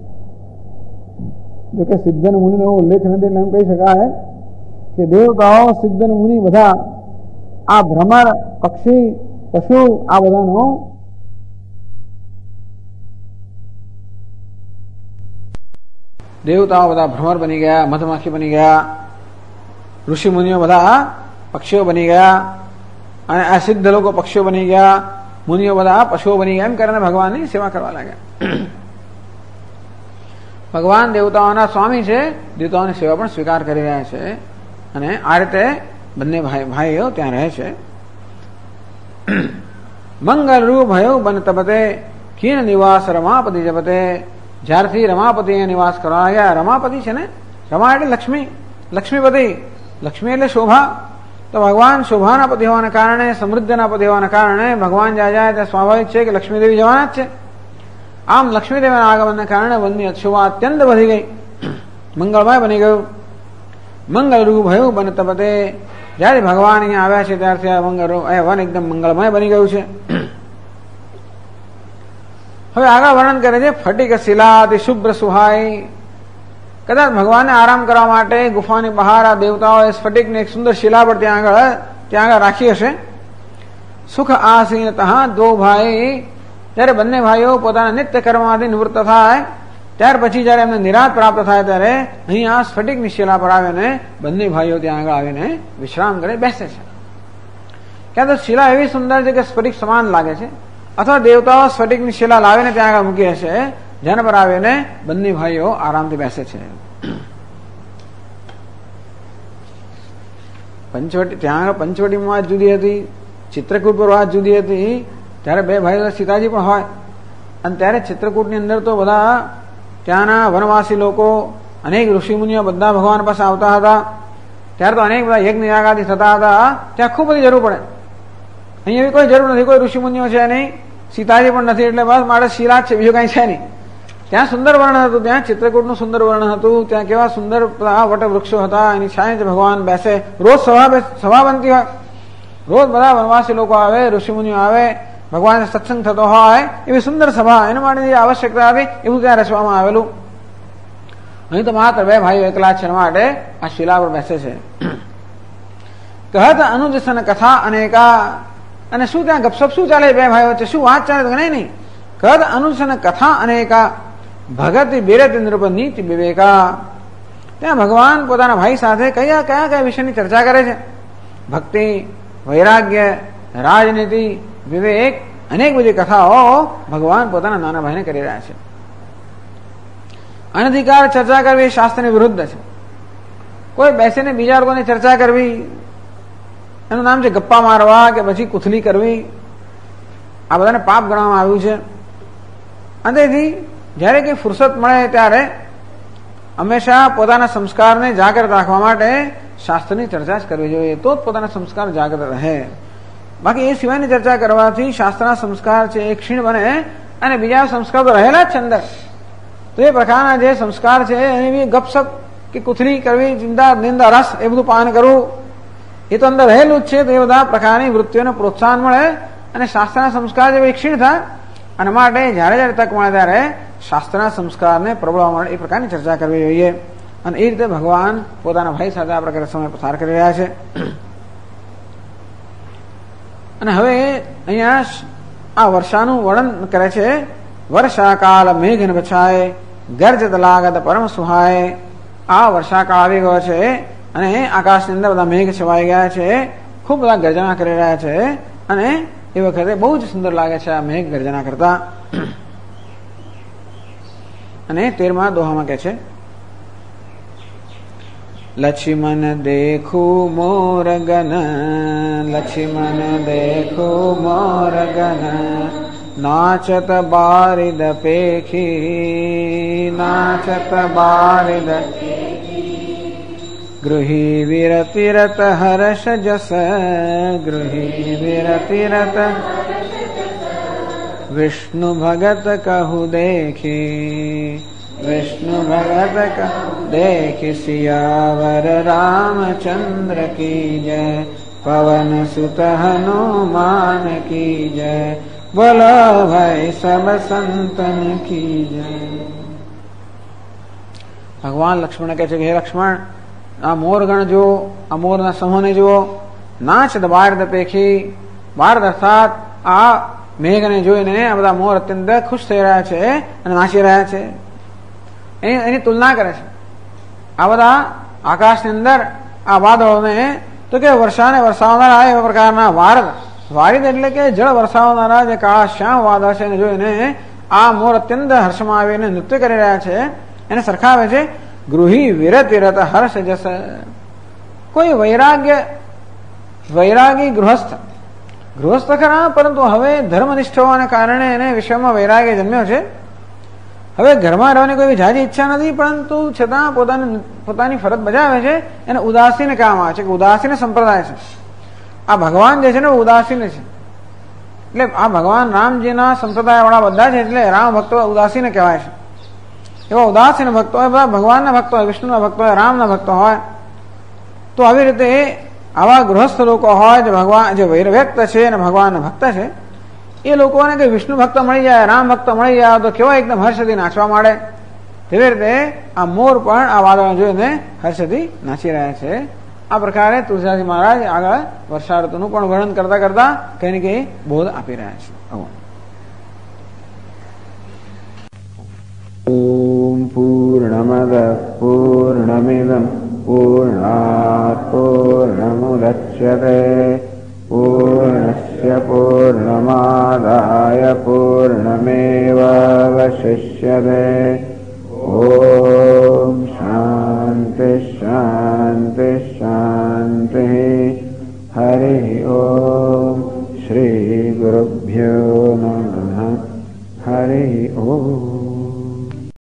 જોકે સિદ્ધ અને મુનિનો એવો ઉલ્લેખ નથી એટલે એમ કહી શકાય કે દેવતાઓ, સિદ્ધ અને મુનિ બધા આ ભ્રમર, પક્ષી, પશુ આ બધાનો દેવતાઓ બધા ભ્રમર બની ગયા, મધમાખી બની ગયા, ઋષિ મુનિઓ બધા પક્ષીઓ બની ગયા, અને આ સિદ્ધ લોકો પક્ષીઓ બની ગયા, મુનિઓ બધા પશુઓ બની ગયા. એમ કરીને ભગવાનની સેવા કરવા લાગ્યા. ભગવાન દેવતાઓના સ્વામી છે, દેવતાઓની સેવા પણ સ્વીકાર કરી રહ્યા છે અને આ રીતે બંને ભાઈઓ ત્યાં રહે છે. મંગલ રૂ ભયો બન તપતે ખીણ નિવાસ રમાપતિ જપતે. જ્યારથી રમાપતિ નિવાસ કરવા ગયા, રમાપતિ છે ને, રમા એટલે લક્ષ્મી, લક્ષ્મીપતિ, લક્ષ્મી એટલે શોભા. તો ભગવાન શોભાના પતિ હોવાના કારણે, સમૃદ્ધના પતિ હોવાના કારણે ભગવાન જ્યાં જાય ત્યાં સ્વાભાવિક છે કે લક્ષ્મીદેવી જવાના જ છે. આમ લક્ષ્મીદેવીના આગમનને કારણે વનની શોભા અત્યંત વધી ગઈ, મંગળમય બની ગયું. મંગલ રૂપ ભયું બન તપતે. જયારે ભગવાન અહીંયા આવ્યા છે ત્યારથી આ વન એકદમ મંગળમય બની ગયું છે. હવે આગળ વર્ણન કરે છે, ફટિક શિલા અતિ શુભ્ર સુહાય. કદાચ ભગવાનને આરામ કરવા માટે ગુફાની બહાર આ દેવતાઓએ સ્ફટિકની એક સુંદર શિલા પર ત્યાં આગળ રાખી હશે. સુખ આસીન તહા દો ભાઈ. ત્યારે બંને ભાઈઓ પોતાના નિત્ય કર્મમાંથી નિવૃત્ત થાય ત્યાર પછી જયારે એમને નિરાત પ્રાપ્ત થાય ત્યારે અહીંયા સ્ફટિકની શિલા પર આવીને બંને ભાઈઓ ત્યાં આગળ આવીને વિશ્રામ કરે, બેસે છે. ક્યાં તો શિલા એવી સુંદર છે કે સ્ફટિક સમાન લાગે છે, અથવા દેવતાઓ સ્ફટિકની શિલા લાવીને ત્યાં આગળ મૂકી હશે, જેના પર આવીને બંને ભાઈઓ આરામથી બેસે છે. ત્યાં આગળ પંચવટીમાં વાત જુદી હતી, ચિત્રકૂટ પર વાત જુદી હતી. ત્યારે બે ભાઈઓ સીતાજી પણ હોય, અને ત્યારે ચિત્રકૂટની અંદર તો બધા ત્યાંના વનવાસી લોકો, અનેક ઋષિમુનિઓ બધા ભગવાન પાસે આવતા હતા. ત્યારે તો અનેક બધા યજ્ઞ યાગાદી થતા હતા, ત્યાં ખૂબ બધી જરૂર પડે. અહીંયા એવી કોઈ જરૂર નથી, કોઈ ઋષિમુનિઓ છે નહીં, સીતાજી પણ નથી, એટલે બસ મારે શિલા જ છે, બીજું કઈ છે નહીં. ત્યાં સુંદર વર્ણન હતું, ત્યાં ચિત્રકૂટનું સુંદર વર્ણન હતું. ત્યાં કેવા સુંદર વટવૃક્ષો હતા, એની છાંય ભગવાન બેસે. રોજ સભા બનતી હોય, રોજ બધા વનવાસી લોકો આવે, ઋષિમુનિઓ આવે, ભગવાન સત્સંગ થતો હોય, એવી સુંદર સભા. એના માટે જે આવશ્યકતા હતી એવું ત્યાં રચવામાં આવેલું. અહીં તો માત્ર બે ભાઈઓ એકલા છે માટે આ શિલા પર બેસે છે. કહત અનુજસન કથા અનેકા. અને શું ત્યાં ગપસપ શું ચાલે બે ભાઈઓ વચ્ચે, શું વાત ચાલે? નહીં. કહત અનુજસન કથા અનેકા ભગત બેરત નૃપ નીતિ વિવેકા. ત્યાં ભગવાન પોતાના ભાઈ સાથે કયા કયા વિષયની ચર્ચા કરે છે? ભક્તિ, વૈરાગ્ય, રાજનીતિ, વિવેક, અનેક બધી કથાઓ ભગવાન પોતાના નાના ભાઈને કરી રહ્યા છે. અનધિકાર ચર્ચા કરવી શાસ્ત્રની વિરુદ્ધ છે. કોઈ બેસીને બીજા લોકોની ચર્ચા કરવી, એનું નામ છે ગપ્પા મારવા કે પછી કુથલી કરવી. આ બધાને પાપ ગણવામાં આવ્યું છે. અને તેથી જયારે કઈ ફુરસત મળે ત્યારે હંમેશા પોતાના સંસ્કારને જાગૃત રાખવા માટે શાસ્ત્રની ચર્ચા જ કરવી જોઈએ, તો જ પોતાના સંસ્કાર જાગૃત રહે. બાકી એ સિવાયની ચર્ચા કરવાથી શાસ્ત્રના સંસ્કાર છે એ ક્ષીણ બને, અને બીજા સંસ્કાર તો રહેલા જ છે અંદર. તો એ પ્રકારના જે સંસ્કાર છે એની ગપસપ કે કુથલી કરવી, ચિંતા, નિંદા, રસ એ બધું પાન કરવું, એ તો અંદર રહેલું જ છે. તો એ બધા પ્રકારની વૃત્તિઓને પ્રોત્સાહન મળે અને શાસ્ત્રના સંસ્કાર જે ક્ષીણ થાય. અને માટે જયારે જયારે તક મળે ત્યારે શાસ્ત્રના સંસ્કારને પ્રબળવા માટે એ પ્રકારની ચર્ચા કરવી જોઈએ. અને એ રીતે ભગવાન પોતાના ભાઈ સાથે આ પ્રકારે સમય પસાર કરી રહ્યા છે. અને હવે અહીંયા આ વર્ષાનું વર્ણન કરે છે. વર્ષાકાળ મેઘન બછાય ગર્જત લાગત પરમ સુહાય. આ વર્ષાકાળ આવી ગયો છે અને આકાશની અંદર બધા મેઘ છવાઈ ગયા છે, ખૂબ બધા ગર્જના કરી રહ્યા છે. અને એ વખતે બહુ જ સુંદર લાગે છે આ મેઘ ગર્જના કરતા. અને 13મા દોહામાં કહે છે, લક્ષ્મણ દેખું મોરગન, લક્ષ્મણ દેખું મોરગન, નાચત બારિદ પેખી, નાચત બારિદ ગૃહી વિરતિરત હર્ષ જસ, ગૃહી વિરતિરત વિષ્ણુ ભગત કહું દેખી, વિષ્ણુ ભગત કહું દેખી. સિયાવર રામચંદ્ર કી જય, પવન સુત હનુમાન કી જય, બોલો ભાઈ સબ સંતન કી જય. ભગવાન લક્ષ્મણ કહે છે કે હે લક્ષ્મણ, આ મોરગણ જુઓ, આ મોરના સમૂહને જુઓ. નાચ બારદ પેખી, બારદ અર્થાત આ મેઘને જોઈને આ બધા મોર અત્યંત ખુશ થઈ રહ્યા છે અને નાચી રહ્યા છે. એની તુલના કરે છે આ બધા આકાશની અંદર આ વાદળોને, તો કે વર્ષાને વરસાવનારા એવા પ્રકારના વારદ. વારિદ એટલે કે જળ વરસાવનારા જે કાળા શ્યામ વાદળ છે એને જોઈને આ મોર અત્યંત હર્ષમાં આવીને નૃત્ય કરી રહ્યા છે. એને સરખાવે છે ગૃહી વિરત વિરત હર્ષ જસ. કોઈ વૈરાગી ગૃહસ્થ ખરા, પરંતુ હવે ધર્મનિષ્ઠ હોવાને કારણે એને વિશ્વમાં વૈરાગ્ય જન્મ્યો છે. હવે ઘરમાં રહેવાની કોઈ જાજી ઈચ્છા નથી, પરંતુ છતાં પોતાની ફરજ બજાવે છે. એને ઉદાસીને કહેવામાં આવે છે કે ઉદાસીન સંપ્રદાય છે. આ ભગવાન જે છે ને ઉદાસીન છે. એટલે આ ભગવાન રામજીના સંપ્રદાય વાળા બધા છે, એટલે રામ ભક્તો ઉદાસીને કહેવાય છે. એવા ઉદાસીન ભક્તો હોય, બધા ભગવાનના ભક્તો હોય, વિષ્ણુના ભક્તો હોય, રામના ભક્તો હોય. તો આવી રીતે આવા ગૃહસ્થ લોકો હોય જે ભગવાન જે વ્યક્ત છે અને ભગવાનના ભક્ત છે, એ લોકોને કે વિષ્ણુ ભક્ત મળી જાય, રામ ભક્ત મળી જાય તો કેવો એકદમ હર્ષથી નાચવા માંડે. તેવી રીતે આ મોર પણ આ વાદળો જોઈને હર્ષથી નાચી રહ્યા છે. આ પ્રકારે તુલસીદાસ મહારાજ આગળ વર્ષા ઋતુનું પણ વર્ણન કરતા કરતા કઈ ને કઈ બોધ આપી રહ્યા છે. ઓમ પૂર્ણમદ પૂર્ણમિદં પૂર્ણાત પૂર્ણમુદચ્યતે પૂર્ણસ્ય પૂર્ણમાદાય પૂર્ણમેવાવશિષ્યતે.